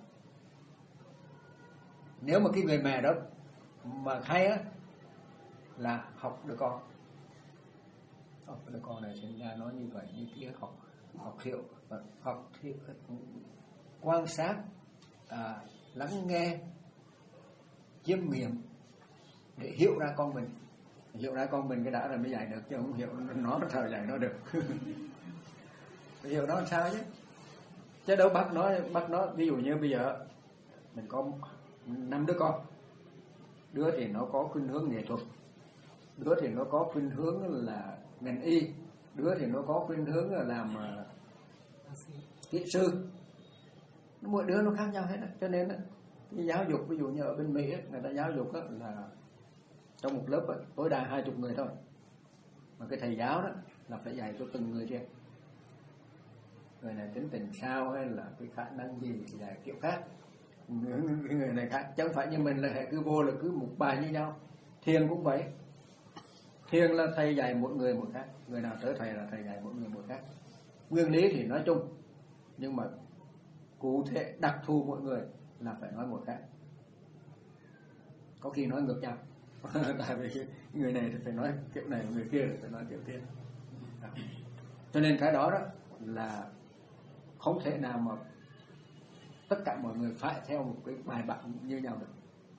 nếu mà cái người mẹ đó mà hay á là học đứa con, học đứa con này sinh ra nói như vậy như kia, học học hiểu, học hiểu, quan sát, à, lắng nghe, chiêm nghiệm để hiểu ra con mình. Hiểu ra con mình cái đã là mới dạy được, chứ không hiểu nó sao dạy nó được. Hiểu nó làm sao chứ, chứ đâu bắt nó bắt nó ví dụ như bây giờ mình có năm đứa con, đứa thì nó có khuynh hướng nghệ thuật, đứa thì nó có khuynh hướng là ngành y, đứa thì nó có khuynh hướng là làm kỹ sư. Mỗi đứa nó khác nhau hết. Cho nên cái giáo dục ví dụ như ở bên Mỹ ấy, người ta giáo dục là trong một lớp ấy, tối đa hai chục người thôi, mà cái thầy giáo đó là phải dạy cho từng người riêng. Người này tính tình sao hay là cái khả năng gì thì dạy kiểu khác, người này khác. Chẳng phải như mình là hệ cứ vô là cứ một bài như nhau. Thiền cũng vậy, thiền là thầy dạy mỗi người một khác, người nào tới thầy là thầy dạy mỗi người một khác. Nguyên lý thì nói chung, nhưng mà cụ thể đặc thù mỗi người là phải nói một khác, có khi nói ngược nhau. Tại vì người này thì phải nói kiểu này, người kia thì phải nói kiểu kia. Cho nên cái đó đó là không thể nào mà tất cả mọi người phải theo một cái bài bản như nhau được.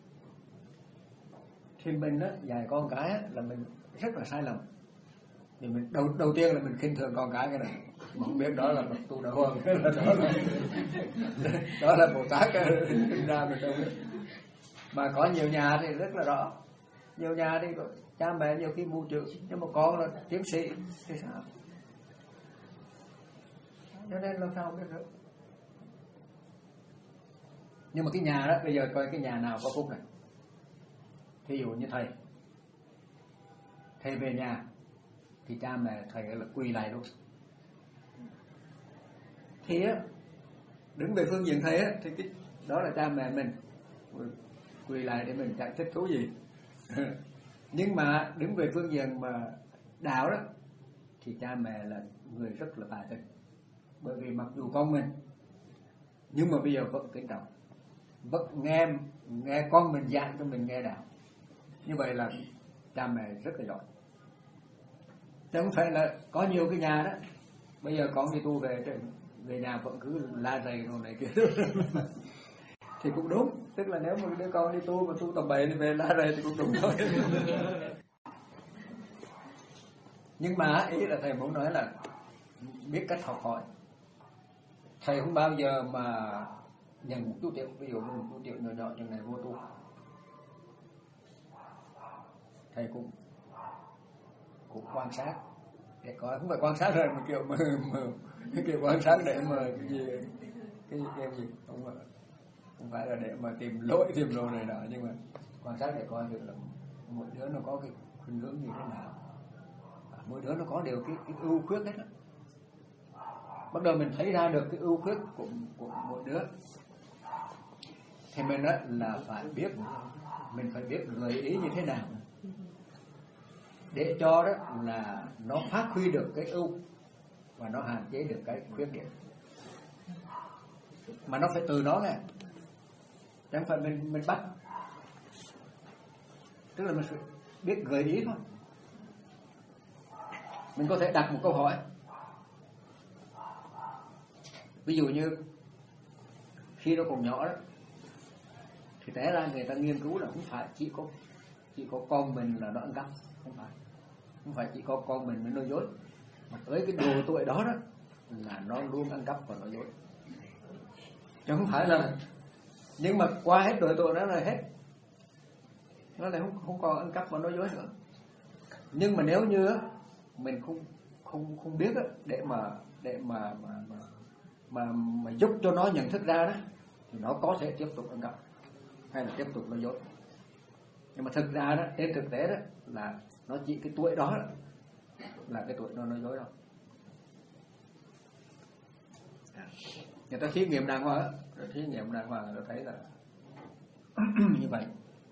Thì mình đó, dạy con cái là mình rất là sai lầm. Thì mình đầu đầu tiên là mình khinh thường con cái cái này, mà không biết đó là bậc tu đạo hoàng, đó là đó là Bồ Tát sinh ra mình đâu biết. Mà có nhiều nhà thì rất là rõ, nhiều nhà thì cha mẹ nhiều khi mù chữ, nhưng mà con là tiến sĩ thì sao? Cho nên làm sao biết được. Nhưng mà cái nhà đó bây giờ coi cái nhà nào có phúc này. Thí dụ như thầy thầy về nhà thì cha mẹ thầy là quỳ lại luôn. Thì á, đứng về phương diện thầy á, thì cái đó là cha mẹ mình, quỳ lại để mình chẳng thích thú gì. Nhưng mà đứng về phương diện mà đạo đó thì cha mẹ là người rất là tài tình. Bởi vì mặc dù con mình, nhưng mà bây giờ vẫn kính trọng, vẫn nghe nghe con mình giảng cho mình nghe đạo. Như vậy là cha mẹ rất là giỏi. Chứ không phải là có nhiều cái nhà đó bây giờ con đi tu về về nhà vẫn cứ la rầy rồi này kia. Thì cũng đúng, tức là nếu mà đứa con đi tu mà tu tầm bậy thì về la rầy thì cũng đúng thôi. Nhưng mà ý là thầy muốn nói là biết cách học hỏi. Thầy không bao giờ mà nhận một chút tiền, ví dụ một chút tiền nhỏ nhỏ như này vô tu, thầy cũng cũng quan sát để coi, không phải quan sát rồi mà kiểu mà, mà cái kiểu quan sát để mà cái gì cái cái gì không phải, không phải là để mà tìm lỗi tìm lỗi này nọ, nhưng mà quan sát để coi được là mỗi đứa nó có cái khuynh hướng như thế nào, mỗi đứa nó có đều cái, cái ưu khuyết hết đó. Bắt đầu mình thấy ra được cái ưu khuyết của của mỗi đứa thì mình đó là phải biết, mình phải biết gợi ý như thế nào để cho đó là nó phát huy được cái ưu và nó hạn chế được cái khuyết điểm, mà nó phải từ nó này, chẳng phải mình mình bắt, tức là mình phải biết gợi ý thôi. Mình có thể đặt một câu hỏi, ví dụ như khi nó còn nhỏ đó thì té ra người ta nghiên cứu là không phải chỉ có chỉ có con mình là nó ăn cắp, không phải không phải chỉ có con mình mới nói dối, mà tới cái độ tuổi đó đó là nó luôn ăn cắp và nói dối, chứ không phải là, nhưng mà qua hết độ tuổi đó là hết, nó lại không không còn ăn cắp và nói dối nữa. Nhưng mà nếu như mình không không không biết để mà để mà mà mà mà, mà giúp cho nó nhận thức ra đó thì nó có thể tiếp tục ăn cắp hay là tiếp tục nói dối. Nhưng mà thực ra đó, trên thực tế đó là nó chỉ cái tuổi đó, đó là cái tuổi nó nói dối đâu. Người ta thí nghiệm đàng hoàng, rồi thí nghiệm đàng hoàng nó thấy là như vậy.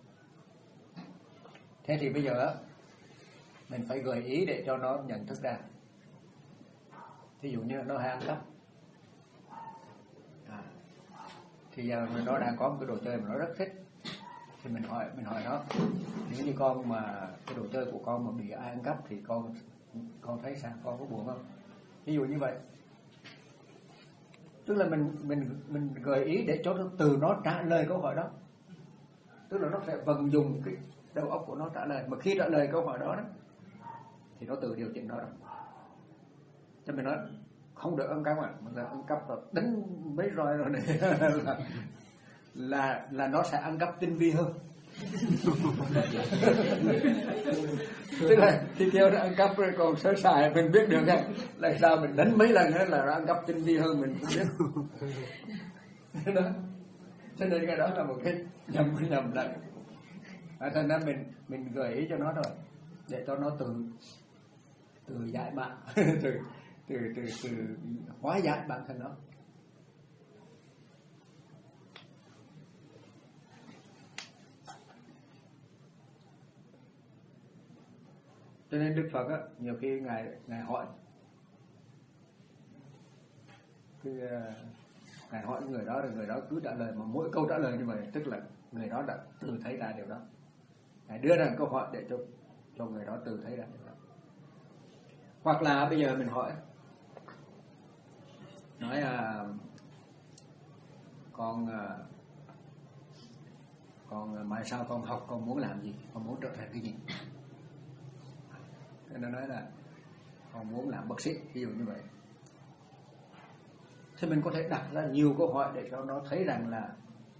Thế thì bây giờ mình phải gợi ý để cho nó nhận thức ra. Thí dụ như nó hay ăn cắp, à, thì giờ nó đang có một cái đồ chơi mà nó rất thích, thì mình hỏi mình hỏi nó, nếu như con mà cái đồ chơi của con mà bị ai ăn cắp thì con con thấy sao, con có buồn không? Ví dụ như vậy, tức là mình mình mình gợi ý để cho nó từ nó trả lời câu hỏi đó, tức là nó sẽ vận dụng cái đầu óc của nó trả lời, mà khi trả lời câu hỏi đó, đó thì nó tự điều chỉnh nó rồi. Cho mình nói không được ăn cắp à, mà là ăn cắp rồi đánh mấy roi rồi này là, là là nó sẽ ăn cắp tinh vi hơn. Tức là khi kêu nó ăn cắp rồi còn sơ sài mình biết được hay là sao mình đánh mấy lần nữa là nó ăn cắp tinh vi hơn mình không biết. Đó. Cho nên cái đó là một cái nhầm nhầm lẫn. À, thành ra mình mình gợi ý cho nó rồi để cho nó tự tự giải bạn từ, từ từ từ hóa giải bản thân nó. Cho nên Đức Phật á, nhiều khi ngài ngài hỏi cái ngài hỏi người đó rồi người đó cứ trả lời, mà mỗi câu trả lời như vậy tức là người đó đã tự thấy ra điều đó. Ngài đưa ra câu hỏi để cho cho người đó tự thấy ra điều đó. Hoặc là bây giờ mình hỏi, nói à, con à, con mai sau con học con muốn làm gì, con muốn trở thành cái gì? Nó nói là con muốn làm bác sĩ, ví dụ như vậy. Thì mình có thể đặt ra nhiều câu hỏi để cho nó thấy rằng là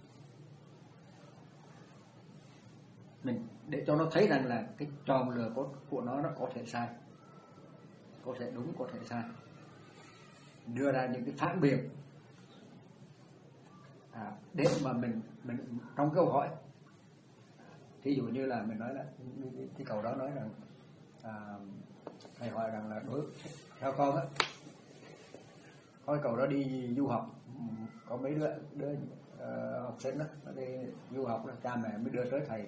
mình để cho nó thấy rằng là cái tròn lừa của, của nó nó có thể sai, có thể đúng, có thể sai, đưa ra những cái phản biện à, để mà mình mình trong câu hỏi, ví dụ như là mình nói là cái câu đó nói rằng à, thầy hỏi rằng là đối theo con á, có cậu đó đi du học, có mấy đứa đứa uh, học sinh đó nó đi du học là cha mẹ mới đưa tới thầy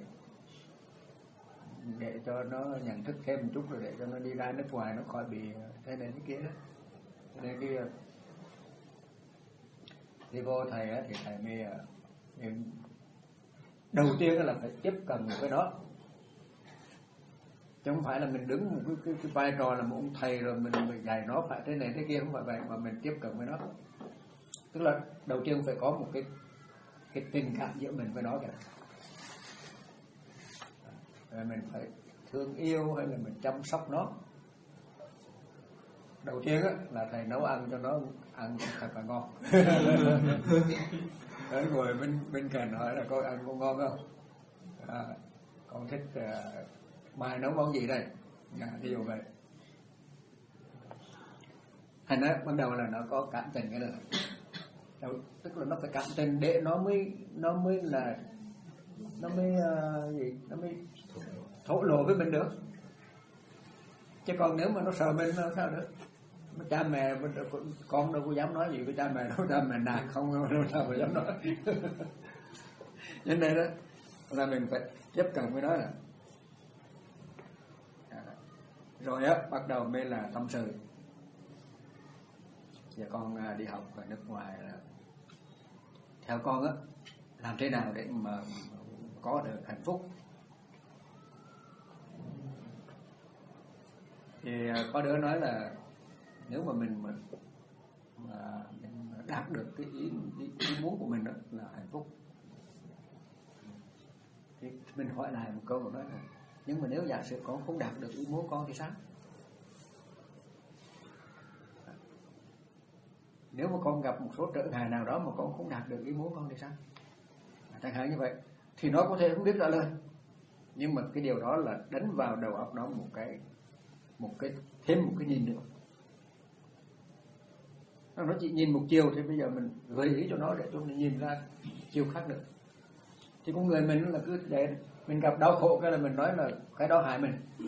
để cho nó nhận thức thêm một chút, rồi để cho nó đi ra nước ngoài nó khỏi bị thế này thế kia đó. Nên khi đi vô thầy á, thì thầy mới, mới đầu tiên là phải tiếp cận với nó, chứ không phải là mình đứng một cái, cái, cái vai trò là một ông thầy rồi mình, mình dạy nó phải thế này thế kia, không phải vậy, mà mình tiếp cận với nó. Tức là đầu tiên phải có một cái cái tình cảm giữa mình với nó kìa, rồi mình phải thương yêu hay là mình chăm sóc nó, đầu tiên á, là thầy nấu ăn cho nó ăn thật là ngon. Đấy, ngồi bên bên cạnh hỏi là con ăn con ngon không, à, con thích uh, mai nấu món gì đây, à, ví dụ vậy. Thành á, ban đầu là nó có cảm tình cái đó, tức là nó phải cảm tình để nó mới nó mới là nó mới uh, gì nó mới thổ lộ với mình được. Chứ còn nếu mà nó sợ mình nó sao được. Cha mẹ con đâu có dám nói gì với cha mẹ đâu, cha mẹ nạt không đâu sao mà dám nói. Cho nên đó là mình phải tiếp cận với nó là à, rồi á bắt đầu mới là tâm sự. Giờ con đi học ở nước ngoài là theo con á, làm thế nào để mà có được hạnh phúc. Thì có đứa nói là nếu mà mình mà, mà mình đạt được cái ý, ý, ý muốn của mình đó là hạnh phúc. Thì mình hỏi lại một câu nói là nhưng mà nếu giả sử con không đạt được ý muốn con thì sao? Nếu mà con gặp một số trở ngại nào đó mà con không đạt được ý muốn con thì sao? Chẳng hạn như vậy thì nó có thể không biết trả lời, nhưng mà cái điều đó là đánh vào đầu óc nó một cái một cái thêm một cái nhìn nữa. Nó chỉ nhìn một chiều thì bây giờ mình gợi ý cho nó để cho nó nhìn ra chiều khác được. Thì con người mình là cứ để mình gặp đau khổ cái là mình nói là cái đó hại mình.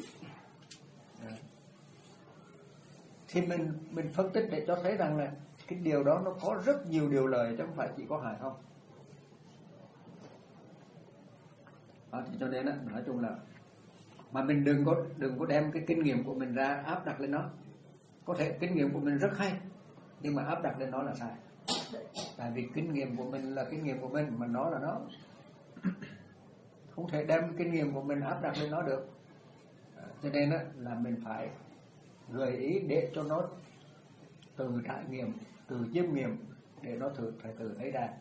Thì mình mình phân tích để cho thấy rằng là cái điều đó nó có rất nhiều điều lời chứ không phải chỉ có hại không. Đó, thì cho nên đó, nói chung là mà mình đừng có đừng có đem cái kinh nghiệm của mình ra áp đặt lên nó. Có thể kinh nghiệm của mình rất hay nhưng mà áp đặt lên nó là sai. Tại vì kinh nghiệm của mình là kinh nghiệm của mình mà nó là nó. Không thể đem kinh nghiệm của mình áp đặt lên nó được. Cho nên đó, là mình phải gợi ý để cho nó từ trải nghiệm, từ chiêm nghiệm để nó thử phải tự thấy ra.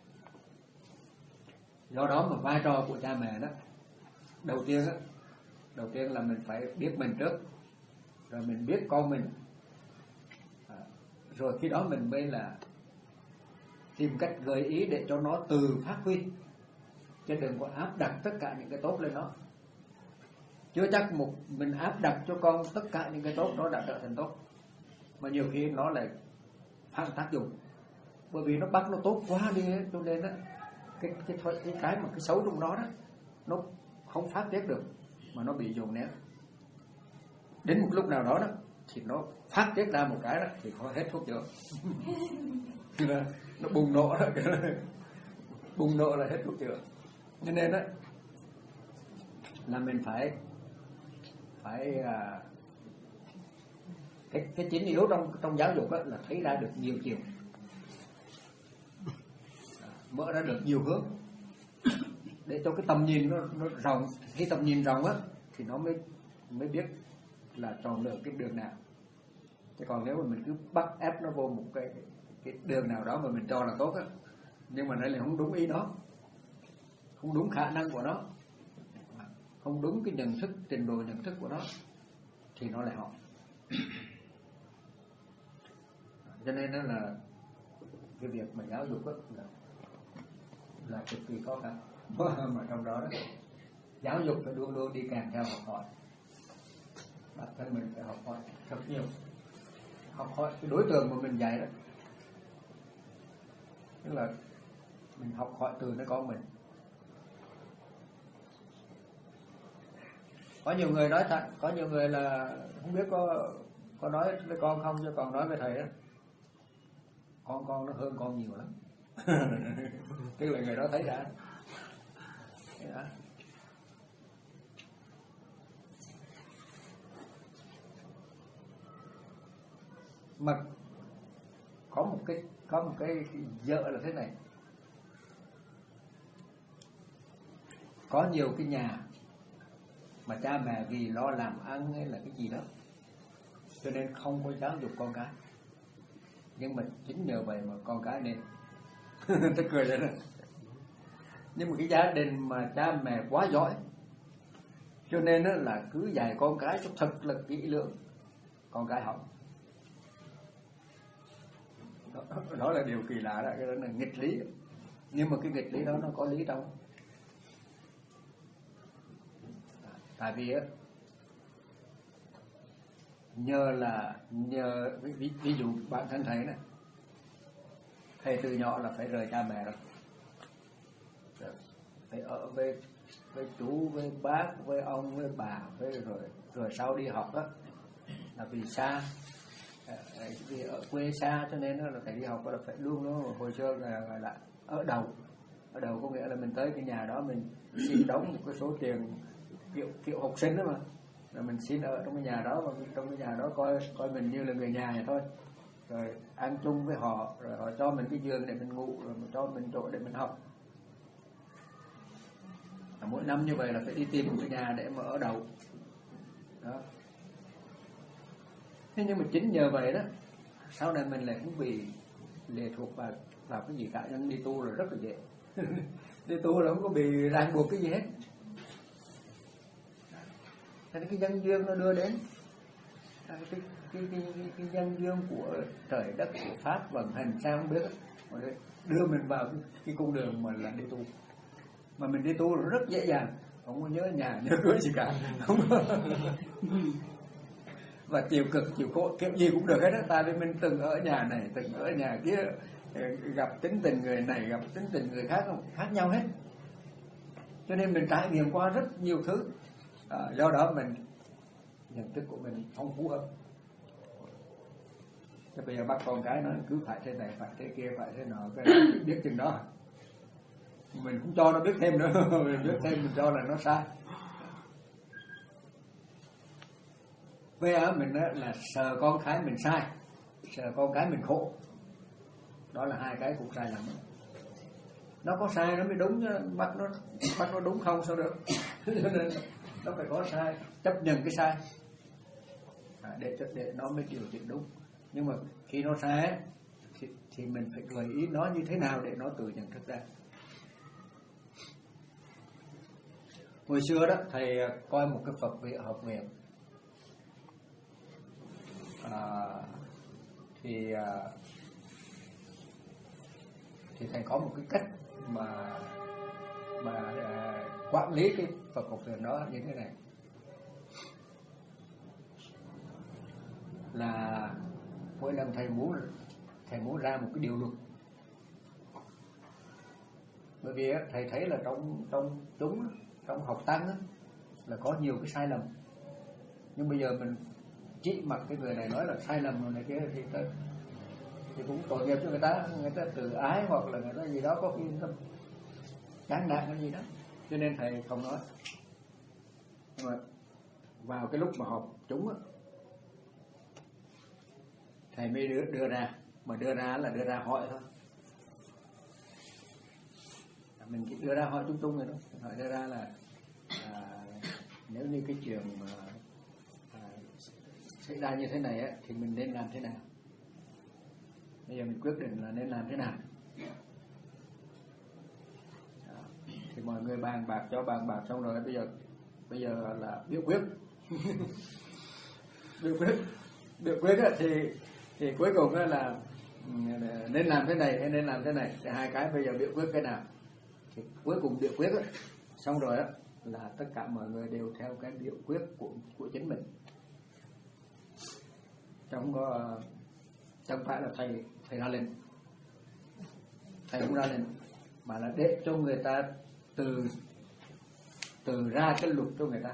Do đó mà vai trò của cha mẹ đó, đầu tiên đó, đầu tiên là mình phải biết mình trước, rồi mình biết con mình, à, rồi khi đó mình mới là tìm cách gợi ý để cho nó từ phát huy, chứ đừng có áp đặt tất cả những cái tốt lên nó. Chưa chắc một mình áp đặt cho con tất cả những cái tốt đó đã trở thành tốt, mà nhiều khi nó lại phản tác dụng, bởi vì nó bắt nó tốt quá đi ấy, cho nên đó, cái cái cái cái mà cái xấu trong đó đó nó không phát tiết được mà nó bị dồn nén. Đến một lúc nào đó đó thì nó phát tiết ra một cái đó thì có hết thuốc chữa. Nó bùng nổ đó, bùng nổ là hết thuốc chữa. Cho nên đó là mình phải phải à, cái cái chính yếu trong trong giáo dục đó là thấy ra được nhiều chiều, à, mở ra được nhiều hướng để cho cái tầm nhìn nó, nó rộng. Khi tầm nhìn rộng á thì nó mới mới biết là chọn được cái đường nào. Chứ còn nếu mà mình cứ bắt ép nó vô một cái cái đường nào đó mà mình cho là tốt á, nhưng mà nó lại không đúng ý nó, không đúng khả năng của nó, không đúng cái nhận thức, trình độ nhận thức của nó thì nó lại hỏng. Cho nên đó là cái việc mà giáo dục đó là là cực kỳ khó khăn. Mà trong đó, đó giáo dục phải luôn luôn đi kèm theo học hỏi. Bản thân mình phải học hỏi thật nhiều, học hỏi cái đối tượng mà mình dạy đó, tức là mình học hỏi từ đứa con mình. Có nhiều người nói thật, có nhiều người là không biết có có nói với con không, chứ còn nói với thầy đó, con con nó hơn con nhiều lắm. Tức là người đó thấy đã. Đó. Mà có một cái có một cái dở là thế này. Có nhiều cái nhà mà cha mẹ vì lo làm ăn hay là cái gì đó cho nên không có giáo dục con cái, nhưng mà chính nhờ vậy mà con cái nên tôi cười vậy đó. Nhưng mà cái gia đình mà cha mẹ quá giỏi cho nên là cứ dạy con cái cho thật là kỹ lưỡng, con cái hỏng. đó, đó là điều kỳ lạ đó, cái đó là nghịch lý. Nhưng mà cái nghịch lý đó nó có lý trong. Tại vì á, nhờ là nhờ ví, ví dụ bạn thân thầy này, thầy từ nhỏ là phải rời cha mẹ rồi, phải ở với với chú, với bác, với ông, với bà, với rồi rồi sau đi học đó là vì xa, vì ở quê xa cho nên là phải đi học là phải luôn luôn hồi xưa là gọi là ở đầu. Ở đầu có nghĩa là mình tới cái nhà đó mình xin đóng một cái số tiền kiểu kiểu học sinh đó mà, rồi mình xin ở trong cái nhà đó, và trong cái nhà đó coi coi mình như là người nhà vậy thôi, rồi ăn chung với họ, rồi họ cho mình cái giường để mình ngủ, rồi cho mình chỗ để mình học. À, mỗi năm như vậy là phải đi tìm một cái nhà để mà ở đầu đó. Thế nhưng mà chính nhờ vậy đó, sau này mình lại cũng bị lệ thuộc vào vào cái gì cả, nên đi tu là rất là dễ. Đi tu là không có bị ràng buộc cái gì hết. Thế nên cái nhân duyên nó đưa đến cái cái cái cái, cái, cái nhân duyên của trời đất, của pháp vận hành sao không biết, đưa mình vào cái, cái cung đường mà là đi tu. Mà mình đi tu rất dễ dàng, không có nhớ nhà nhớ cửa gì cả, không có. Và chịu cực chịu khổ kiểu gì cũng được hết đó, tại vì mình từng ở nhà này từng ở nhà kia, gặp tính tình người này gặp tính tình người khác khác nhau hết, cho nên mình trải nghiệm qua rất nhiều thứ. À, do đó mình nhận thức của mình phong phú hơn. Thế bây giờ bắt con cái nó cứ phải thế này phải thế kia phải thế nọ, cái biết chừng đó mình cũng cho nó biết thêm nữa. Mình biết thêm mình cho là nó sai. Bây giờ mình là sợ con cái mình sai, sợ con cái mình khổ, đó là hai cái cũng sai lầm. Nó có sai nó mới đúng, bắt nó bắt nó đúng không sao được. Nên nó phải có sai, chấp nhận cái sai à, để để nó mới điều chỉnh đúng. Nhưng mà khi nó sai thì, thì mình phải gợi ý nó như thế nào để nó tự nhận thức ra. Hồi xưa đó thầy coi một cái Phật viện học viện, à, thì à, thì thầy có một cái cách mà mà à, quản lý cái Phật học viện đó như thế này, là mỗi lần thầy muốn thầy muốn ra một cái điều luật. Bởi vì thầy thấy là trong trong chúng trong học tăng là có nhiều cái sai lầm, nhưng bây giờ mình chỉ mặc cái người này nói là sai lầm rồi này kia thì ta, thì cũng tội nghiệp cho người ta, người ta tự ái hoặc là người ta gì đó có khi nó chán nản cái gì đó, cho nên thầy không nói. Nhưng mà vào cái lúc mà họp chúng á, thầy mới đưa, đưa ra, mà đưa ra là đưa ra hỏi thôi. Mình chỉ đưa ra hỏi chung chung rồi đó, hỏi đưa ra là à, nếu như cái chuyện mà à, xảy ra như thế này á, thì mình nên làm thế nào. Bây giờ mình quyết định là nên làm thế nào. Đó. Thì mọi người bàn bạc cho bàn bạc xong rồi, bây giờ bây giờ là biểu quyết. biểu quyết biểu quyết á, thì thì cuối cùng á là nên làm thế này hay nên làm thế này, thì hai cái bây giờ biểu quyết cái nào. Thì cuối cùng biểu quyết á, xong rồi á là tất cả mọi người đều theo cái biểu quyết của của chính mình, không có chẳng phải là thầy thầy ra lệnh, thầy không ra lệnh, mà là để cho người ta từ từ ra cái luật cho người ta.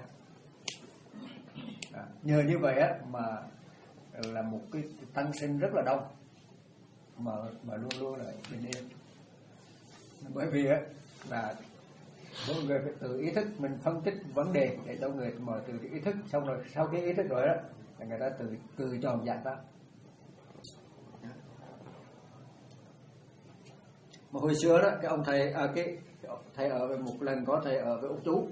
À, nhờ như vậy á mà là một cái tăng sinh rất là đông, mà mà luôn luôn là bình yên. Bởi vì á là mỗi người phải tự ý thức, mình phân tích vấn đề để cho người mở từ ý thức, xong rồi sau khi ý thức rồi đó là người ta tự tự chọn giải pháp. Mà hồi xưa đó cái ông thầy à, cái thầy ở với một lần có thầy ở với ông chú,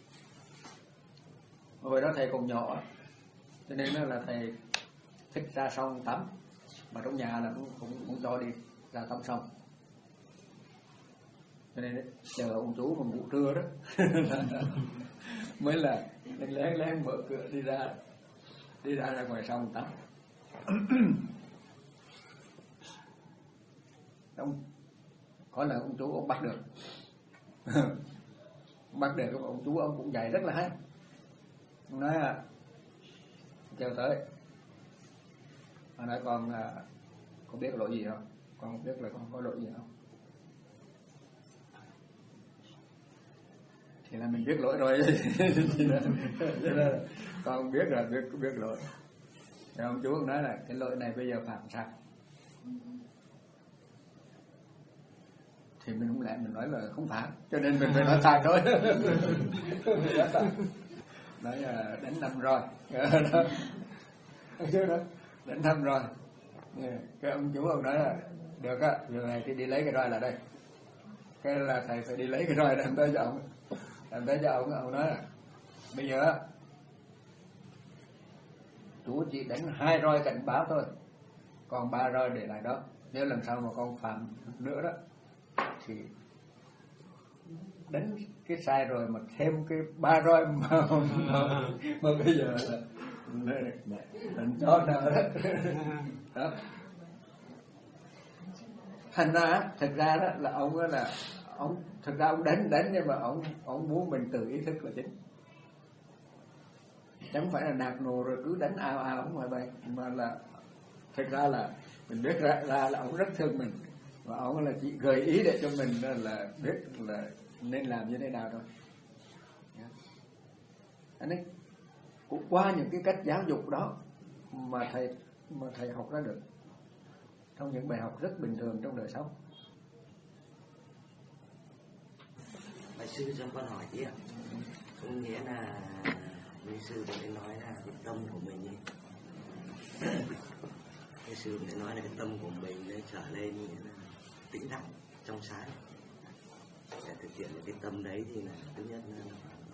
hồi đó thầy còn nhỏ cho nên là thầy thích ra sông tắm, mà trong nhà là cũng cũng, cũng cho đi ra tắm sông, cho nên chờ ông chú mà ngủ trưa đó mới là lén lén mở cửa đi ra đi ra ra ngoài sông tắm. ông có là ông chú ông bắt được bắt được ông chú ông cũng dạy rất là hay. Ông nói à, kêu tới, ông nói con à, có biết lỗi gì không, con không biết là con có lỗi gì không, thì là mình biết lỗi rồi con không biết là biết biết lỗi. Thì ông chú ông nói là cái lỗi này bây giờ phạm sao, thì mình không lẽ mình nói là không phạm, cho nên mình phải nói sai thôi. Nói là đánh năm rồi chứ đó, đánh năm rồi. Cái ông chú ông nói là được á, giờ này thì đi lấy cái roi là đây. Cái là thầy phải đi lấy cái roi đem tới cho ông, đem tới cho ông. Ông nói là bây giờ chú chỉ đánh hai roi cảnh báo thôi, còn ba roi để lại đó. Nếu lần sau mà con phạm nữa đó thì đánh cái sai rồi mà thêm cái ba roi mà, mà, mà bây giờ là đánh cho nợ đó. Đó. Thành ra thật ra đó là ông đó là ông thật ra ông đánh đánh nhưng mà ông ông muốn mình tự ý thức là chính, chẳng phải là nạt nồ rồi cứ đánh ao ao không phải vậy, mà là thật ra là mình biết ra, ra là ông rất thương mình, và ông là chỉ gợi ý để cho mình là biết là nên làm như thế nào thôi. Anh ấy cũng qua những cái cách giáo dục đó mà thầy mà thầy học ra được trong những bài học rất bình thường trong đời sống. Bạch sư cho con hỏi tí ạ. Có nghĩa là như sư vừa nói là cái tâm của mình ấy. Cái sư vừa nói là cái tâm của mình nó trở lên như là tĩnh lặng trong sáng. Để thực hiện được cái tâm đấy thì là thứ nhất là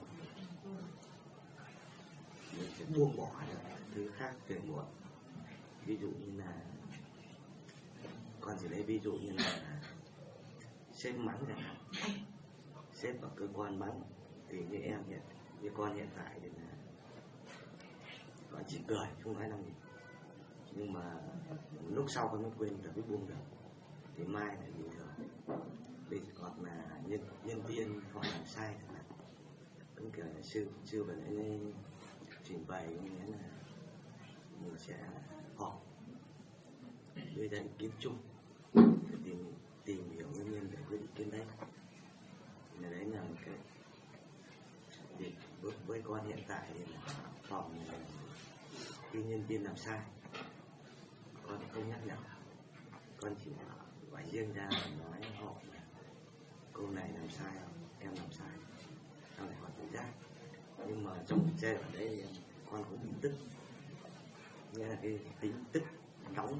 mình sẽ buông bỏ được thứ khác phiền muộn. Ví dụ như là con chỉ lấy ví dụ như là sếp mắng chẳng hạn, sếp ở cơ quan mắng thì như em hiện như con hiện tại thì là con chỉ cười không nói năng gì, nhưng mà lúc sau con mới quên được cái buông được thì mai lại bình thường. Bây hoặc là nhân nhân viên họ làm sai chẳng hạn, cũng kiểu là sư sư vừa nãy trình bày nghĩa là mình sẽ họp đưa ra ý kiến chung, tìm tìm hiểu nguyên nhân để quyết định kiến đấy. Là đấy là một cái việc với, với con hiện tại thì là phòng khi nhân viên làm sai con không nhắc nhở, con chỉ phải riêng ra và nói họ là câu này làm sai, em làm sai, em phải hỏi tự giác. Nhưng mà trong chơi ở đây con cũng bị tức, nghĩa là cái tính tức nóng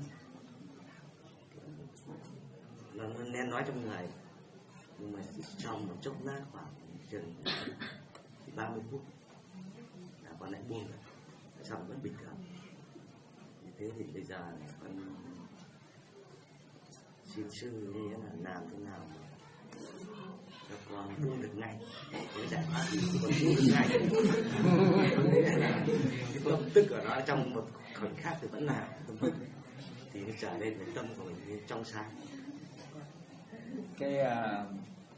nó nên nói trong người, nhưng mà trong một chốc lát khoảng chừng ba mươi phút là con lại buông rồi, xong vẫn bình thường. Như thế thì bây giờ con xin sư như thế là làm thế nào mà cho con buông được ngay, cái giải pháp thì con buông được ngay. Cái tâm tức của nó trong một khoảnh khắc thì vẫn là tâm tức, thì nó trở lên với tâm của mình trong sáng. Cái uh,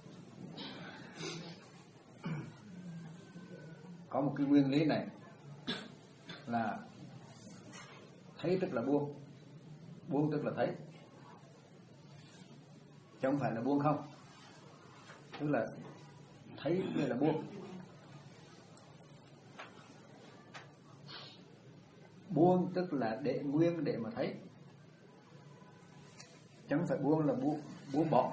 có một cái nguyên lý này là thấy tức là buông, buông tức là thấy, chứ không phải là buông không. Tức là thấy đây là buông. Buông tức là để nguyên để mà thấy, chứ không phải buông là buông, buông bỏ.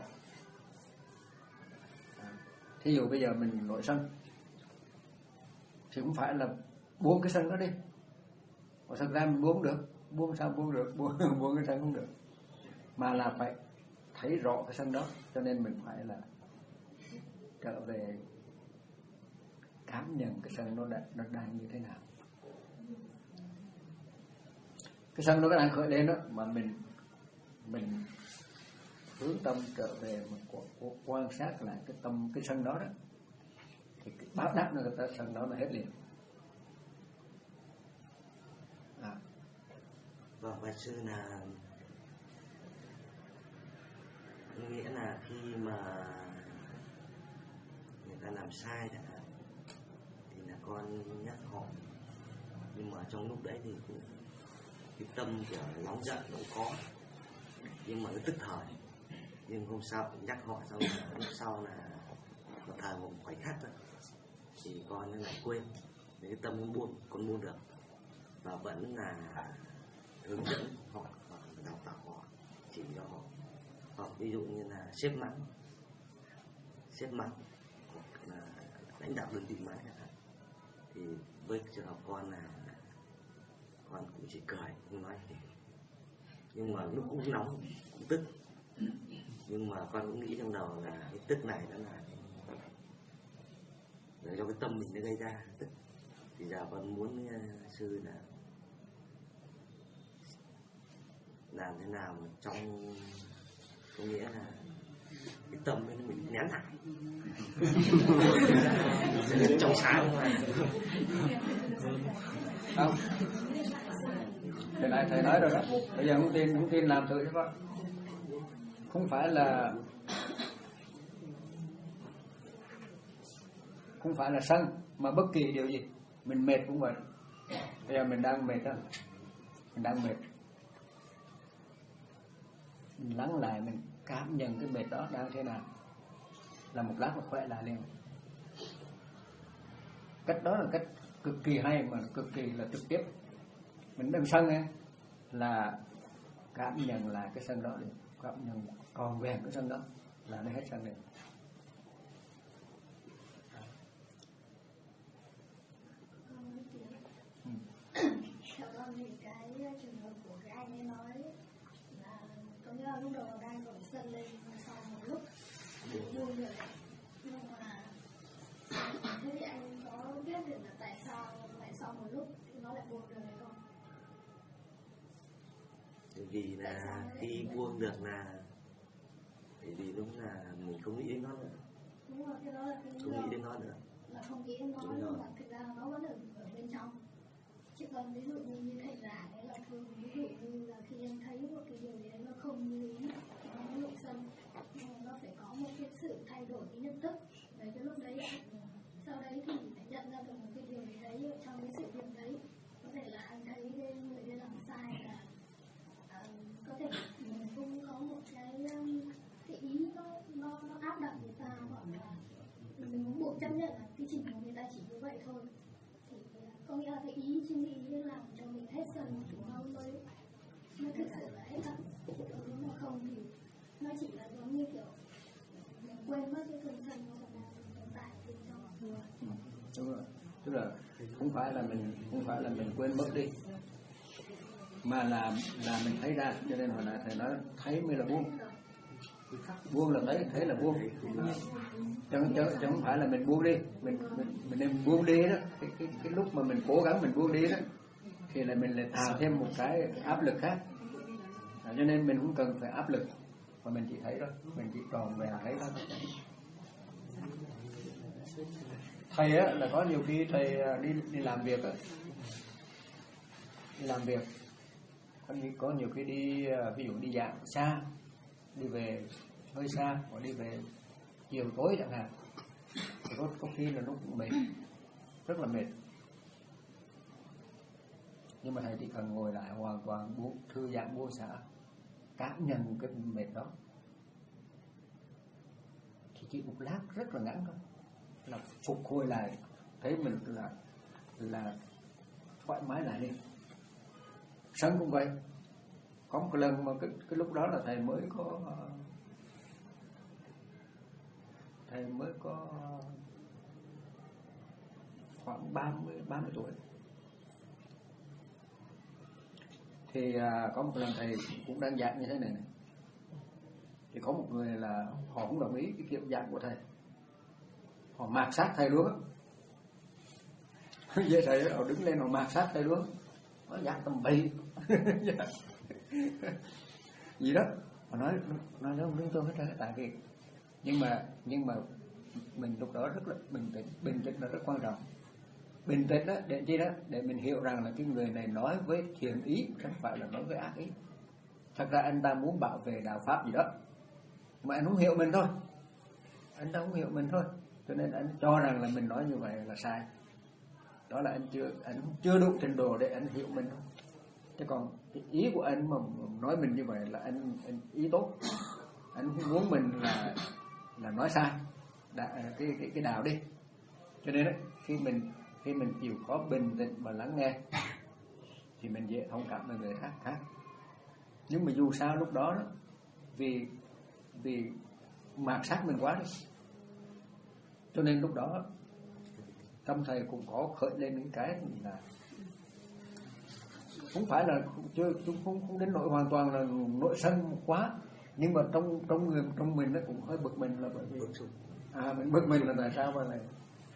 Thí dụ bây giờ mình nổi sân thì cũng phải là buông cái sân đó đi, mà thật ra mình buông được, buông sao buông được, buông, buông cái sân không được, mà là phải thấy rõ cái sân đó. Cho nên mình phải là trở về cảm nhận cái sân nó, đã, nó đang như thế nào. Cái sân nó đang khởi lên đó, mà mình mình hướng tâm trở về mà quan sát lại cái tâm cái sân đó đó, thì cái báo đáp nó cái sân đó là hết liền. À. Vâng, bạch sư là nghĩa là khi mà người ta làm sai chẳng hạn thì là con nhắc họ, nhưng mà trong lúc đấy thì cũng cái tâm kiểu nóng giận cũng có, nhưng mà nó tức thời. Nhưng hôm sau nhắc họ xong là lúc sau là một thời một khoảnh khắc thôi thì con nó lại quên, cái tâm nó buông, con buông được và vẫn là hướng dẫn họ hoặc đào tạo họ, chỉ cho họ. Hoặc ví dụ như là sếp mắng, sếp mắng hoặc là lãnh đạo đơn vị mắng thì với trường hợp con là con cũng chỉ cười không nói gì, nhưng mà lúc cũng nóng cũng tức, nhưng mà con cũng nghĩ trong đầu là cái tức này nó là để cho cái tâm mình nó gây ra tức. Thì giờ con muốn uh, sư là làm thế nào mà trong có nghĩa là cái tâm ấy mình nén lại trong sáng không? Thầy lại thầy nói rồi đó. Bây giờ không tin không tin làm thử cho con. Không phải là không phải là sân mà bất kỳ điều gì mình mệt cũng vậy. Bây giờ mình đang mệt đó, mình đang mệt, mình lắng lại, mình cảm nhận cái mệt đó đang thế nào, là một lát nó khỏe lại liền. Cách đó là cách cực kỳ hay mà cực kỳ là trực tiếp. Mình đang sân ấy, là cảm nhận lại cái sân đó liền, cảm nhận còn về cái sân đó là nó hết sân liền. Theo con thì cái trường hợp của cái anh ấy nói là có nghĩa là lúc đầu đang còn sân lên, sau một lúc bị buông rồi, nhưng mà thế thì anh có biết được là tại sao lại sau một lúc nó lại buông được hay không? Vì là khi buông được là bởi vì đúng là mình không nghĩ đến nó nữa, Đúng rồi, cái đó là cái không nghĩ đến nó nữa. là không nghĩ đến nó, nhưng mà thực ra nó vẫn ở, ở bên trong. Chứ còn ví dụ như như thầy giảng đấy là thường ví dụ như là khi em thấy một cái điều gì đấy nó không như ý thì nó mới nổi sân, nhưng mà nó phải có một cái sự thay đổi cái nhận thức. Đấy cái lúc đấy sau đấy thì phải nhận ra được một cái điều gì đấy ở trong cái sự việc đấy. Có thể là anh thấy cái người kia làm sai là uh, có thể mình cũng có một cái um, cái ý nó nó nó áp đặt người ta, hoặc là mình muốn buộc chấp nhận là cái trình của người ta chỉ như vậy thôi. Thì có nghĩa là cái ý suy nghĩ nó làm cho mình hết sân thì nó mới nó thực sự là hết sân. Nếu mà không thì nó chỉ là giống như kiểu mình quên mất cái cơn sân nó còn đang tồn tại bên trong. Đúng rồi, tức là không phải là mình không phải là mình quên mất đi, mà là là mình thấy ra. Cho nên hồi nãy thầy nói thấy mới là buông, buông là thấy, thấy là buông, chứ chứ không phải là mình buông đi, mình mình mình nên buông đi đó. Cái cái cái lúc mà mình cố gắng mình buông đi đó thì là mình lại tạo thêm một cái áp lực khác. À, cho nên mình không cần phải áp lực, mà mình chỉ thấy đó, mình chỉ tròn về thấy đó. Thầy á là có nhiều khi thầy đi đi làm việc á, đi làm việc có nhiều, có nhiều khi đi ví dụ đi giảng xa, đi về hơi xa, hoặc đi về chiều tối chẳng hạn, thì có, có khi là nó cũng mệt, rất là mệt. Nhưng mà thầy chỉ cần ngồi lại hoàn toàn buông, thư giãn buông xả, cảm nhận cái mệt đó, thì chỉ một lát rất là ngắn thôi là phục hồi lại, thấy mình là là thoải mái lại đi. Sân cũng vậy. Có một cái lần mà cái, cái lúc đó là thầy mới có thầy mới có khoảng ba mươi tuổi. Thì à, có một lần thầy cũng đang giảng như thế này, này. Thì có một người là họ cũng đồng ý cái kiểu giảng của thầy, họ mạt sát thầy luôn. Vậy thầy họ đứng lên họ mạt sát thầy luôn, nó giảng tầm bậy gì đó, họ nói nói nó không đúng tôi hết trơn. Tại vì nhưng mà nhưng mà mình lúc đó rất là bình tĩnh, bình tĩnh là rất quan trọng. Bình tĩnh đó để chi đó, để mình hiểu rằng là cái người này nói với thiện ý, không phải là nói với ác ý. Thật ra anh ta muốn bảo vệ đạo pháp gì đó, mà anh không hiểu mình thôi, anh không hiểu mình thôi, cho nên anh cho rằng là mình nói như vậy là sai. Đó là anh chưa anh chưa đủ trình độ để anh hiểu mình thôi. Chứ còn cái ý của anh mà nói mình như vậy là anh, anh ý tốt, anh muốn mình là là nói sai đã, cái cái cái đạo đi. Cho nên đó, khi mình khi mình chịu có bình tĩnh và lắng nghe thì mình dễ thông cảm với người khác khác. Nhưng mà dù sao lúc đó, đó vì vì mạt sát mình quá đi, cho nên lúc đó trong thầy cũng có khởi lên những cái là không phải là chưa chúng không không đến nỗi hoàn toàn là nội sân quá, nhưng mà trong trong người trong mình nó cũng hơi bực mình, là bởi vì à mình bực mình là tại sao mà lại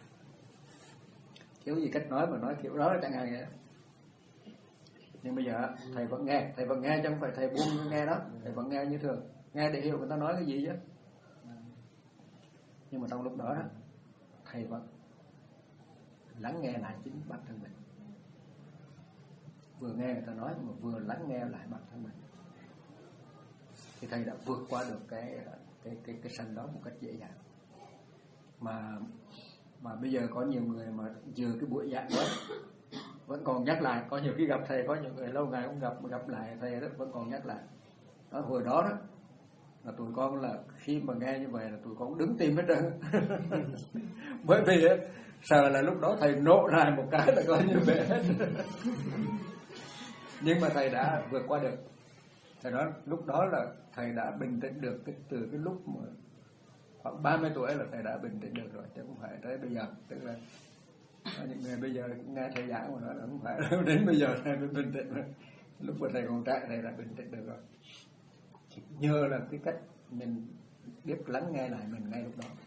kiểu gì cách nói mà nói kiểu đó chẳng hạn vậy. Nhưng bây giờ thầy vẫn nghe, thầy vẫn nghe chứ không phải thầy buông nghe đó, thầy vẫn nghe như thường, nghe để hiểu người ta nói cái gì chứ. Nhưng mà trong lúc đó đó thầy vẫn lắng nghe lại chính bản thân mình, vừa nghe người ta nói mà vừa lắng nghe lại bản thân mình, thì thầy đã vượt qua được cái cái cái cái sân đó một cách dễ dàng. Mà mà bây giờ có nhiều người mà vừa cái buổi giảng đó vẫn còn nhắc lại, có nhiều khi gặp thầy, có nhiều người lâu ngày không gặp mà gặp lại thầy đó vẫn còn nhắc lại. Đó, hồi đó đó là tụi con là khi mà nghe như vậy là tụi con đứng tim hết trơn. Bởi vì á, sợ là lúc đó thầy nộ lại một cái là coi như vậy hết. Nhưng mà thầy đã vượt qua được. Thầy nói lúc đó là thầy đã bình tĩnh được cái, từ cái lúc mà khoảng ba mươi tuổi là thầy đã bình tĩnh được rồi, chứ không phải tới bây giờ. Tức là những người bây giờ nghe thầy giảng mà nói là không phải đến bây giờ thầy mới bình tĩnh rồi. Lúc mà thầy còn trẻ thầy đã bình tĩnh được rồi. Nhờ là cái cách mình biết lắng nghe lại mình ngay lúc đó.